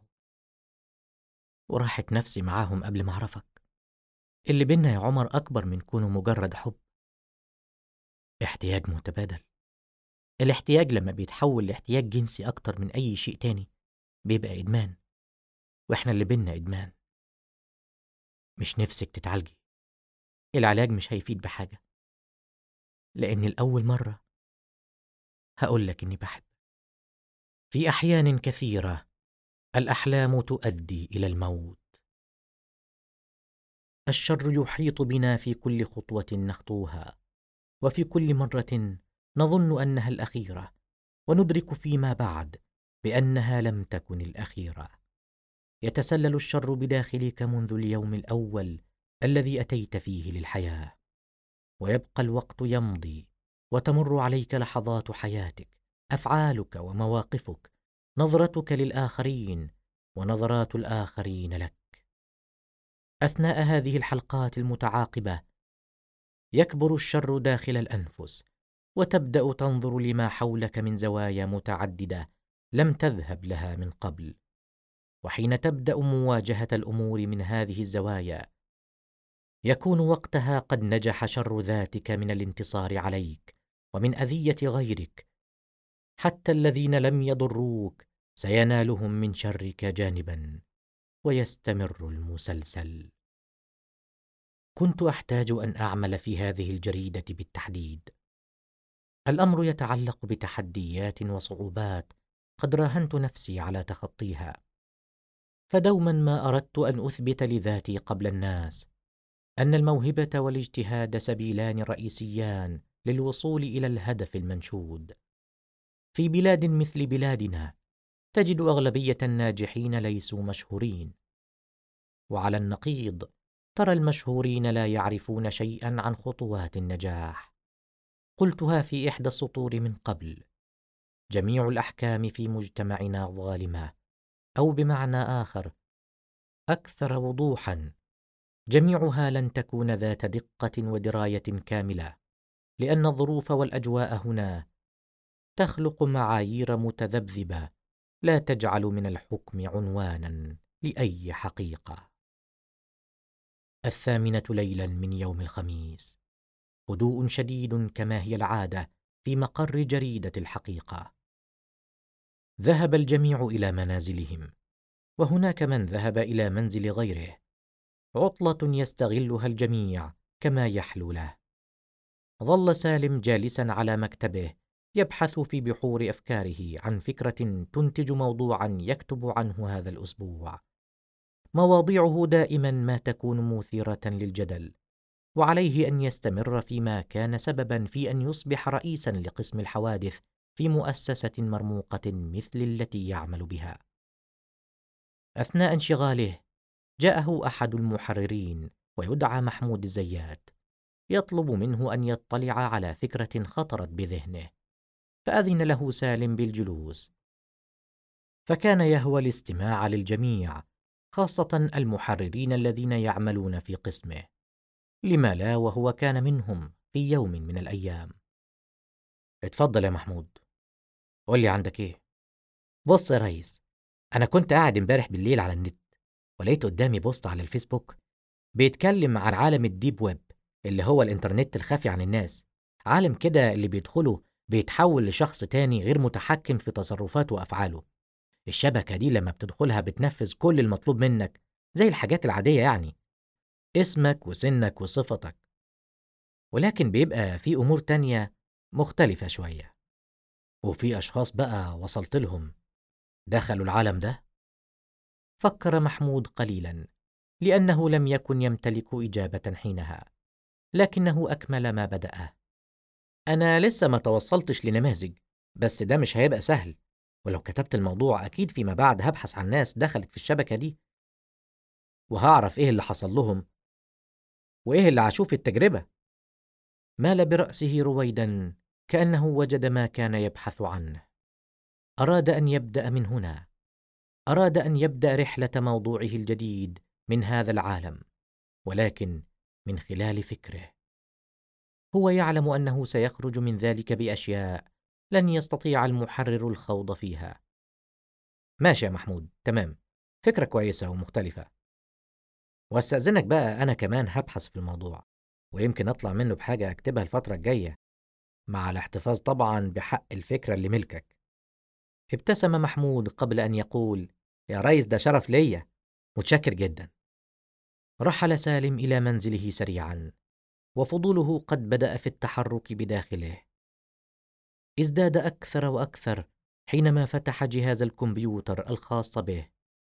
Speaker 1: وراحت نفسي معاهم قبل ما أعرفك. اللي بينا يا عمر أكبر من كونه مجرد حب، احتياج متبادل. الاحتياج لما بيتحول لاحتياج جنسي أكتر من أي شيء تاني بيبقى إدمان، وإحنا اللي بينا إدمان. مش نفسك تتعالجي؟ العلاج مش هيفيد بحاجة، لأن الأول مرة هقولك إني بحب. في أحيان كثيرة الأحلام تؤدي إلى الموت. الشر يحيط بنا في كل خطوة نخطوها، وفي كل مرة نظن أنها الأخيرة، وندرك فيما بعد بأنها لم تكن الأخيرة. يتسلل الشر بداخلك منذ اليوم الأول الذي أتيت فيه للحياة، ويبقى الوقت يمضي وتمر عليك لحظات حياتك، أفعالك ومواقفك، نظرتك للآخرين ونظرات الآخرين لك. أثناء هذه الحلقات المتعاقبة يكبر الشر داخل الأنفس، وتبدأ تنظر لما حولك من زوايا متعددة لم تذهب لها من قبل. وحين تبدأ مواجهة الأمور من هذه الزوايا يكون وقتها قد نجح شر ذاتك من الانتصار عليك ومن أذية غيرك. حتى الذين لم يضروك سينالهم من شرك جانبا، ويستمر المسلسل. كنت أحتاج أن أعمل في هذه الجريدة بالتحديد. الأمر يتعلق بتحديات وصعوبات قد راهنت نفسي على تخطيها، فدوما ما أردت أن أثبت لذاتي قبل الناس أن الموهبة والاجتهاد سبيلان رئيسيان للوصول إلى الهدف المنشود. في بلاد مثل بلادنا تجد أغلبية الناجحين ليسوا مشهورين، وعلى النقيض ترى المشهورين لا يعرفون شيئا عن خطوات النجاح. قلتها في إحدى السطور من قبل: جميع الأحكام في مجتمعنا ظالمة، أو بمعنى آخر أكثر وضوحا، جميعها لن تكون ذات دقة ودراية كاملة، لأن الظروف والأجواء هنا تخلق معايير متذبذبة لا تجعل من الحكم عنوانا لأي حقيقة. 8 ليلا من يوم الخميس، هدوء شديد كما هي العادة في مقر جريدة الحقيقة. ذهب الجميع إلى منازلهم، وهناك من ذهب إلى منزل غيره، عطلة يستغلها الجميع كما يحلو له. ظل سالم جالسا على مكتبه يبحث في بحور أفكاره عن فكرة تنتج موضوعا يكتب عنه هذا الأسبوع. مواضيعه دائما ما تكون مثيرة للجدل، وعليه أن يستمر فيما كان سببا في أن يصبح رئيسا لقسم الحوادث في مؤسسة مرموقة مثل التي يعمل بها. أثناء انشغاله جاءه أحد المحررين ويدعى محمود الزيات، يطلب منه أن يطلع على فكرة خطرت بذهنه، فأذن له سالم بالجلوس. فكان يهوى الاستماع للجميع، خاصة المحررين الذين يعملون في قسمه. لما لا وهو كان منهم في يوم من الأيام. اتفضل يا محمود، قول لي عندك ايه؟ بص يا ريس، أنا كنت قاعد امبارح بالليل على النت، ولقيت قدامي بوست على الفيسبوك بيتكلم عن عالم الديب ويب، اللي هو الإنترنت الخفي عن الناس. عالم كده اللي بيدخله بيتحول لشخص تاني غير متحكم في تصرفاته وأفعاله. الشبكة دي لما بتدخلها بتنفذ كل المطلوب منك زي الحاجات العادية، يعني اسمك وسنك وصفتك، ولكن بيبقى في أمور تانية مختلفة شوية. وفي أشخاص بقى وصلت لهم دخلوا العالم ده. فكر محمود قليلا، لأنه لم يكن يمتلك إجابة حينها، لكنه أكمل ما بدأه: أنا لسه ما توصلتش لنماذج، بس ده مش هيبقى سهل، ولو كتبت الموضوع أكيد فيما بعد هبحث عن ناس دخلت في الشبكة دي، وهعرف إيه اللي حصل لهم وإيه اللي عاشوه في التجربة. مال برأسه رويدا كأنه وجد ما كان يبحث عنه. أراد أن يبدأ من هنا، أراد أن يبدأ رحلة موضوعه الجديد من هذا العالم، ولكن من خلال فكره. هو يعلم أنه سيخرج من ذلك بأشياء لن يستطيع المحرر الخوض فيها. ماشي يا محمود، تمام، فكرة كويسة ومختلفة، واستأذنك بقى أنا كمان هبحث في الموضوع، ويمكن أطلع منه بحاجة أكتبها الفترة الجاية، مع الاحتفاظ طبعا بحق الفكرة اللي ملكك. ابتسم محمود قبل أن يقول: يا ريس ده شرف ليا، متشكر جدا. رحل سالم إلى منزله سريعا، وفضوله قد بدأ في التحرك بداخله. ازداد أكثر وأكثر حينما فتح جهاز الكمبيوتر الخاص به،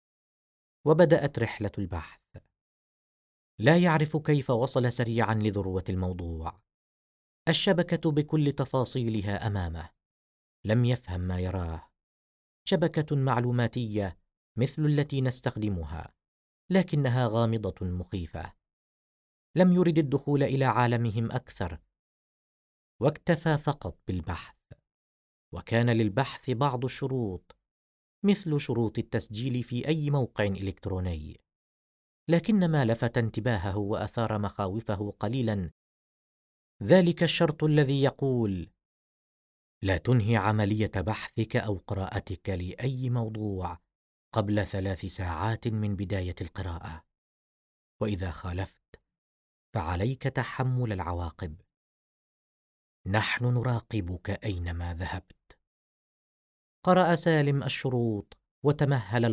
Speaker 1: وبدأت رحلة البحث. لا يعرف كيف وصل سريعا لذروة الموضوع. الشبكة بكل تفاصيلها أمامه، لم يفهم ما يراه. شبكة معلوماتية مثل التي نستخدمها، لكنها غامضة مخيفة. لم يرد الدخول إلى عالمهم أكثر، واكتفى فقط بالبحث. وكان للبحث بعض الشروط، مثل شروط التسجيل في أي موقع إلكتروني. لكن ما لفت انتباهه وأثار مخاوفه قليلا ذلك الشرط الذي يقول: لا تنهي عملية بحثك أو قراءتك لأي موضوع قبل 3 ساعات من بداية القراءة، وإذا خالفت فعليك تحمل العواقب. نحن نراقبك أينما ذهبت. قرأ سالم الشروط وتمهل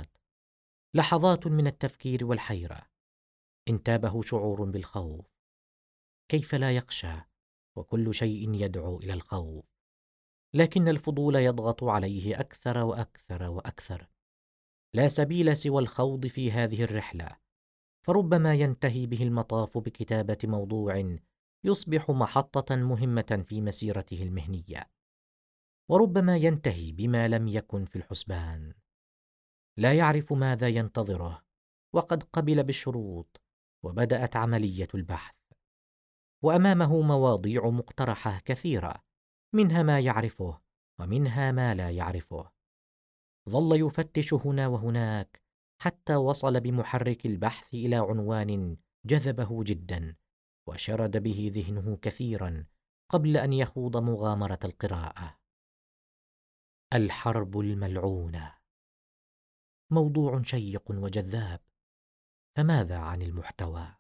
Speaker 1: لحظات من التفكير والحيرة. انتابه شعور بالخوف. كيف لا يخشى وكل شيء يدعو إلى الخوف؟ لكن الفضول يضغط عليه أكثر وأكثر وأكثر. لا سبيل سوى الخوض في هذه الرحلة، فربما ينتهي به المطاف بكتابة موضوع يصبح محطة مهمة في مسيرته المهنية، وربما ينتهي بما لم يكن في الحسبان. لا يعرف ماذا ينتظره، وقد قبل بالشروط وبدأت عملية البحث، وأمامه مواضيع مقترحة كثيرة، منها ما يعرفه ومنها ما لا يعرفه. ظل يفتش هنا وهناك حتى وصل بمحرك البحث إلى عنوان جذبه جدا، وشرد به ذهنه كثيرا قبل أن يخوض مغامرة القراءة. الحرب الملعونة. موضوع شيق وجذاب، فماذا عن المحتوى؟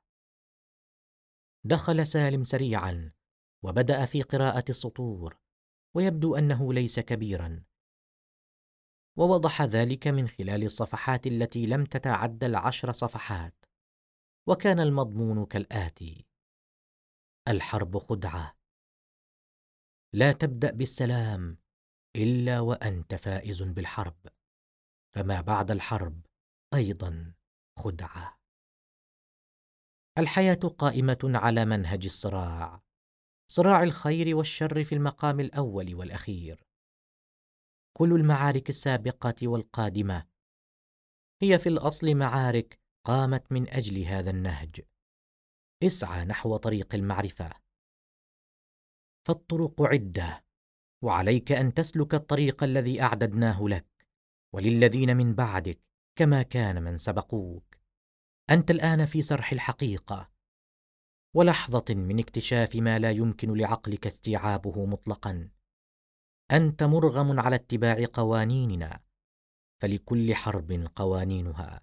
Speaker 1: دخل سالم سريعا وبدأ في قراءة السطور، ويبدو أنه ليس كبيرا، ووضح ذلك من خلال الصفحات التي لم تتعدى 10 صفحات. وكان المضمون كالآتي: الحرب خدعة، لا تبدأ بالسلام إلا وأنت فائز بالحرب، فما بعد الحرب أيضا خدعة. الحياة قائمة على منهج الصراع، صراع الخير والشر في المقام الأول والأخير. كل المعارك السابقة والقادمة هي في الأصل معارك قامت من أجل هذا النهج. اسعى نحو طريق المعرفة، فالطرق عدة، وعليك أن تسلك الطريق الذي أعددناه لك وللذين من بعدك كما كان من سبقوك. أنت الآن في سرح الحقيقة، ولحظة من اكتشاف ما لا يمكن لعقلك استيعابه مطلقا. أنت مرغم على اتباع قوانيننا، فلكل حرب قوانينها،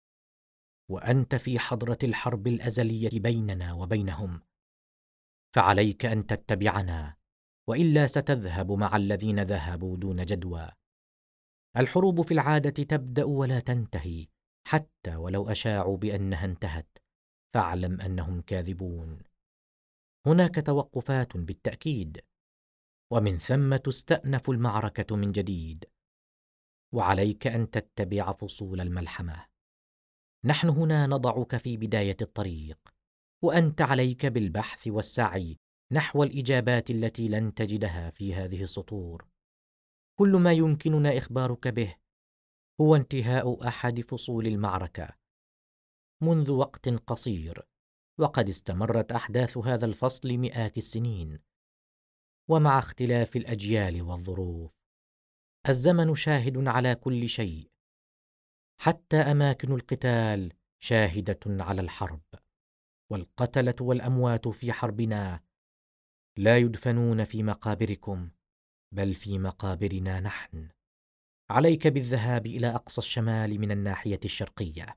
Speaker 1: وأنت في حضرة الحرب الأزلية بيننا وبينهم، فعليك أن تتبعنا، وإلا ستذهب مع الذين ذهبوا دون جدوى. الحروب في العادة تبدأ ولا تنتهي، حتى ولو أشاعوا بأنها انتهت، فاعلم أنهم كاذبون. هناك توقفات بالتأكيد، ومن ثم تستأنف المعركة من جديد، وعليك أن تتبع فصول الملحمة. نحن هنا نضعك في بداية الطريق، وأنت عليك بالبحث والسعي نحو الإجابات التي لن تجدها في هذه السطور. كل ما يمكننا إخبارك به هو انتهاء أحد فصول المعركة منذ وقت قصير، وقد استمرت أحداث هذا الفصل مئات السنين، ومع اختلاف الأجيال والظروف. الزمن شاهد على كل شيء، حتى أماكن القتال شاهدة على الحرب، والقتلة والأموات في حربنا لا يدفنون في مقابركم، بل في مقابرنا نحن. عليك بالذهاب إلى أقصى الشمال من الناحية الشرقية،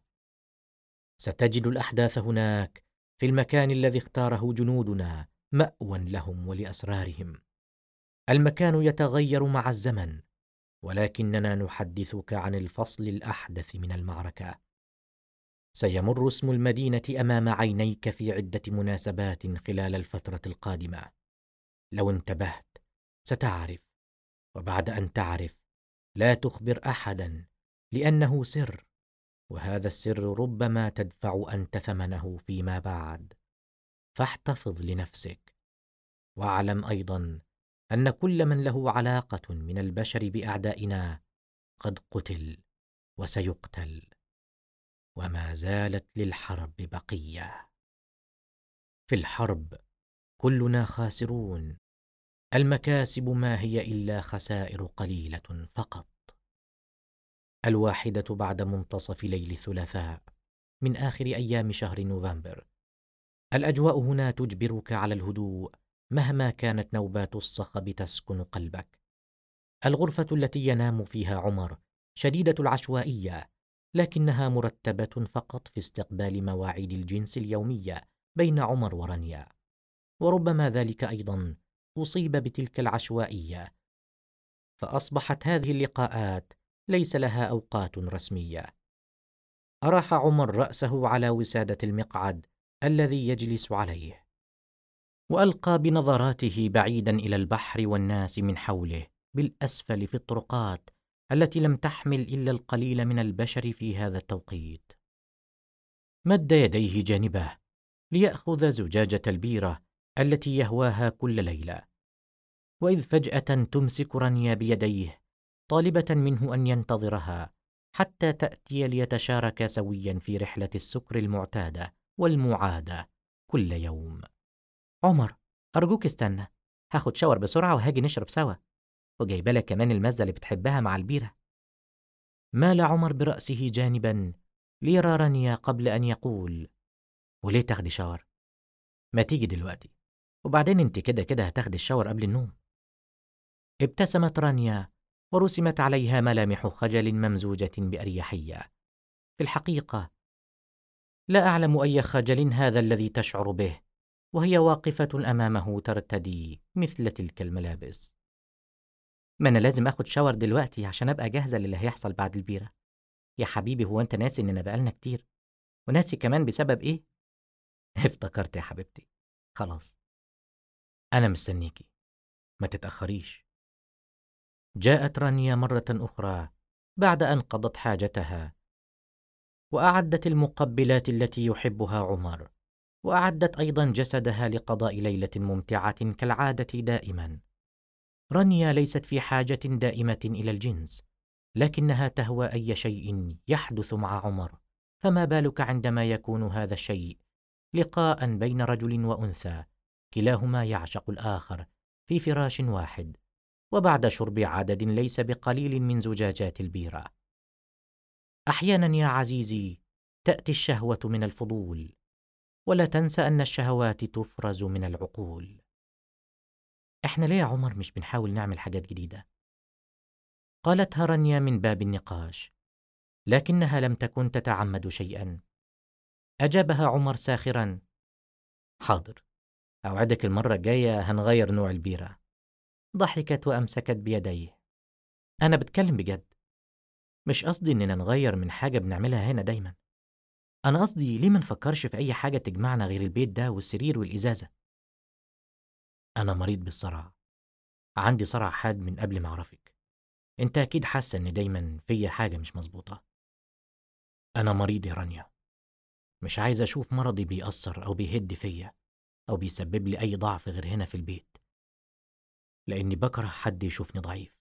Speaker 1: ستجد الأحداث هناك في المكان الذي اختاره جنودنا مأوى لهم ولأسرارهم. المكان يتغير مع الزمن، ولكننا نحدثك عن الفصل الأحدث من المعركة. سيمر اسم المدينة أمام عينيك في عدة مناسبات خلال الفترة القادمة. لو انتبهت ستعرف، وبعد أن تعرف لا تخبر أحدا، لأنه سر، وهذا السر ربما تدفع أنت ثمنه فيما بعد، فاحتفظ لنفسك. واعلم أيضا أن كل من له علاقة من البشر بأعدائنا قد قتل وسيقتل، وما زالت للحرب بقية. في الحرب كلنا خاسرون، المكاسب ما هي إلا خسائر قليلة فقط. 1 بعد منتصف ليل الثلاثاء من آخر أيام شهر نوفمبر. الأجواء هنا تجبرك على الهدوء مهما كانت نوبات الصخب تسكن قلبك. الغرفة التي ينام فيها عمر شديدة العشوائية، لكنها مرتبة فقط في استقبال مواعيد الجنس اليومية بين عمر ورانيا، وربما ذلك أيضا أصيب بتلك العشوائية، فأصبحت هذه اللقاءات ليس لها أوقات رسمية. أراح عمر رأسه على وسادة المقعد الذي يجلس عليه، وألقى بنظراته بعيدا إلى البحر والناس من حوله بالأسفل في الطرقات التي لم تحمل إلا القليل من البشر في هذا التوقيت. مد يديه جانبه ليأخذ زجاجة البيرة التي يهواها كل ليلة، وإذ فجأة تمسك رانيا بيديه طالبة منه أن ينتظرها حتى تأتي ليتشاركا سويا في رحلة السكر المعتادة والمعادة كل يوم. عمر، أرجوك استنى، هاخد شاور بسرعة وهاجي نشرب سوا، وجايبالك كمان المزة اللي بتحبها مع البيرة. مال عمر برأسه جانبا ليرى رانيا قبل أن يقول: وليه تاخدي شاور؟ ما تيجي دلوقتي، وبعدين انت كده كده هتاخدي الشاور قبل النوم. ابتسمت رانيا ورسمت عليها ملامح خجل ممزوجة بأريحية. في الحقيقة لا أعلم أي خجل هذا الذي تشعر به وهي واقفة أمامه ترتدي مثل تلك الملابس. ما أنا لازم أخد شاور دلوقتي عشان أبقى جاهزة للي هيحصل بعد البيرة. يا حبيبي، هو أنت ناسي إننا بقالنا كتير؟ وناسي كمان بسبب إيه؟ افتكرت يا حبيبتي. خلاص، أنا مستنيكي، ما تتأخريش. جاءت رانيا مرة أخرى بعد أن قضت حاجتها، وأعدت المقبلات التي يحبها عمر، وأعدت أيضا جسدها لقضاء ليلة ممتعة كالعادة دائما. رانيا ليست في حاجة دائمة إلى الجنس، لكنها تهوى أي شيء يحدث مع عمر، فما بالك عندما يكون هذا الشيء لقاء بين رجل وأنثى كلاهما يعشق الآخر في فراش واحد، وبعد شرب عدد ليس بقليل من زجاجات البيرة. أحيانا يا عزيزي تأتي الشهوة من الفضول، ولا تنسى أن الشهوات تفرز من العقول. إحنا ليه يا عمر مش بنحاول نعمل حاجات جديدة؟ قالتها رانيا من باب النقاش، لكنها لم تكن تتعمد شيئا. أجابها عمر ساخرا: حاضر، أوعدك المرة الجاية هنغير نوع البيرة. ضحكت وأمسكت بيديه: أنا بتكلم بجد، مش قصدي إننا نغير من حاجة بنعملها هنا دايما. أنا قصدي ليه ما نفكرش في أي حاجة تجمعنا غير البيت ده والسرير والإزازة. أنا مريض بالصرع، عندي صرع حاد من قبل ما أعرفك. أنت أكيد حاسة إن دايما فيا حاجة مش مظبوطة. أنا مريض يا رانيا، مش عايز أشوف مرضي بيأثر أو بيهد فيا أو بيسبب لي أي ضعف غير هنا في البيت، لأني بكره حد يشوفني ضعيف.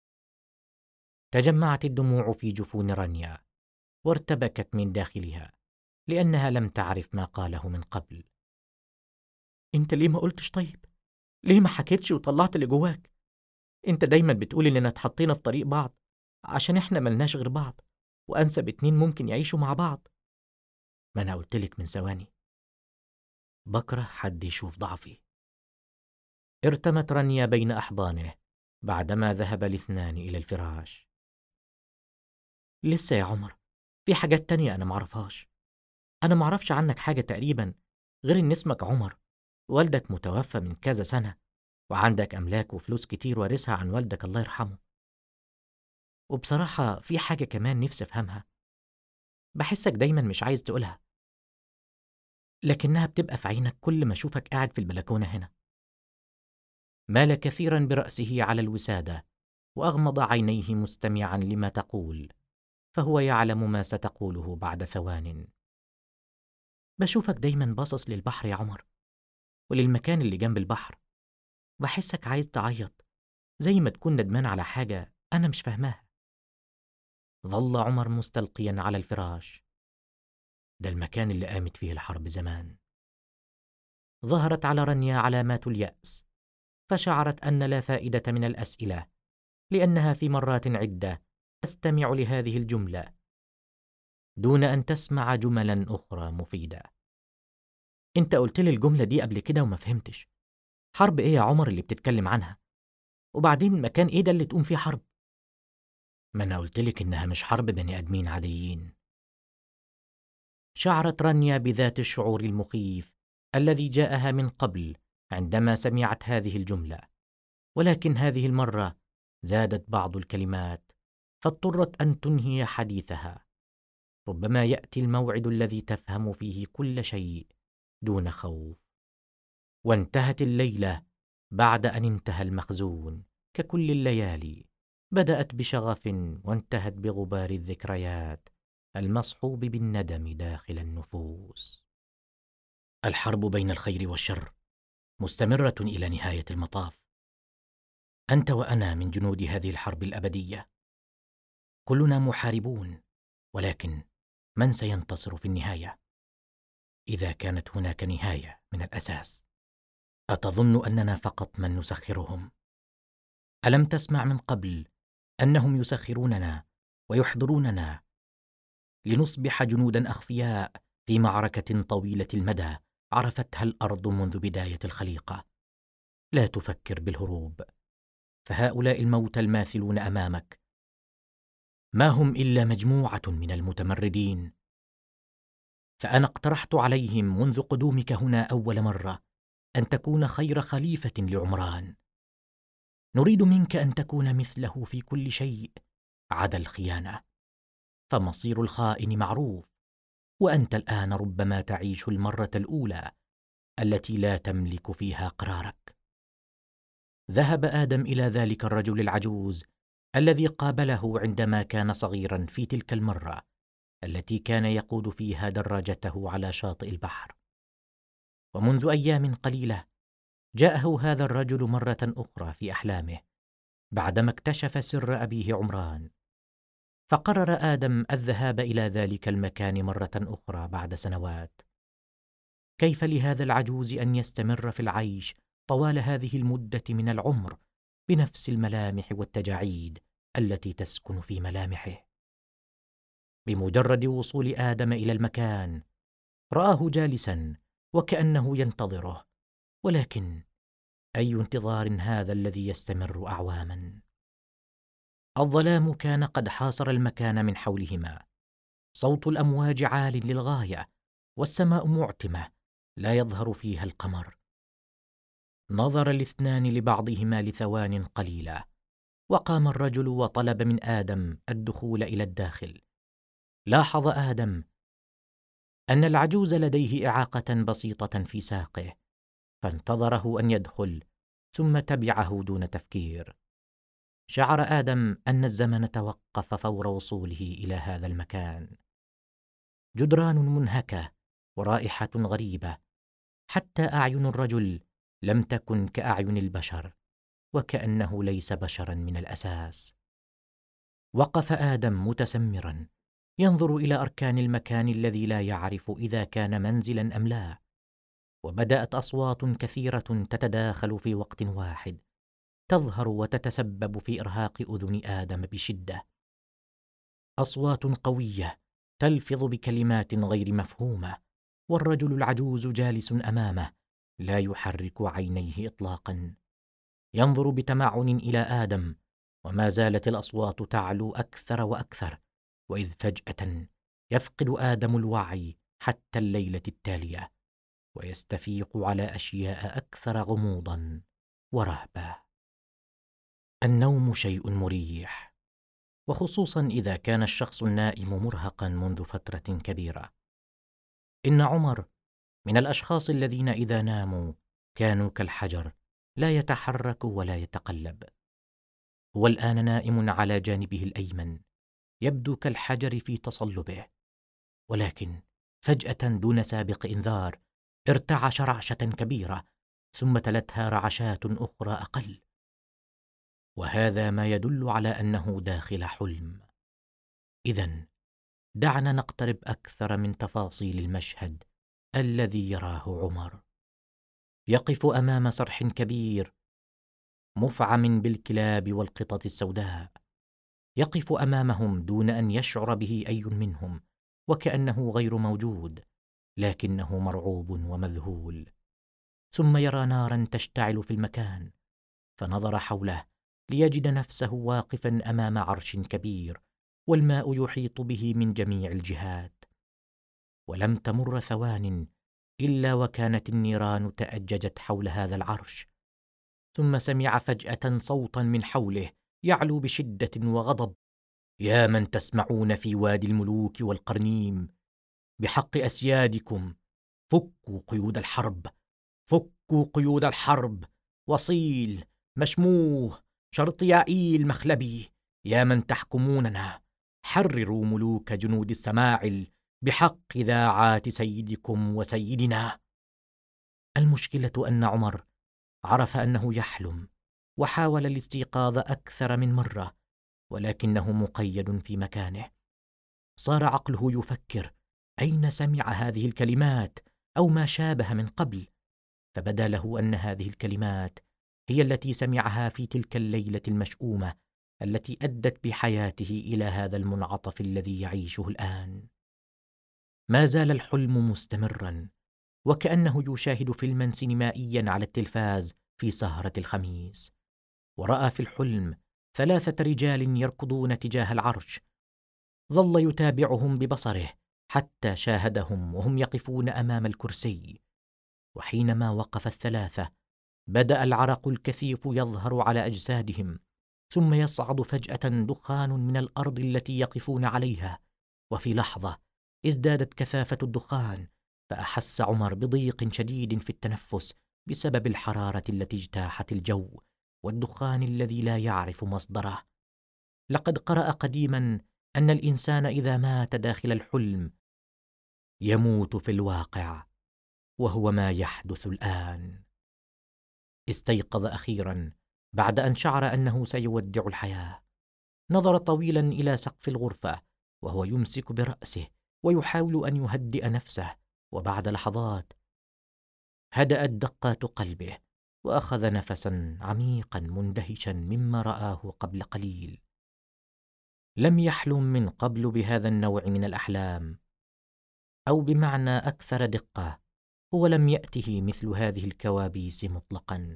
Speaker 1: تجمعت الدموع في جفون رانيا وارتبكت من داخلها، لأنها لم تعرف ما قاله من قبل. أنت ليه ما قلتش؟ طيب ليه ما حكيتش وطلعت اللي جواك؟ أنت دايما بتقول إننا اتحطينا في طريق بعض عشان إحنا ملناش غير بعض، وأنسب اتنين ممكن يعيشوا مع بعض. ما أنا قلتلك من ثواني، بكره حد يشوف ضعفي. ارتمت رانيا بين أحضانه بعدما ذهب الاثنان إلى الفراش. لسه يا عمر، في حاجات تانية أنا معرفهاش. أنا معرفش عنك حاجة تقريبا غير إن اسمك عمر، والدك متوفى من كذا سنة، وعندك أملاك وفلوس كتير وارثها عن والدك الله يرحمه. وبصراحة في حاجة كمان نفسي أفهمها، بحسك دايما مش عايز تقولها، لكنها بتبقى في عينك كل ما أشوفك قاعد في البلكونة هنا. مال كثيرا برأسه على الوسادة وأغمض عينيه مستمعا لما تقول، فهو يعلم ما ستقوله بعد ثوان. بشوفك دايما باصص للبحر يا عمر، وللمكان اللي جنب البحر، بحسك عايز تعيط زي ما تكون ندمان على حاجة أنا مش فاهماها. ظل عمر مستلقيا على الفراش. ده المكان اللي قامت فيه الحرب زمان. ظهرت على رانيا علامات اليأس، فشعرت أن لا فائدة من الأسئلة، لأنها في مرات عدة تستمع لهذه الجملة دون أن تسمع جملا أخرى مفيدة. أنت قلت لي الجملة دي قبل كده وما فهمتش. حرب إيه يا عمر اللي بتتكلم عنها؟ وبعدين مكان إيه ده اللي تقوم فيه حرب؟ ما أنا قلت لك إنها مش حرب بني آدمين عاديين. شعرت رانيا بذات الشعور المخيف الذي جاءها من قبل عندما سمعت هذه الجملة، ولكن هذه المرة زادت بعض الكلمات، فاضطرت أن تنهي حديثها. ربما يأتي الموعد الذي تفهم فيه كل شيء دون خوف. وانتهت الليلة بعد أن انتهى المخزون ككل الليالي. بدأت بشغف وانتهت بغبار الذكريات المصحوب بالندم داخل النفوس. الحرب بين الخير والشر مستمرة إلى نهاية المطاف. أنت وأنا من جنود هذه الحرب الأبدية. كلنا محاربون، ولكن من سينتصر في النهاية؟ إذا كانت هناك نهاية من الأساس، أتظن أننا فقط من نسخرهم؟ ألم تسمع من قبل أنهم يسخروننا ويحضروننا لنصبح جنودا أخفياء في معركة طويلة المدى عرفتها الأرض منذ بداية الخليقة؟ لا تفكر بالهروب، فهؤلاء الموتى الماثلون أمامك ما هم إلا مجموعة من المتمردين. فأنا اقترحت عليهم منذ قدومك هنا أول مرة أن تكون خير خليفة لعمران. نريد منك أن تكون مثله في كل شيء عدا الخيانة، فمصير الخائن معروف، وأنت الآن ربما تعيش المرة الأولى التي لا تملك فيها قرارك. ذهب آدم إلى ذلك الرجل العجوز الذي قابله عندما كان صغيرا في تلك المرة التي كان يقود فيها دراجته على شاطئ البحر. ومنذ أيام قليلة جاءه هذا الرجل مرة أخرى في أحلامه بعدما اكتشف سر أبيه عمران، فقرر آدم الذهاب إلى ذلك المكان مرة أخرى بعد سنوات. كيف لهذا العجوز أن يستمر في العيش طوال هذه المدة من العمر بنفس الملامح والتجاعيد التي تسكن في ملامحه؟ بمجرد وصول آدم إلى المكان رآه جالسا وكأنه ينتظره، ولكن أي انتظار هذا الذي يستمر أعواما؟ الظلام كان قد حاصر المكان من حولهما، صوت الأمواج عال للغاية، والسماء معتمة لا يظهر فيها القمر. نظر الاثنان لبعضهما لثوان قليلة، وقام الرجل وطلب من آدم الدخول إلى الداخل. لاحظ آدم أن العجوز لديه إعاقة بسيطة في ساقه، فانتظره أن يدخل ثم تبعه دون تفكير. شعر آدم أن الزمن توقف فور وصوله إلى هذا المكان. جدران منهكة ورائحة غريبة، حتى أعين الرجل لم تكن كأعين البشر، وكأنه ليس بشرا من الأساس. وقف آدم متسمرا ينظر إلى أركان المكان الذي لا يعرف إذا كان منزلا أم لا، وبدأت أصوات كثيرة تتداخل في وقت واحد تظهر وتتسبب في إرهاق أذن آدم بشدة. أصوات قوية تلفظ بكلمات غير مفهومة، والرجل العجوز جالس أمامه لا يحرك عينيه إطلاقا، ينظر بتمعن إلى آدم، وما زالت الأصوات تعلو أكثر وأكثر، وإذ فجأة يفقد آدم الوعي حتى الليلة التالية، ويستفيق على أشياء أكثر غموضا ورهبة. النوم شيء مريح، وخصوصا إذا كان الشخص النائم مرهقا منذ فترة كبيرة. إن عمر من الأشخاص الذين إذا ناموا كانوا كالحجر، لا يتحرك ولا يتقلب. هو الآن نائم على جانبه الأيمن، يبدو كالحجر في تصلبه، ولكن فجأة دون سابق إنذار ارتعش رعشة كبيرة، ثم تلتها رعشات أخرى أقل، وهذا ما يدل على أنه داخل حلم. إذن دعنا نقترب أكثر من تفاصيل المشهد الذي يراه عمر. يقف أمام صرح كبير مفعم بالكلاب والقطط السوداء، يقف أمامهم دون أن يشعر به أي منهم، وكأنه غير موجود، لكنه مرعوب ومذهول. ثم يرى نارا تشتعل في المكان، فنظر حوله ليجد نفسه واقفا أمام عرش كبير، والماء يحيط به من جميع الجهات. ولم تمر ثوان إلا وكانت النيران تأججت حول هذا العرش، ثم سمع فجأة صوتا من حوله يعلو بشدة وغضب: يا من تسمعون في وادي الملوك والقرنيم، بحق أسيادكم فكوا قيود الحرب، فكوا قيود الحرب، وصيل، مشموه، شرطيائيل، مخلبي، يا من تحكموننا، حرروا ملوك جنود السماعل بحق ذاعات سيدكم وسيدنا. المشكلة أن عمر عرف أنه يحلم، وحاول الاستيقاظ أكثر من مرة، ولكنه مقيد في مكانه. صار عقله يفكر أين سمع هذه الكلمات أو ما شابه من قبل، فبدا له أن هذه الكلمات هي التي سمعها في تلك الليلة المشؤومة التي أدت بحياته إلى هذا المنعطف الذي يعيشه الآن. ما زال الحلم مستمرا، وكأنه يشاهد فيلما سينمائيا على التلفاز في سهرة الخميس. ورأى في الحلم 3 رجال يركضون تجاه العرش. ظل يتابعهم ببصره حتى شاهدهم وهم يقفون أمام الكرسي. وحينما وقف ال3 بدأ العرق الكثيف يظهر على أجسادهم، ثم يصعد فجأة دخان من الأرض التي يقفون عليها، وفي لحظة ازدادت كثافة الدخان، فأحس عمر بضيق شديد في التنفس بسبب الحرارة التي اجتاحت الجو والدخان الذي لا يعرف مصدره. لقد قرأ قديما أن الإنسان إذا مات داخل الحلم يموت في الواقع، وهو ما يحدث الآن. استيقظ أخيرا بعد أن شعر أنه سيودع الحياة. نظر طويلا إلى سقف الغرفة وهو يمسك برأسه ويحاول أن يهدئ نفسه، وبعد لحظات هدأت دقات قلبه وأخذ نفسا عميقا مندهشا مما رآه قبل قليل. لم يحلم من قبل بهذا النوع من الأحلام، أو بمعنى أكثر دقة، هو لم يأته مثل هذه الكوابيس مطلقا.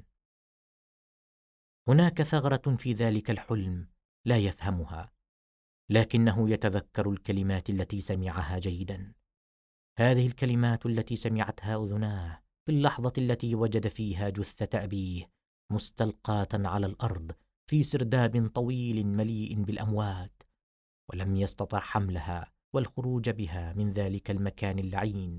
Speaker 1: هناك ثغرة في ذلك الحلم لا يفهمها، لكنه يتذكر الكلمات التي سمعها جيدا. هذه الكلمات التي سمعتها أذناه في اللحظة التي وجد فيها جثة أبيه مستلقاة على الأرض في سرداب طويل مليء بالأموات، ولم يستطع حملها والخروج بها من ذلك المكان اللعين.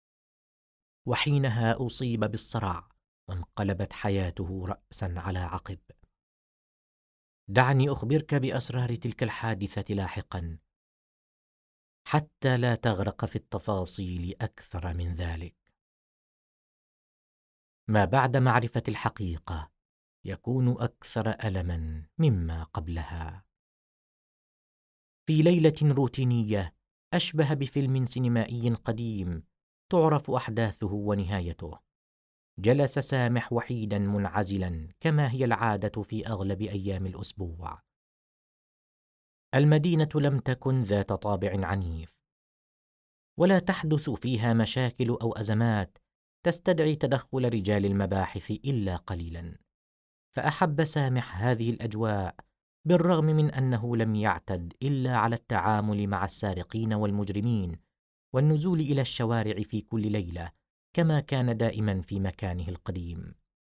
Speaker 1: وحينها أصيب بالصرع وانقلبت حياته رأسا على عقب. دعني أخبرك بأسرار تلك الحادثة لاحقا، حتى لا تغرق في التفاصيل أكثر من ذلك. ما بعد معرفة الحقيقة يكون أكثر ألما مما قبلها. في ليلة روتينية أشبه بفيلم سينمائي قديم تعرف أحداثه ونهايته، جلس سامح وحيدا منعزلا كما هي العادة في أغلب أيام الأسبوع. المدينة لم تكن ذات طابع عنيف، ولا تحدث فيها مشاكل أو أزمات تستدعي تدخل رجال المباحث إلا قليلا. فأحب سامح هذه الأجواء بالرغم من أنه لم يعتد إلا على التعامل مع السارقين والمجرمين والنزول إلى الشوارع في كل ليلة كما كان دائما في مكانه القديم.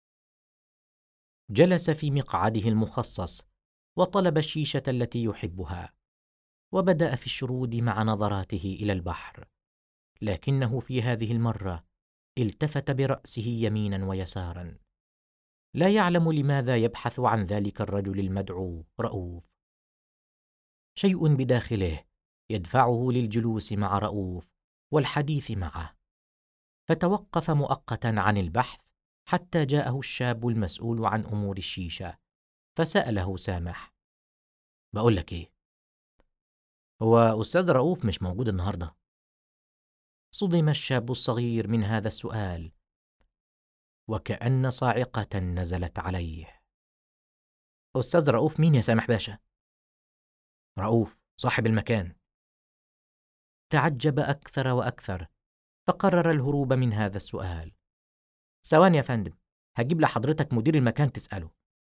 Speaker 1: جلس في مقعده المخصص وطلب الشيشة التي يحبها، وبدأ في الشرود مع نظراته إلى البحر، لكنه في هذه المرة التفت برأسه يمينا ويسارا. لا يعلم لماذا يبحث عن ذلك الرجل المدعو رؤوف. شيء بداخله يدفعه للجلوس مع رؤوف والحديث معه. فتوقف مؤقتا عن البحث حتى جاءه الشاب المسؤول عن أمور الشيشة، فسأله سامح: بقول لك إيه، هو أستاذ رؤوف مش موجود النهاردة؟ صدم الشاب الصغير من هذا السؤال، وكأن صاعقة نزلت عليه. أستاذ رؤوف مين يا سامح باشا؟ رؤوف صاحب المكان. تعجب أكثر وأكثر، فقرر الهروب من هذا السؤال. ثواني يا فندم، هجيب لحضرتك مدير المكان تسأله.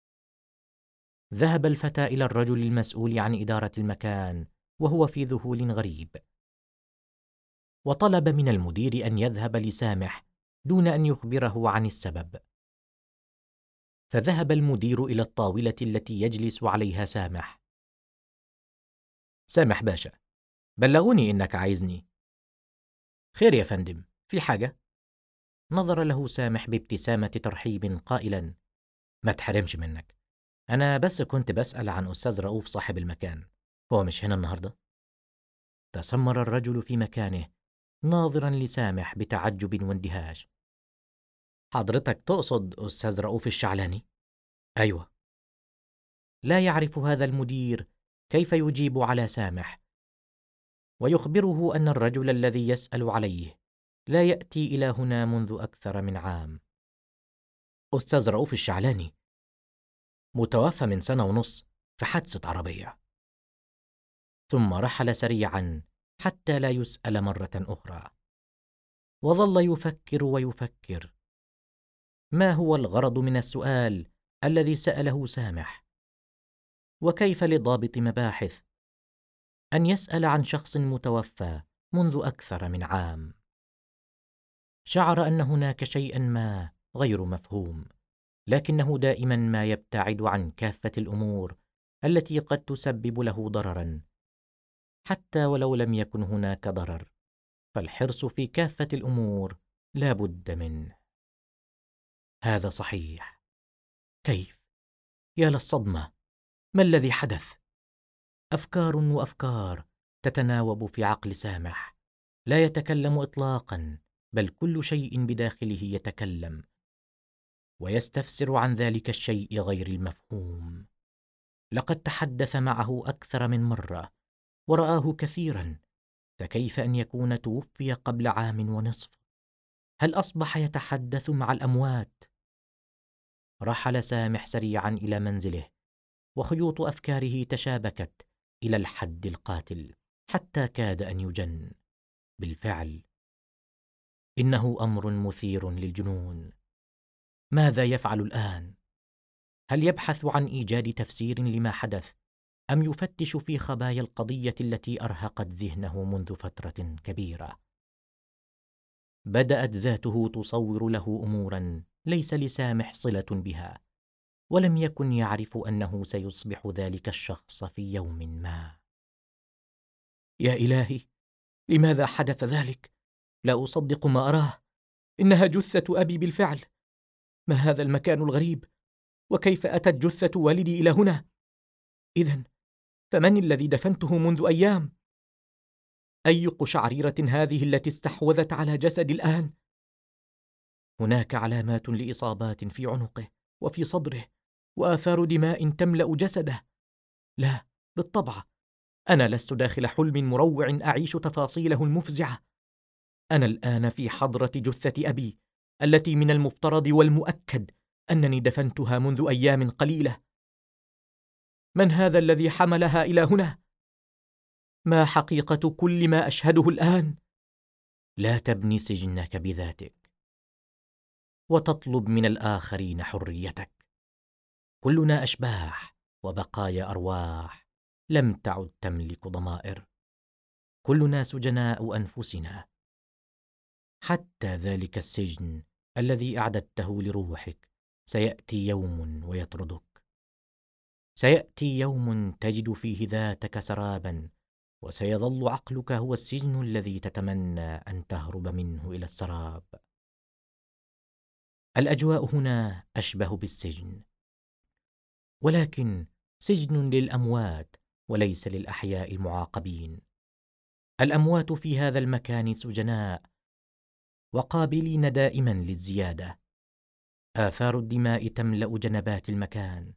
Speaker 1: ذهب الفتى إلى الرجل المسؤول عن إدارة المكان وهو في ذهول غريب، وطلب من المدير أن يذهب لسامح دون أن يخبره عن السبب. فذهب المدير إلى الطاولة التي يجلس عليها سامح. سامح باشا، بلغوني إنك عايزني. خير يا فندم، في حاجة؟ نظر له سامح بابتسامة ترحيب قائلا: ما تحرمش منك، أنا بس كنت بسأل عن أستاذ رؤوف صاحب المكان، هو مش هنا النهاردة؟ تسمر الرجل في مكانه ناظرا لسامح بتعجب واندهاش. حضرتك تقصد أستاذ رؤوف الشعلاني؟ أيوة. لا يعرف هذا المدير كيف يجيب على سامح، ويخبره أن الرجل الذي يسأل عليه لا يأتي إلى هنا منذ أكثر من عام. أستاذ رؤوف الشعلاني متوفى من 1.5 سنة في حادثة عربية. ثم رحل سريعا حتى لا يسأل مرة أخرى، وظل يفكر ويفكر ما هو الغرض من السؤال الذي سأله سامح، وكيف لضابط مباحث أن يسأل عن شخص متوفى منذ أكثر من عام. شعر أن هناك شيئا ما غير مفهوم، لكنه دائما ما يبتعد عن كافة الأمور التي قد تسبب له ضررا، حتى ولو لم يكن هناك ضرر فالحرص في كافة الأمور لا بد منه. هذا صحيح. كيف؟ يا للصدمة! ما الذي حدث؟ أفكار وأفكار تتناوب في عقل سامح، لا يتكلم إطلاقا، بل كل شيء بداخله يتكلم ويستفسر عن ذلك الشيء غير المفهوم. لقد تحدث معه أكثر من مرة ورآه كثيرا، فكيف أن يكون توفي قبل 1.5 عام؟ هل أصبح يتحدث مع الأموات؟ رحل سامح سريعا إلى منزله، وخيوط أفكاره تشابكت إلى الحد القاتل حتى كاد أن يجن. بالفعل إنه أمر مثير للجنون. ماذا يفعل الآن؟ هل يبحث عن إيجاد تفسير لما حدث، أم يفتش في خبايا القضية التي أرهقت ذهنه منذ فترة كبيرة؟ بدأت ذاته تصور له أمورا ليس لسامح صلة بها، ولم يكن يعرف أنه سيصبح ذلك الشخص في يوم ما. يا إلهي، لماذا حدث ذلك؟ لا أصدق ما أراه. إنها جثة أبي بالفعل. ما هذا المكان الغريب؟ وكيف أتت جثة والدي إلى هنا؟ إذن فمن الذي دفنته منذ أيام؟ أي قشعريرة هذه التي استحوذت على جسدي الآن؟ هناك علامات لإصابات في عنقه وفي صدره، وآثار دماء تملأ جسده. لا، بالطبع أنا لست داخل حلم مروع أعيش تفاصيله المفزعة. أنا الآن في حضرة جثة أبي، التي من المفترض والمؤكد أنني دفنتها منذ أيام قليلة. من هذا الذي حملها إلى هنا؟ ما حقيقة كل ما أشهده الآن؟ لا تبني سجنك بذاتك وتطلب من الآخرين حريتك. كلنا أشباح وبقايا أرواح لم تعد تملك ضمائر. كلنا سجناء أنفسنا. حتى ذلك السجن الذي أعددته لروحك سيأتي يوم ويطردك. سيأتي يوم تجد فيه ذاتك سرابا، وسيظل عقلك هو السجن الذي تتمنى أن تهرب منه إلى السراب. الأجواء هنا أشبه بالسجن، ولكن سجن للأموات وليس للأحياء المعاقبين. الأموات في هذا المكان سجناء وقابلين دائما للزيادة. آثار الدماء تملأ جنبات المكان،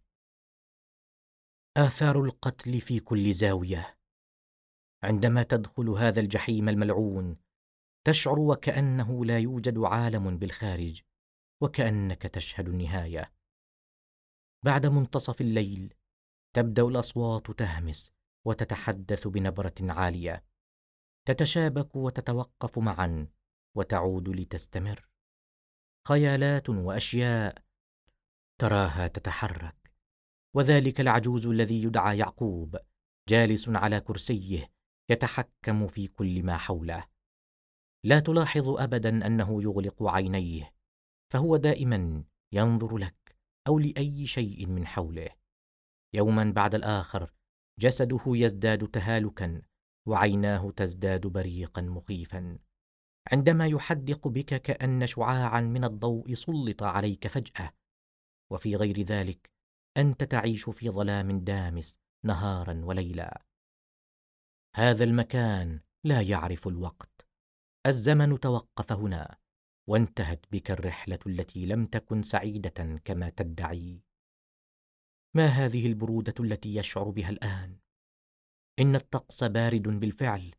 Speaker 1: آثار القتل في كل زاوية. عندما تدخل هذا الجحيم الملعون تشعر وكأنه لا يوجد عالم بالخارج، وكأنك تشهد النهاية. بعد منتصف الليل تبدأ الأصوات تهمس وتتحدث بنبرة عالية، تتشابك وتتوقف معا وتعود لتستمر. خيالات وأشياء تراها تتحرك، وذلك العجوز الذي يدعى يعقوب جالس على كرسيه يتحكم في كل ما حوله. لا تلاحظ أبدا أنه يغلق عينيه، فهو دائما ينظر لك أو لأي شيء من حوله. يوما بعد الآخر جسده يزداد تهالكا، وعيناه تزداد بريقا مخيفا. عندما يحدق بك كأن شعاعا من الضوء سلط عليك فجأة، وفي غير ذلك أنت تعيش في ظلام دامس نهارا وليلا. هذا المكان لا يعرف الوقت. الزمن توقف هنا، وانتهت بك الرحلة التي لم تكن سعيدة كما تدعي. ما هذه البرودة التي يشعر بها الآن؟ إن الطقس بارد بالفعل،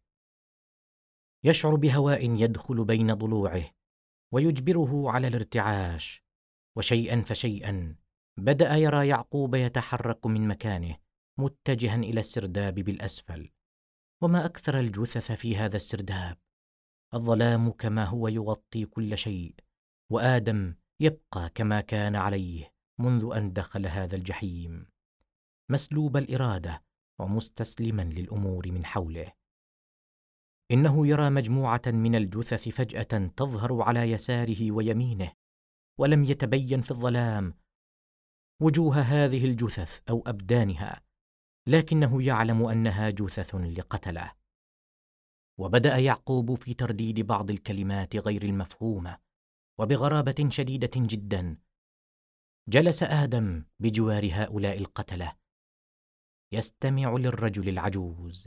Speaker 1: يشعر بهواء يدخل بين ضلوعه ويجبره على الارتعاش. وشيئا فشيئا بدأ يرى يعقوب يتحرك من مكانه متجها إلى السرداب بالأسفل. وما أكثر الجثث في هذا السرداب! الظلام كما هو يغطي كل شيء، وآدم يبقى كما كان عليه منذ أن دخل هذا الجحيم، مسلوب الإرادة ومستسلما للأمور من حوله. إنه يرى مجموعة من الجثث فجأة تظهر على يساره ويمينه، ولم يتبين في الظلام وجوه هذه الجثث أو أبدانها، لكنه يعلم أنها جثث لقتله. وبدأ يعقوب في ترديد بعض الكلمات غير المفهومة وبغرابة شديدة جدا. جلس آدم بجوار هؤلاء القتلة يستمع للرجل العجوز: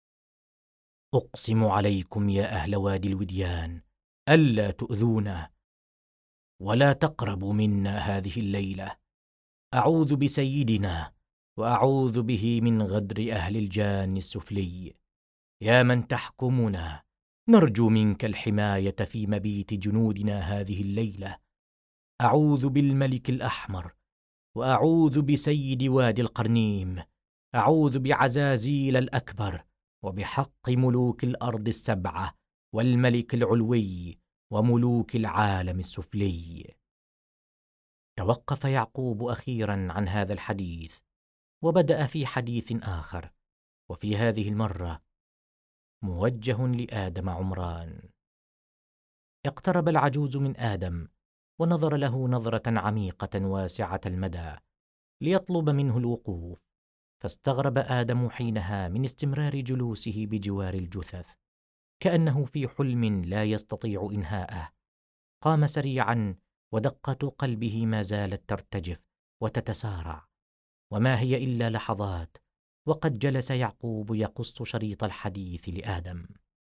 Speaker 1: أقسم عليكم يا أهل وادي الوديان ألا تؤذونا ولا تقربوا منا هذه الليلة. أعوذ بسيدنا وأعوذ به من غدر أهل الجان السفلي. يا من تحكمنا، نرجو منك الحماية في مبيت جنودنا هذه الليلة. أعوذ بالملك الأحمر، وأعوذ بسيد وادي القرنيم، أعوذ بعزازيل الأكبر، وبحق ملوك الأرض السبعة والملك العلوي وملوك العالم السفلي. توقف يعقوب أخيرا عن هذا الحديث وبدأ في حديث آخر، وفي هذه المرة موجه لآدم عمران. اقترب العجوز من آدم ونظر له نظرة عميقة واسعة المدى ليطلب منه الوقوف، فاستغرب آدم حينها من استمرار جلوسه بجوار الجثث كأنه في حلم لا يستطيع إنهاءه. قام سريعا ودقة قلبه ما زالت ترتجف وتتسارع، وما هي إلا لحظات وقد جلس يعقوب يقص شريط الحديث لآدم.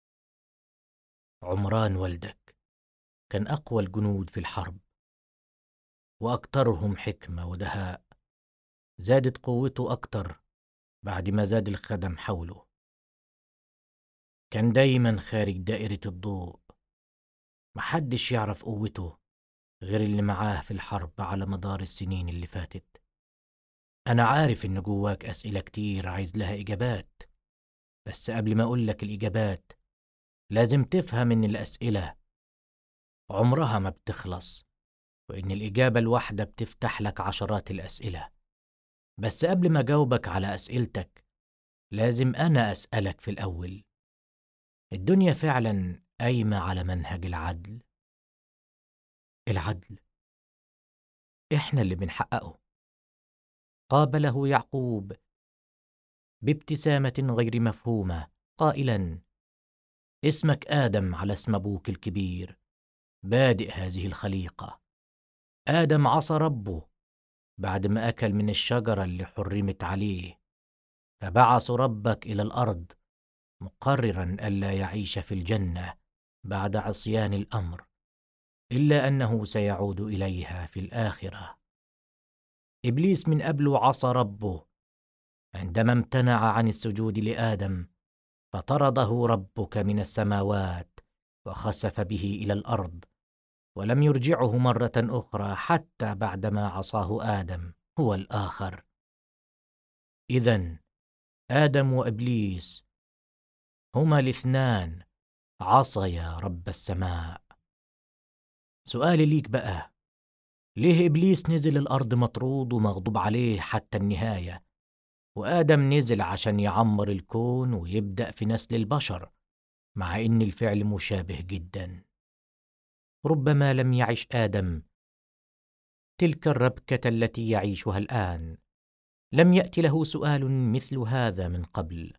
Speaker 1: عمران ولدك كان أقوى الجنود في الحرب وأكثرهم حكمة ودهاء، زادت قوته أكتر بعد ما زاد الخدم حوله. كان دايما خارج دائرة الضوء، محدش يعرف قوته غير اللي معاه في الحرب على مدار السنين اللي فاتت. أنا عارف إن جواك أسئلة كتير عايز لها إجابات، بس قبل ما أقولك الإجابات لازم تفهم إن الأسئلة عمرها ما بتخلص، وإن الإجابة الواحدة بتفتح لك عشرات الأسئلة. بس قبل ما أجاوبك على أسئلتك لازم أنا أسألك في الأول: الدنيا فعلا قايمة على منهج العدل؟ العدل إحنا اللي بنحققه. قابله يعقوب بابتسامة غير مفهومة قائلا: اسمك آدم على اسم أبوك الكبير بادئ هذه الخليقة. آدم عصى ربه بعد ما أكل من الشجرة اللي حرمت عليه، فبعث ربك إلى الأرض مقررا ألا يعيش في الجنة بعد عصيان الأمر، إلا أنه سيعود إليها في الآخرة. إبليس من قبله عصى ربه عندما امتنع عن السجود لآدم، فطرده ربك من السماوات وخسف به إلى الأرض، ولم يرجعه مرة أخرى حتى بعدما عصاه آدم هو الآخر. إذن آدم وإبليس هما الاثنان عصيا رب السماء. سؤالي ليك بقى: ليه إبليس نزل الأرض مطرود ومغضوب عليه حتى النهاية، وآدم نزل عشان يعمر الكون ويبدأ في نسل البشر، مع إن الفعل مشابه جدا؟ ربما لم يعش آدم تلك الربكة التي يعيشها الآن، لم يأت له سؤال مثل هذا من قبل،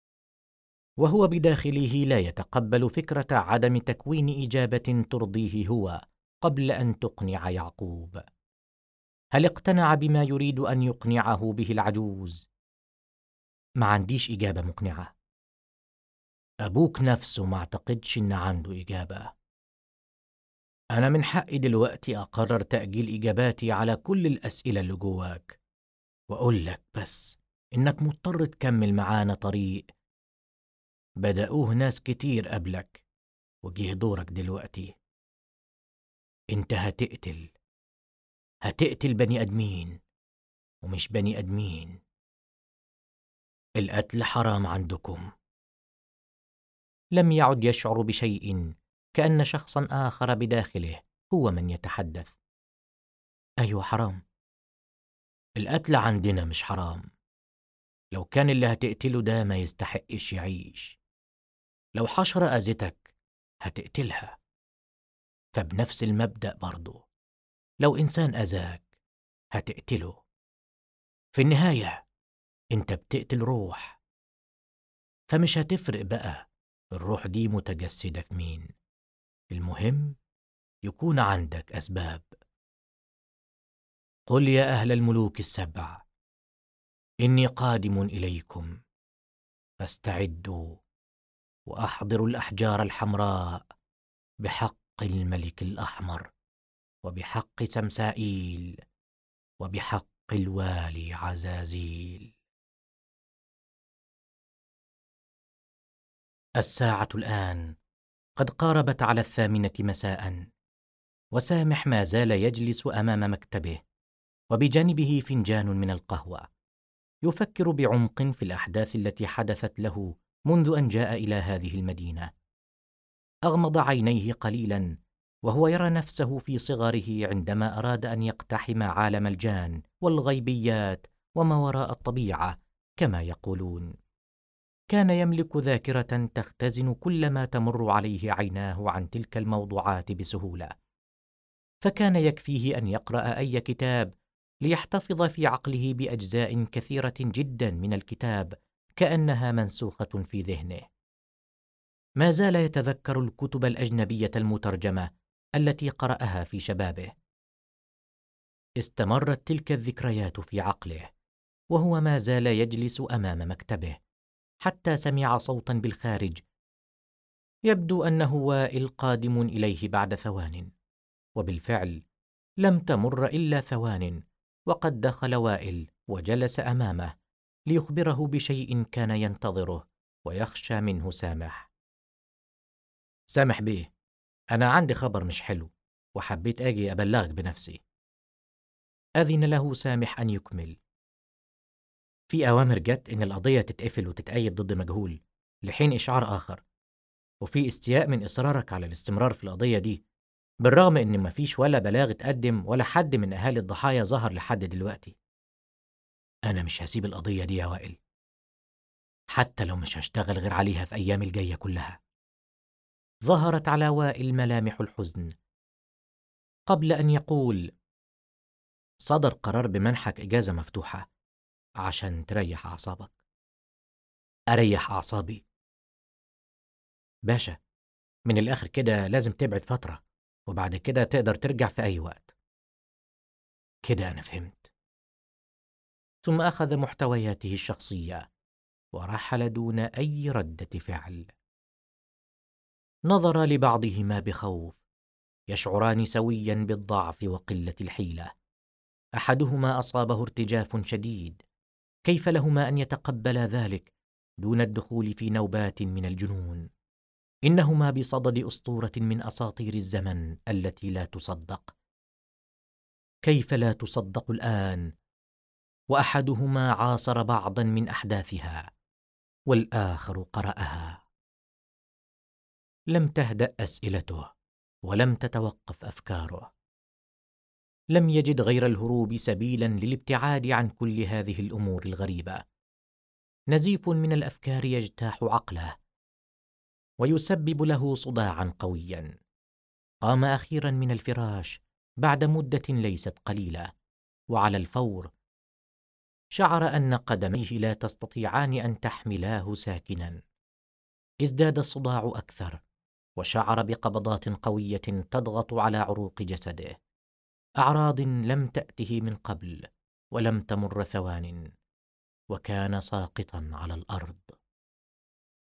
Speaker 1: وهو بداخله لا يتقبل فكرة عدم تكوين إجابة ترضيه هو قبل أن تقنع يعقوب. هل اقتنع بما يريد أن يقنعه به العجوز؟ ما عنديش إجابة مقنعة. أبوك نفسه ما اعتقدش إن عنده إجابة. أنا من حقي دلوقتي أقرر تأجيل إجاباتي على كل الأسئلة اللي جواك، وأقول لك بس إنك مضطر تكمل معانا طريق بدأوه ناس كتير قبلك، وجيه دورك دلوقتي. أنت هتقتل بني آدمين، ومش بني آدمين. القتل حرام عندكم. لم يعد يشعر بشيء، كأن شخصا آخر بداخله هو من يتحدث. أيوة حرام. القتل عندنا مش حرام. لو كان اللي هتقتله ده ما يستحقش يعيش. لو حشرة أذتك هتقتلها، فبنفس المبدأ برضه لو إنسان أذاك هتقتله. في النهاية أنت بتقتل روح، فمش هتفرق بقى الروح دي متجسدة في مين. المهم يكون عندك أسباب. قل يا أهل الملوك السبع إني قادم إليكم، فاستعدوا وأحضروا الأحجار الحمراء بحق الملك الأحمر، وبحق سمسائيل، وبحق الوالي عزازيل. الساعة الآن قد قاربت على 8 مساء، وسامح ما زال يجلس أمام مكتبه، وبجانبه فنجان من القهوة، يفكر بعمق في الأحداث التي حدثت له منذ أن جاء إلى هذه المدينة. أغمض عينيه قليلا وهو يرى نفسه في صغره عندما أراد أن يقتحم عالم الجان والغيبيات وما وراء الطبيعة كما يقولون. كان يملك ذاكرة تختزن كل ما تمر عليه عيناه عن تلك الموضوعات بسهولة، فكان يكفيه أن يقرأ أي كتاب ليحتفظ في عقله بأجزاء كثيرة جدا من الكتاب كأنها منسوخة في ذهنه. ما زال يتذكر الكتب الأجنبية المترجمة التي قرأها في شبابه. استمرت تلك الذكريات في عقله وهو ما زال يجلس أمام مكتبه، حتى سمع صوتا بالخارج. يبدو أنه وائل قادم إليه بعد ثوان. وبالفعل لم تمر إلا ثوان وقد دخل وائل وجلس أمامه ليخبره بشيء كان ينتظره ويخشى منه سامح. سامح بيه، أنا عندي خبر مش حلو وحبيت أجي أبلغك بنفسي. أذن له سامح أن يكمل. في أوامر جت إن القضية تتقفل وتتأيد ضد مجهول لحين إشعار آخر، وفي استياء من إصرارك على الاستمرار في القضية دي بالرغم إن مفيش ولا بلاغ اتقدم ولا حد من أهالي الضحايا ظهر لحد دلوقتي. أنا مش هسيب القضية دي يا وائل، حتى لو مش هشتغل غير عليها في أيام الجاية كلها. ظهرت على وائل ملامح الحزن. قبل أن يقول صدر قرار بمنحك إجازة مفتوحة عشان تريح أعصابك. أريح أعصابي؟ باشا، من الآخر كده لازم تبعد فترة وبعد كده تقدر ترجع في أي وقت. كده أنا فهمت. ثم أخذ محتوياته الشخصية ورحل دون أي ردة فعل. نظر لبعضهما بخوف، يشعران سويا بالضعف وقلة الحيلة. أحدهما أصابه ارتجاف شديد، كيف لهما أن يتقبلا ذلك دون الدخول في نوبات من الجنون؟ إنهما بصدد أسطورة من أساطير الزمن التي لا تصدق. كيف لا تصدق الآن وأحدهما عاصر بعضا من أحداثها والآخر قرأها؟ لم تهدأ أسئلته ولم تتوقف أفكاره. لم يجد غير الهروب سبيلا للابتعاد عن كل هذه الأمور الغريبة. نزيف من الأفكار يجتاح عقله ويسبب له صداعا قويا. قام أخيرا من الفراش بعد مدة ليست قليلة، وعلى الفور شعر أن قدميه لا تستطيعان أن تحملاه ساكنا. ازداد الصداع أكثر، وشعر بقبضات قوية تضغط على عروق جسده، أعراض لم تأته من قبل ولم تمر ثوان، وكان ساقطا على الأرض.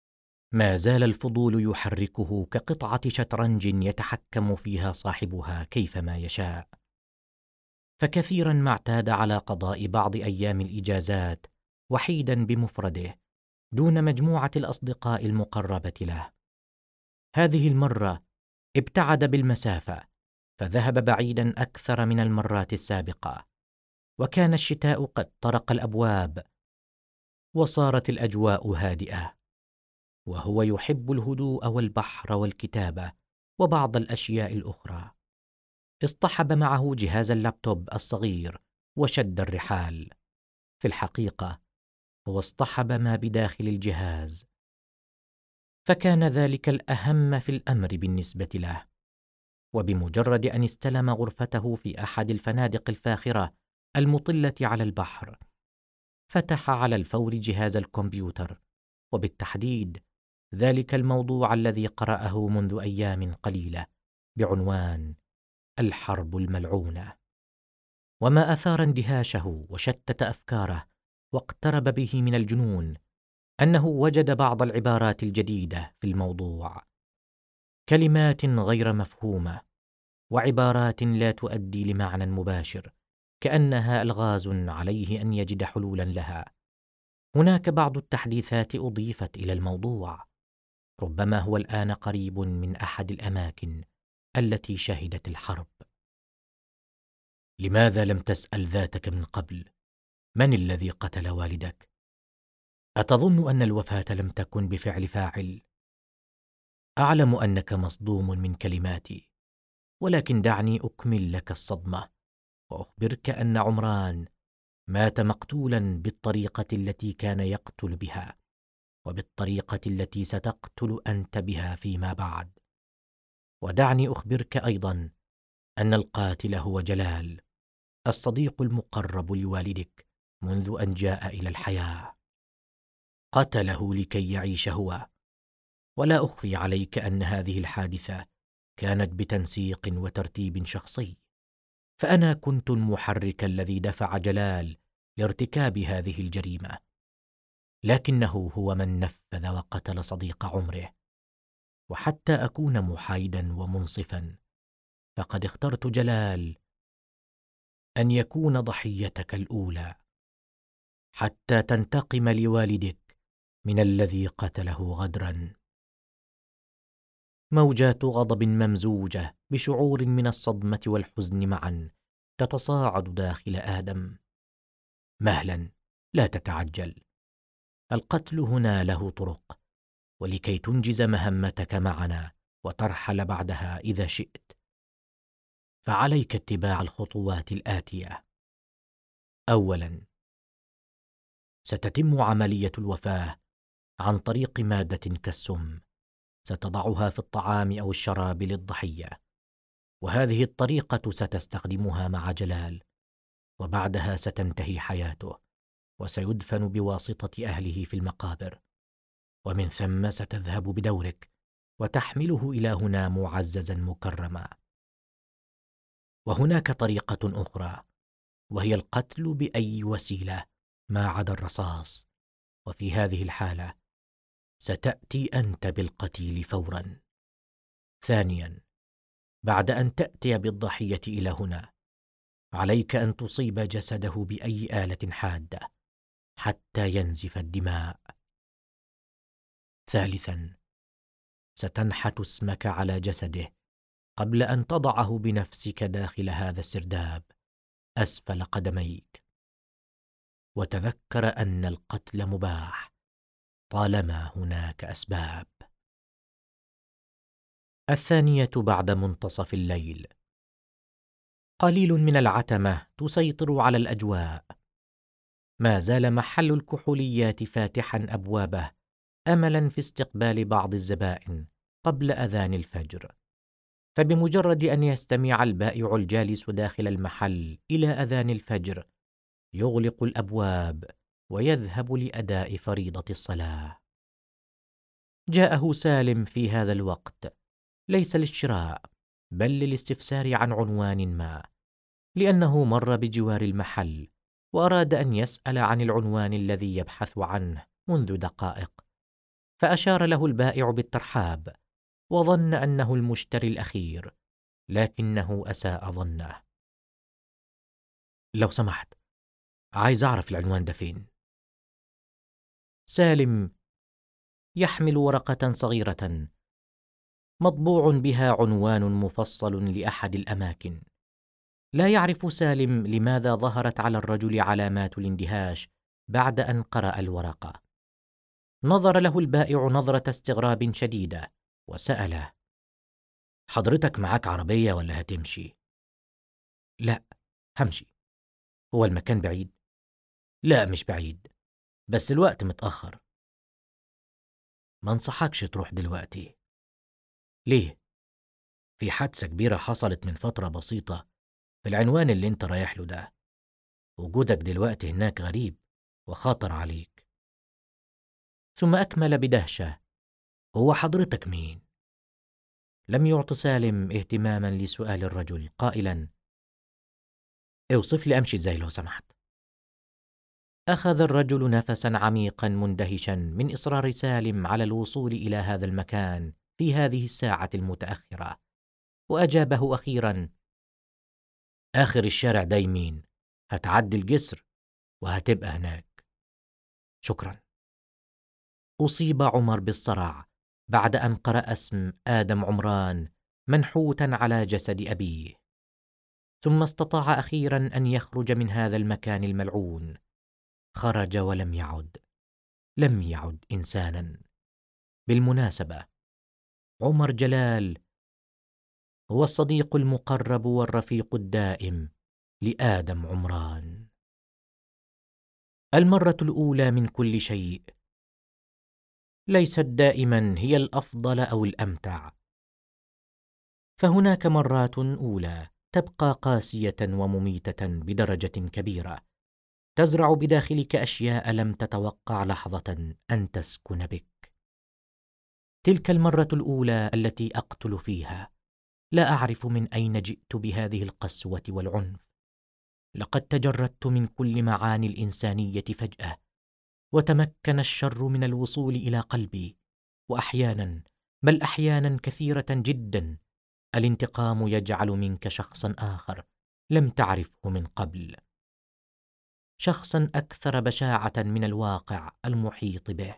Speaker 1: ما زال الفضول يحركه كقطعة شطرنج يتحكم فيها صاحبها كيفما يشاء. فكثيرا ما اعتاد على قضاء بعض أيام الإجازات وحيدا بمفرده دون مجموعة الأصدقاء المقربة له. هذه المرة ابتعد بالمسافة، فذهب بعيدا أكثر من المرات السابقة، وكان الشتاء قد طرق الأبواب وصارت الأجواء هادئة، وهو يحب الهدوء والبحر والكتابة وبعض الأشياء الأخرى. اصطحب معه جهاز اللابتوب الصغير وشد الرحال. في الحقيقة هو اصطحب ما بداخل الجهاز، فكان ذلك الأهم في الأمر بالنسبة له. وبمجرد أن استلم غرفته في أحد الفنادق الفاخرة المطلة على البحر، فتح على الفور جهاز الكمبيوتر، وبالتحديد ذلك الموضوع الذي قرأه منذ أيام قليلة بعنوان الحرب الملعونة. وما أثار اندهاشه وشتت أفكاره واقترب به من الجنون أنه وجد بعض العبارات الجديدة في الموضوع، كلمات غير مفهومة وعبارات لا تؤدي لمعنى مباشر، كأنها ألغاز عليه أن يجد حلولا لها. هناك بعض التحديثات أضيفت إلى الموضوع، ربما هو الآن قريب من أحد الأماكن التي شهدت الحرب. لماذا لم تسأل ذاتك من قبل؟ من الذي قتل والدك؟ أتظن أن الوفاة لم تكن بفعل فاعل؟ أعلم أنك مصدوم من كلماتي، ولكن دعني أكمل لك الصدمة وأخبرك أن عمران مات مقتولا بالطريقة التي كان يقتل بها، وبالطريقة التي ستقتل أنت بها فيما بعد. ودعني أخبرك أيضا أن القاتل هو جلال، الصديق المقرب لوالدك منذ أن جاء إلى الحياة. قتله لكي يعيش هو. ولا أخفي عليك أن هذه الحادثة كانت بتنسيق وترتيب شخصي، فأنا كنت المحرك الذي دفع جلال لارتكاب هذه الجريمة، لكنه هو من نفذ وقتل صديق عمره. وحتى أكون محايدا ومنصفا، فقد اخترت جلال أن يكون ضحيتك الأولى، حتى تنتقم لوالدك من الذي قتله غدرا. موجات غضب ممزوجة بشعور من الصدمة والحزن معا تتصاعد داخل آدم. مهلا، لا تتعجل، القتل هنا له طرق، ولكي تنجز مهمتك معنا وترحل بعدها إذا شئت، فعليك اتباع الخطوات الآتية. أولا، ستتم عملية الوفاة عن طريق مادة كالسم، ستضعها في الطعام أو الشراب للضحية، وهذه الطريقة ستستخدمها مع جلال، وبعدها ستنتهي حياته وسيدفن بواسطة أهله في المقابر، ومن ثم ستذهب بدورك وتحمله إلى هنا معززا مكرما. وهناك طريقة أخرى، وهي القتل بأي وسيلة ما عدا الرصاص، وفي هذه الحالة ستأتي أنت بالقتيل فورا. ثانيا، بعد أن تأتي بالضحية إلى هنا، عليك أن تصيب جسده بأي آلة حادة حتى ينزف الدماء. ثالثا، ستنحت اسمك على جسده قبل أن تضعه بنفسك داخل هذا السرداب أسفل قدميك. وتذكر أن القتل مباح طالما هناك أسباب. الثانية، بعد منتصف الليل، قليل من العتمة تسيطر على الأجواء. ما زال محل الكحوليات فاتحا أبوابه أملا في استقبال بعض الزبائن قبل أذان الفجر، فبمجرد أن يستمع البائع الجالس داخل المحل إلى أذان الفجر يغلق الأبواب ويذهب لأداء فريضة الصلاة. جاءه سالم في هذا الوقت، ليس للشراء بل للاستفسار عن عنوان ما، لأنه مر بجوار المحل وأراد أن يسأل عن العنوان الذي يبحث عنه منذ دقائق، فأشار له البائع بالترحاب، وظن أنه المشتري الأخير، لكنه أساء ظنه. لو سمحت، عايز أعرف العنوان ده فين؟ سالم يحمل ورقة صغيرة مطبوع بها عنوان مفصل لأحد الأماكن. لا يعرف سالم لماذا ظهرت على الرجل علامات الاندهاش بعد أن قرأ الورقة. نظر له البائع نظرة استغراب شديدة وسأله: حضرتك معاك عربية ولا هتمشي؟ لا، همشي. هو المكان بعيد؟ لا، مش بعيد، بس الوقت متأخر. ما انصحكش تروح دلوقتي. ليه؟ في حادثة كبيرة حصلت من فترة بسيطة في العنوان اللي انت رايح له ده. وجودك دلوقتي هناك غريب وخطر عليك. ثم أكمل بدهشة: هو حضرتك مين؟ لم يعط سالم اهتماما لسؤال الرجل، قائلا: اوصف لي أمشي ازاي لو سمحت. أخذ الرجل نفسا عميقا مندهشا من إصرار سالم على الوصول إلى هذا المكان في هذه الساعة المتأخرة، وأجابه أخيرا: آخر الشارع ده يمين، هتعدي الجسر وهتبقى هناك. شكرا. أصيب عمر بالصرع بعد أن قرأ اسم آدم عمران منحوتا على جسد أبيه. ثم استطاع أخيرا أن يخرج من هذا المكان الملعون. خرج ولم يعد. لم يعد إنسانا. بالمناسبة، عمر جلال هو الصديق المقرب والرفيق الدائم لآدم عمران. المرة الأولى من كل شيء ليست دائما هي الأفضل أو الأمتع، فهناك مرات أولى تبقى قاسية ومميتة بدرجة كبيرة، تزرع بداخلك أشياء لم تتوقع لحظة أن تسكن بك. تلك المرة الأولى التي أقتل فيها لا أعرف من أين جئت بهذه القسوة والعنف. لقد تجردت من كل معاني الإنسانية فجأة، وتمكن الشر من الوصول إلى قلبي، وأحيانا، بل أحيانا كثيرة جدا، الانتقام يجعل منك شخصا آخر لم تعرفه من قبل، شخصا أكثر بشاعة من الواقع المحيط به،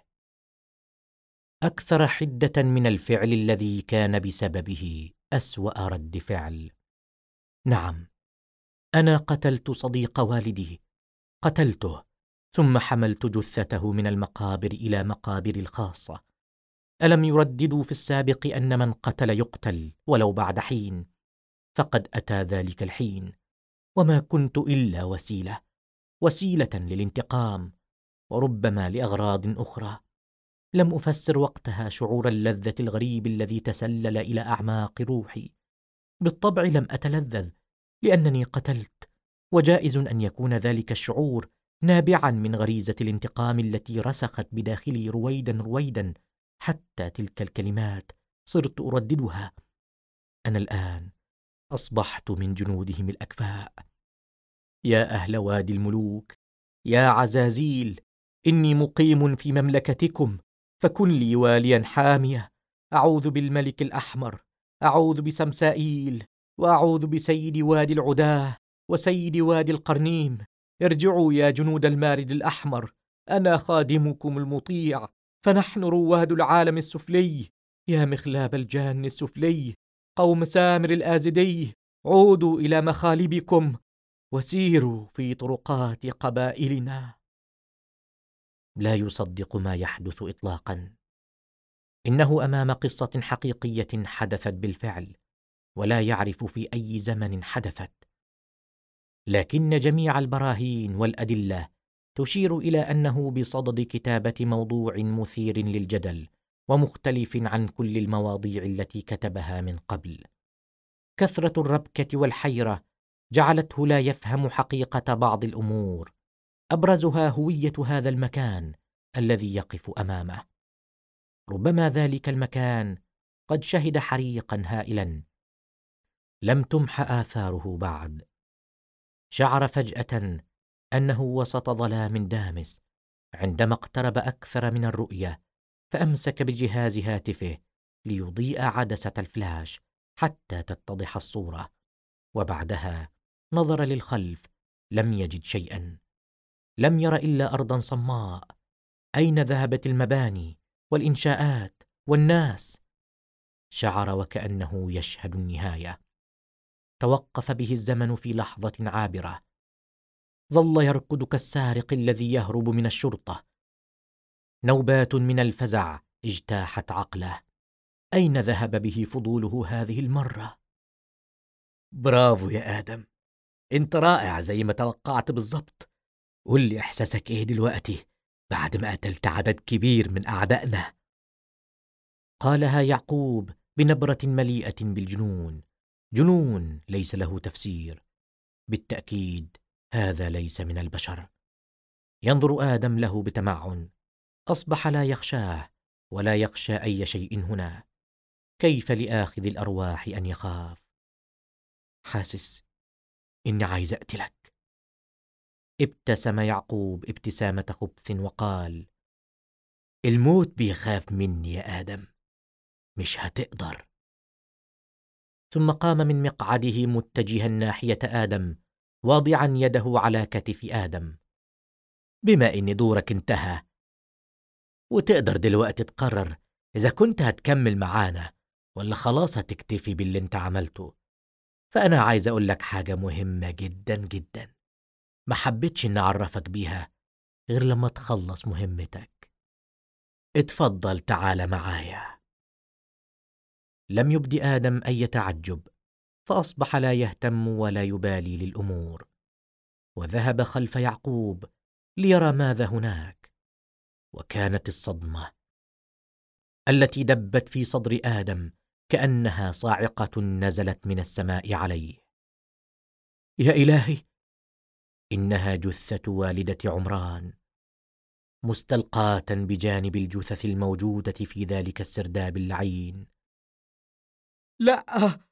Speaker 1: أكثر حدة من الفعل الذي كان بسببه أسوأ رد فعل. نعم، أنا قتلت صديق والدي، قتلته ثم حملت جثته من المقابر إلى مقابري الخاصة. ألم يرددوا في السابق أن من قتل يقتل ولو بعد حين؟ فقد أتى ذلك الحين، وما كنت إلا وسيلة للانتقام، وربما لأغراض أخرى. لم أفسر وقتها شعور اللذة الغريب الذي تسلل إلى أعماق روحي. بالطبع لم أتلذذ لأنني قتلت، وجائز أن يكون ذلك الشعور نابعا من غريزة الانتقام التي رسخت بداخلي رويدا رويدا، حتى تلك الكلمات صرت أرددها: أنا الآن أصبحت من جنودهم الأكفاء. يا أهل وادي الملوك، يا عزازيل، إني مقيم في مملكتكم، فكن لي واليا حامية. أعوذ بالملك الأحمر، أعوذ بسمسائيل، وأعوذ بسيد وادي العداه وسيد وادي القرنيم. ارجعوا يا جنود المارد الأحمر، أنا خادمكم المطيع، فنحن رواد العالم السفلي. يا مخلاب الجان السفلي، قوم سامر الآزدي، عودوا إلى مخالبكم وسيروا في طرقات قبائلنا. لا يصدق ما يحدث إطلاقا. إنه أمام قصة حقيقية حدثت بالفعل، ولا يعرف في أي زمن حدثت، لكن جميع البراهين والأدلة تشير إلى أنه بصدد كتابة موضوع مثير للجدل ومختلف عن كل المواضيع التي كتبها من قبل. كثرة الربكة والحيرة جعلته لا يفهم حقيقة بعض الأمور، أبرزها هوية هذا المكان الذي يقف أمامه. ربما ذلك المكان قد شهد حريقا هائلا لم تمح آثاره بعد. شعر فجأة أنه وسط ظلام دامس عندما اقترب أكثر من الرؤية فأمسك بجهاز هاتفه ليضيء عدسة الفلاش حتى تتضح الصورة، وبعدها نظر للخلف. لم يجد شيئا، لم ير إلا أرضا صماء. أين ذهبت المباني والإنشاءات والناس؟ شعر وكأنه يشهد النهاية. توقف به الزمن في لحظة عابرة. ظل يركض كالسارق الذي يهرب من الشرطة. نوبات من الفزع اجتاحت عقله. أين ذهب به فضوله هذه المرة؟ برافو يا آدم، انت رائع زي ما توقعت بالضبط. قول لي إحساسك إيه دلوقتي بعد ما قتلت عدد كبير من أعدائنا؟ قالها يعقوب بنبرة مليئة بالجنون، جنون ليس له تفسير. بالتأكيد هذا ليس من البشر. ينظر آدم له بتمعن. أصبح لا يخشاه ولا يخشى أي شيء هنا. كيف لآخذ الأرواح أن يخاف؟ حاسس إني عايز أقتلك. ابتسم يعقوب ابتسامة خبث وقال: الموت بيخاف مني يا آدم، مش هتقدر. ثم قام من مقعده متجها ناحية آدم، واضعا يده على كتف آدم. بما إن دورك انتهى وتقدر دلوقتي تقرر إذا كنت هتكمل معانا ولا خلاص هتكتفي باللي انت عملته، فأنا عايز أقول لك حاجة مهمة جدا جدا، ما حبيتش إن أعرفك بيها غير لما تخلص مهمتك. اتفضل تعال معايا. لم يبد آدم أي تعجب، فأصبح لا يهتم ولا يبالي للأمور، وذهب خلف يعقوب ليرى ماذا هناك. وكانت الصدمة التي دبت في صدر آدم كأنها صاعقة نزلت من السماء عليه. يا إلهي، إنها جثة والدة عمران مستلقاة بجانب الجثث الموجودة في ذلك السرداب اللعين.
Speaker 2: لا!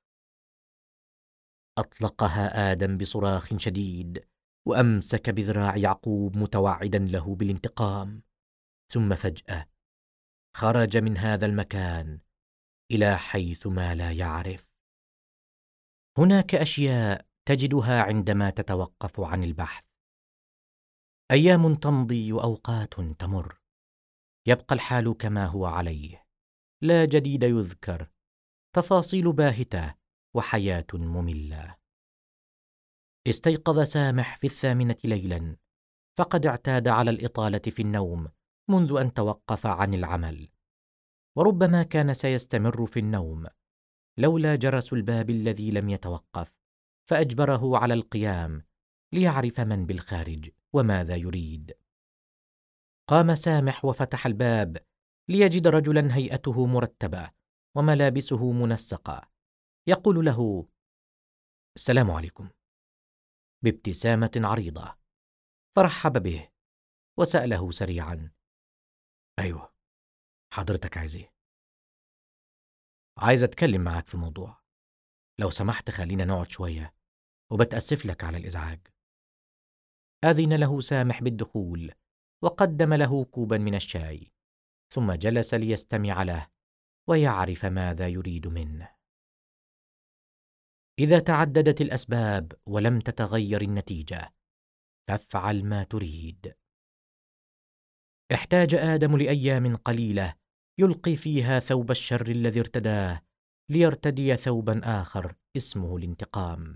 Speaker 1: أطلقها آدم بصراخ شديد، وأمسك بذراع يعقوب متوعدا له بالانتقام. ثم فجأة خرج من هذا المكان إلى حيث ما لا يعرف. هناك أشياء تجدها عندما تتوقف عن البحث. أيام تمضي وأوقات تمر، يبقى الحال كما هو عليه، لا جديد يذكر، تفاصيل باهتة وحياة مملة. استيقظ سامح في 8 ليلا، فقد اعتاد على الإطالة في النوم منذ أن توقف عن العمل، وربما كان سيستمر في النوم لولا جرس الباب الذي لم يتوقف، فأجبره على القيام ليعرف من بالخارج وماذا يريد. قام سامح وفتح الباب ليجد رجلا هيئته مرتبة وملابسه منسقة يقول له: السلام عليكم، بابتسامة عريضة. فرحب به وسأله سريعا: أيوة، حضرتك عايز إيه؟ عايز أتكلم معاك في موضوع، لو سمحت خلينا نقعد شوية، وبتأسف لك على الإزعاج. أذن له سامح بالدخول وقدم له كوبا من الشاي، ثم جلس ليستمع له ويعرف ماذا يريد منه. إذا تعددت الأسباب ولم تتغير النتيجة فافعل ما تريد. احتاج آدم لأيام قليلة يلقي فيها ثوب الشر الذي ارتداه ليرتدي ثوبا آخر اسمه الانتقام.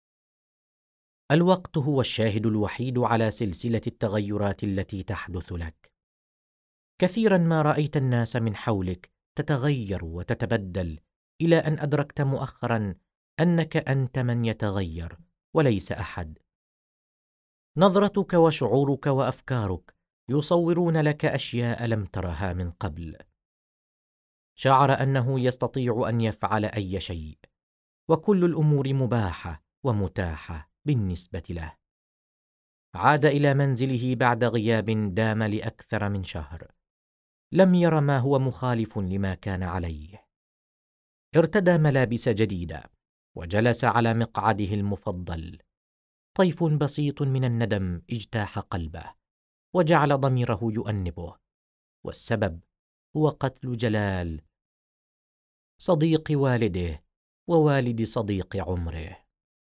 Speaker 1: الوقت هو الشاهد الوحيد على سلسلة التغيرات التي تحدث لك. كثيرا ما رأيت الناس من حولك تتغير وتتبدل، إلى أن أدركت مؤخرا أنك أنت من يتغير وليس أحد. نظرتك وشعورك وأفكارك يصورون لك أشياء لم ترها من قبل. شعر أنه يستطيع أن يفعل أي شيء، وكل الأمور مباحة ومتاحة بالنسبة له. عاد إلى منزله بعد غياب دام لأكثر من شهر. لم ير ما هو مخالف لما كان عليه. ارتدى ملابس جديدة وجلس على مقعده المفضل. طيف بسيط من الندم اجتاح قلبه وجعل ضميره يؤنبه، والسبب هو قتل جلال، صديق والده ووالد صديق عمره.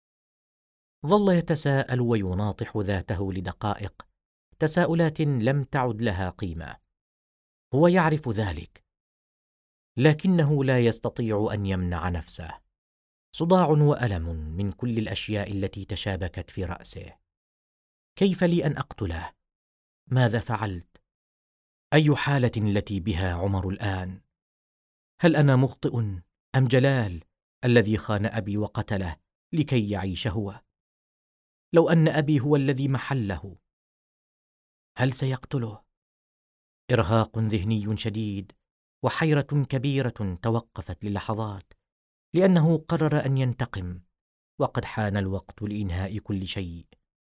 Speaker 1: ظل يتساءل ويناطح ذاته لدقائق، تساؤلات لم تعد لها قيمة. هو يعرف ذلك، لكنه لا يستطيع أن يمنع نفسه. صداع وألم من كل الأشياء التي تشابكت في رأسه. كيف لي أن أقتله؟ ماذا فعلت؟ أي حالة التي بها عمر الآن؟ هل أنا مخطئ أم جلال الذي خان أبي وقتله لكي يعيش هو؟ لو أن أبي هو الذي محله، هل سيقتله؟ إرهاق ذهني شديد وحيرة كبيرة توقفت للحظات، لأنه قرر أن ينتقم، وقد حان الوقت لإنهاء كل شيء.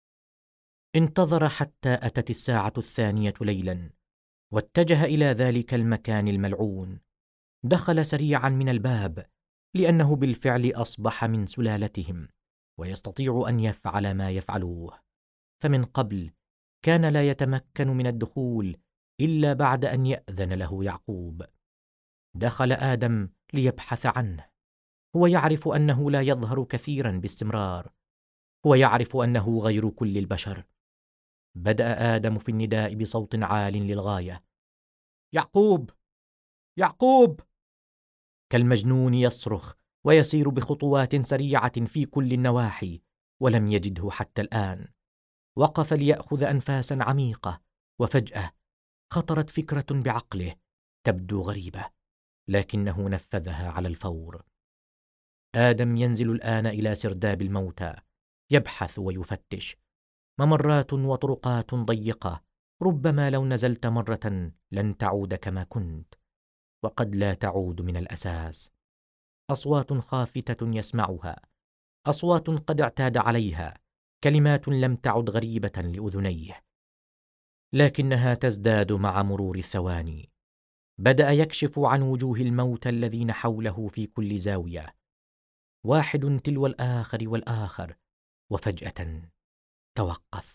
Speaker 1: انتظر حتى أتت الساعة 2 ليلا، واتجه إلى ذلك المكان الملعون. دخل سريعا من الباب، لأنه بالفعل أصبح من سلالتهم ويستطيع أن يفعل ما يفعلوه. فمن قبل كان لا يتمكن من الدخول إلا بعد أن يأذن له يعقوب. دخل آدم ليبحث عنه. هو يعرف أنه لا يظهر كثيرا باستمرار. هو يعرف أنه غير كل البشر. بدأ آدم في النداء بصوت عال للغاية: يعقوب، يعقوب! كالمجنون يصرخ ويسير بخطوات سريعة في كل النواحي، ولم يجده حتى الآن. وقف ليأخذ أنفاسا عميقة، وفجأة خطرت فكرة بعقله تبدو غريبة، لكنه نفذها على الفور. آدم ينزل الآن إلى سرداب الموتى، يبحث ويفتش. ممرات وطرقات ضيقة، ربما لو نزلت مرة لن تعود كما كنت، وقد لا تعود من الأساس. أصوات خافتة يسمعها، أصوات قد اعتاد عليها، كلمات لم تعد غريبة لأذنيه، لكنها تزداد مع مرور الثواني. بدأ يكشف عن وجوه الموتى الذين حوله في كل زاوية، واحد تلو الآخر والآخر، وفجأة توقف.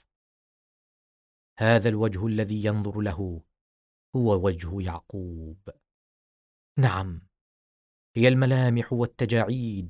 Speaker 1: هذا الوجه الذي ينظر له هو وجه يعقوب. نعم، هي الملامح والتجاعيد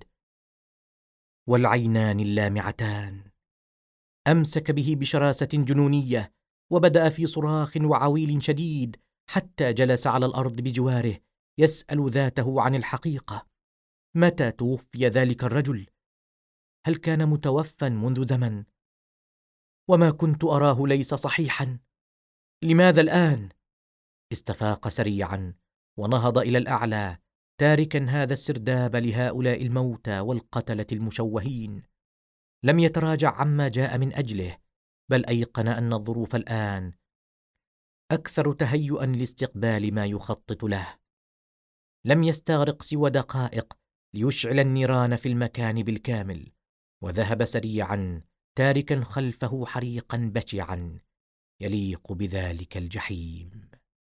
Speaker 1: والعينان اللامعتان. أمسك به بشراسة جنونية، وبدأ في صراخ وعويل شديد، حتى جلس على الأرض بجواره يسأل ذاته عن الحقيقة. متى توفي ذلك الرجل؟ هل كان متوفى منذ زمن؟ وما كنت أراه ليس صحيحا. لماذا الآن؟ استفاق سريعا ونهض إلى الأعلى، تاركا هذا السرداب لهؤلاء الموتى والقتلة المشوهين. لم يتراجع عما جاء من أجله، بل أيقن أن الظروف الآن أكثر تهيئا لاستقبال ما يخطط له. لم يستغرق سوى دقائق ليشعل النيران في المكان بالكامل، وذهب سريعا تاركا خلفه حريقا بشعا يليق بذلك الجحيم.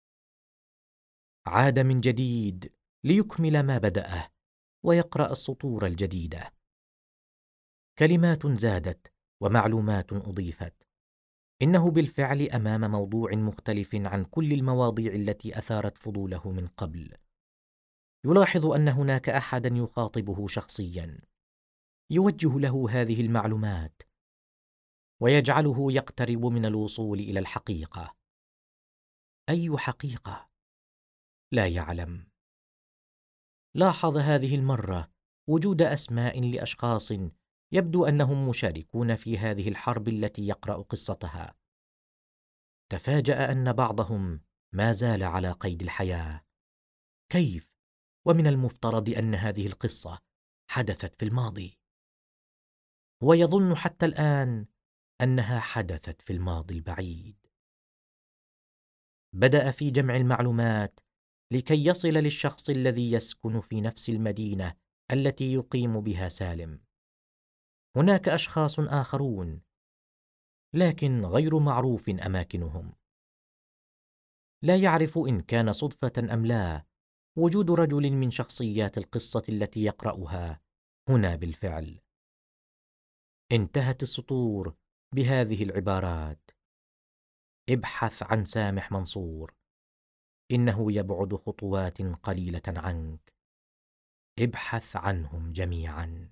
Speaker 1: عاد من جديد ليكمل ما بدأه ويقرأ السطور الجديدة. كلمات زادت ومعلومات أضيفت. إنه بالفعل أمام موضوع مختلف عن كل المواضيع التي أثارت فضوله من قبل. يلاحظ أن هناك أحدا يخاطبه شخصيا، يوجه له هذه المعلومات ويجعله يقترب من الوصول إلى الحقيقة. أي حقيقة؟ لا يعلم. لاحظ هذه المرة وجود أسماء لأشخاص يبدو أنهم مشاركون في هذه الحرب التي يقرأ قصتها. تفاجأ أن بعضهم ما زال على قيد الحياة. كيف؟ ومن المفترض أن هذه القصة حدثت في الماضي. هو يظن حتى الآن أنها حدثت في الماضي البعيد. بدأ في جمع المعلومات لكي يصل للشخص الذي يسكن في نفس المدينة التي يقيم بها سالم. هناك أشخاص آخرون، لكن غير معروف أماكنهم. لا يعرف إن كان صدفة أم لا وجود رجل من شخصيات القصة التي يقرأها هنا بالفعل. انتهت السطور بهذه العبارات: ابحث عن سامح منصور. إنه يبعد خطوات قليلة عنك. ابحث عنهم جميعا.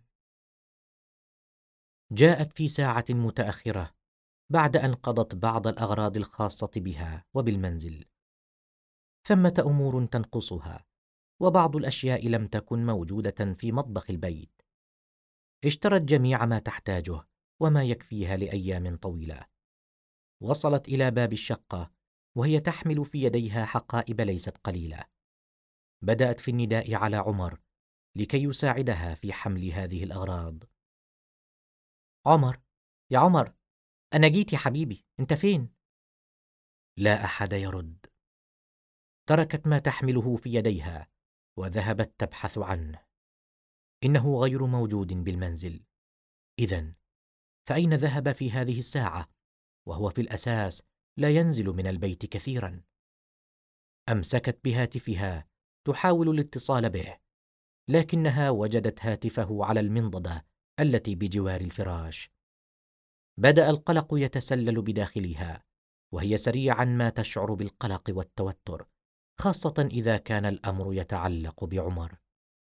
Speaker 1: جاءت في ساعة متأخرة بعد أن قضت بعض الأغراض الخاصة بها وبالمنزل. ثمة أمور تنقصها، وبعض الأشياء لم تكن موجودة في مطبخ البيت. اشترت جميع ما تحتاجه وما يكفيها لأيام طويلة. وصلت إلى باب الشقة وهي تحمل في يديها حقائب ليست قليلة. بدأت في النداء على عمر لكي يساعدها في حمل هذه الأغراض. عمر، يا عمر، أنا جيت يا حبيبي، أنت فين؟ لا أحد يرد. تركت ما تحمله في يديها وذهبت تبحث عنه. إنه غير موجود بالمنزل. إذن فأين ذهب في هذه الساعة وهو في الأساس لا ينزل من البيت كثيرا؟ أمسكت بهاتفها تحاول الاتصال به، لكنها وجدت هاتفه على المنضدة التي بجوار الفراش. بدأ القلق يتسلل بداخلها، وهي سريعا ما تشعر بالقلق والتوتر، خاصة إذا كان الأمر يتعلق بعمر.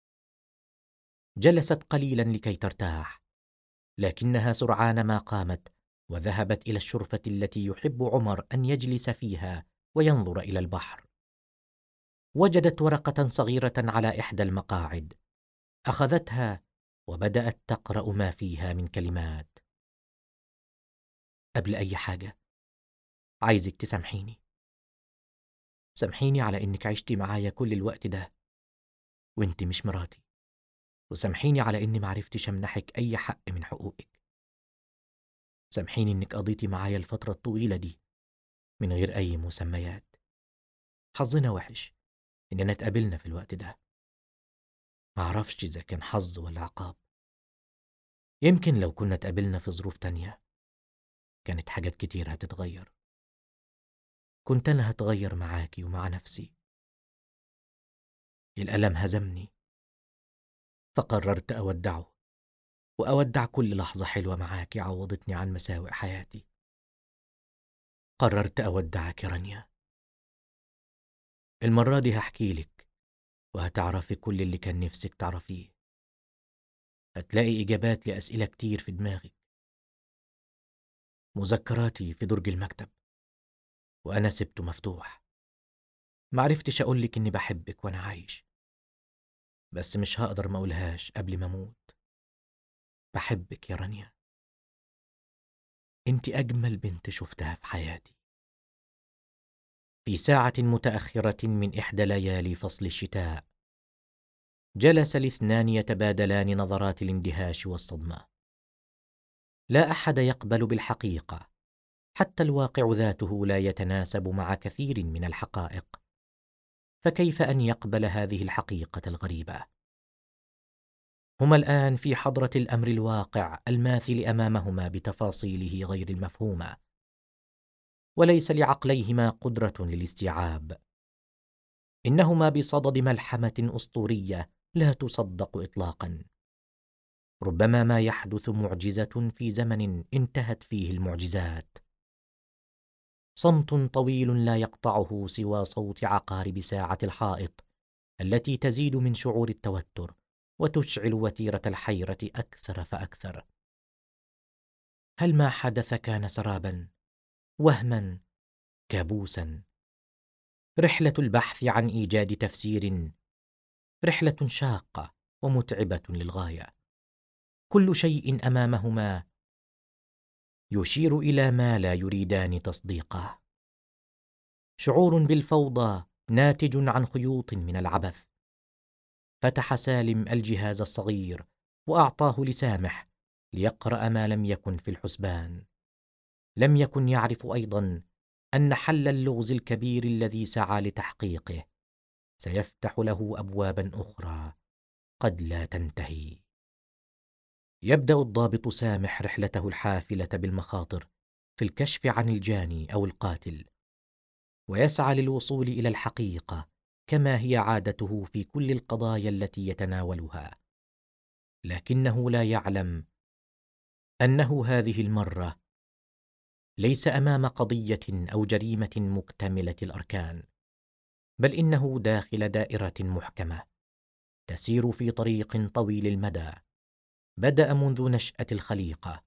Speaker 1: جلست قليلا لكي ترتاح، لكنها سرعان ما قامت وذهبت إلى الشرفة التي يحب عمر أن يجلس فيها وينظر إلى البحر. وجدت ورقة صغيرة على إحدى المقاعد. أخذتها وبدأت تقرأ ما فيها من كلمات. قبل أي حاجة عايزك تسامحيني. سامحيني على إنك عشتي معايا كل الوقت ده وإنت مش مراتي، وسامحيني على إني معرفتش أمنحك أي حق من حقوقك. سامحيني إنك قضيتي معايا الفترة الطويلة دي من غير أي مسميات. حظنا وحش إننا اتقابلنا في الوقت ده. معرفش إذا كان حظ ولا عقاب. يمكن لو كنا اتقابلنا في ظروف تانية كانت حاجات كتير هتتغير. كنت أنا هتغير معاكي ومع نفسي. الألم هزمني، فقررت أودعه وأودع كل لحظة حلوة معاكي عوضتني عن مساوئ حياتي. قررت أودعك يا رانيا. المرة دي هحكي لك وهتعرفي كل اللي كان نفسك تعرفيه. هتلاقي إجابات لأسئلة كتير في دماغك. مذكراتي في درج المكتب وأنا سبته مفتوح. معرفتش أقولك إني بحبك وأنا عايش، بس مش هقدر ما أقولهاش قبل ما أموت. بحبك يا رانيا. أنت أجمل بنت شفتها في حياتي. في ساعة متأخرة من إحدى ليالي فصل الشتاء، جلس الاثنان يتبادلان نظرات الاندهاش والصدمة. لا أحد يقبل بالحقيقة، حتى الواقع ذاته لا يتناسب مع كثير من الحقائق، فكيف أن يقبل هذه الحقيقة الغريبة؟ هما الآن في حضرة الأمر الواقع الماثل أمامهما بتفاصيله غير المفهومة، وليس لعقليهما قدرة للاستيعاب. إنهما بصدد ملحمة أسطورية لا تصدق إطلاقا. ربما ما يحدث معجزة في زمن انتهت فيه المعجزات. صمت طويل لا يقطعه سوى صوت عقارب ساعة الحائط التي تزيد من شعور التوتر وتشعل وتيرة الحيرة أكثر فأكثر. هل ما حدث كان سرابا، وهما، كابوسا؟ رحلة البحث عن إيجاد تفسير، رحلة شاقة ومتعبة للغاية. كل شيء أمامهما يشير إلى ما لا يريدان تصديقه. شعور بالفوضى ناتج عن خيوط من العبث. فتح سالم الجهاز الصغير وأعطاه لسامح ليقرأ ما لم يكن في الحسبان. لم يكن يعرف أيضا أن حل اللغز الكبير الذي سعى لتحقيقه سيفتح له أبوابا أخرى قد لا تنتهي. يبدأ الضابط سامح رحلته الحافلة بالمخاطر في الكشف عن الجاني أو القاتل، ويسعى للوصول إلى الحقيقة كما هي عادته في كل القضايا التي يتناولها. لكنه لا يعلم أنه هذه المرة ليس أمام قضية أو جريمة مكتملة الأركان، بل إنه داخل دائرة محكمة تسير في طريق طويل المدى، بدأ منذ نشأة الخليقة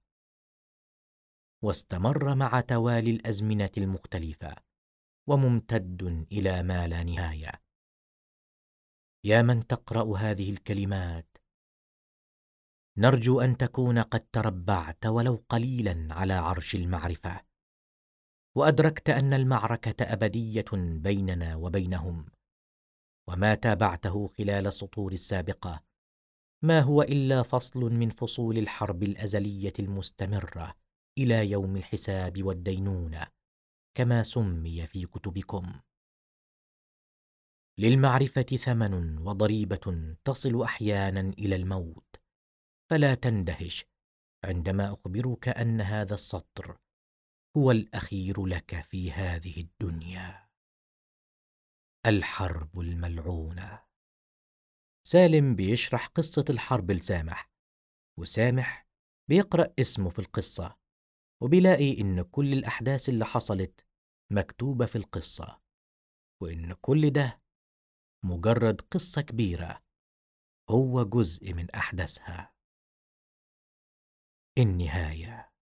Speaker 1: واستمر مع توالي الأزمنة المختلفة، وممتد إلى ما لا نهاية. يا من تقرأ هذه الكلمات، نرجو أن تكون قد تربعت ولو قليلا على عرش المعرفة، وأدركت أن المعركة أبدية بيننا وبينهم، وما تابعته خلال السطور السابقة ما هو إلا فصل من فصول الحرب الأزلية المستمرة إلى يوم الحساب والدينونة، كما سمي في كتبكم. للمعرفة ثمن وضريبة تصل أحيانا إلى الموت، فلا تندهش عندما أخبرك أن هذا السطر هو الأخير لك في هذه الدنيا. الحرب الملعونة. سالم بيشرح قصة الحرب لسامح، وسامح بيقرأ اسمه في القصة، وبيلاقي إن كل الأحداث اللي حصلت مكتوبة في القصة، وإن كل ده مجرد قصة كبيرة هو جزء من أحداثها. النهاية.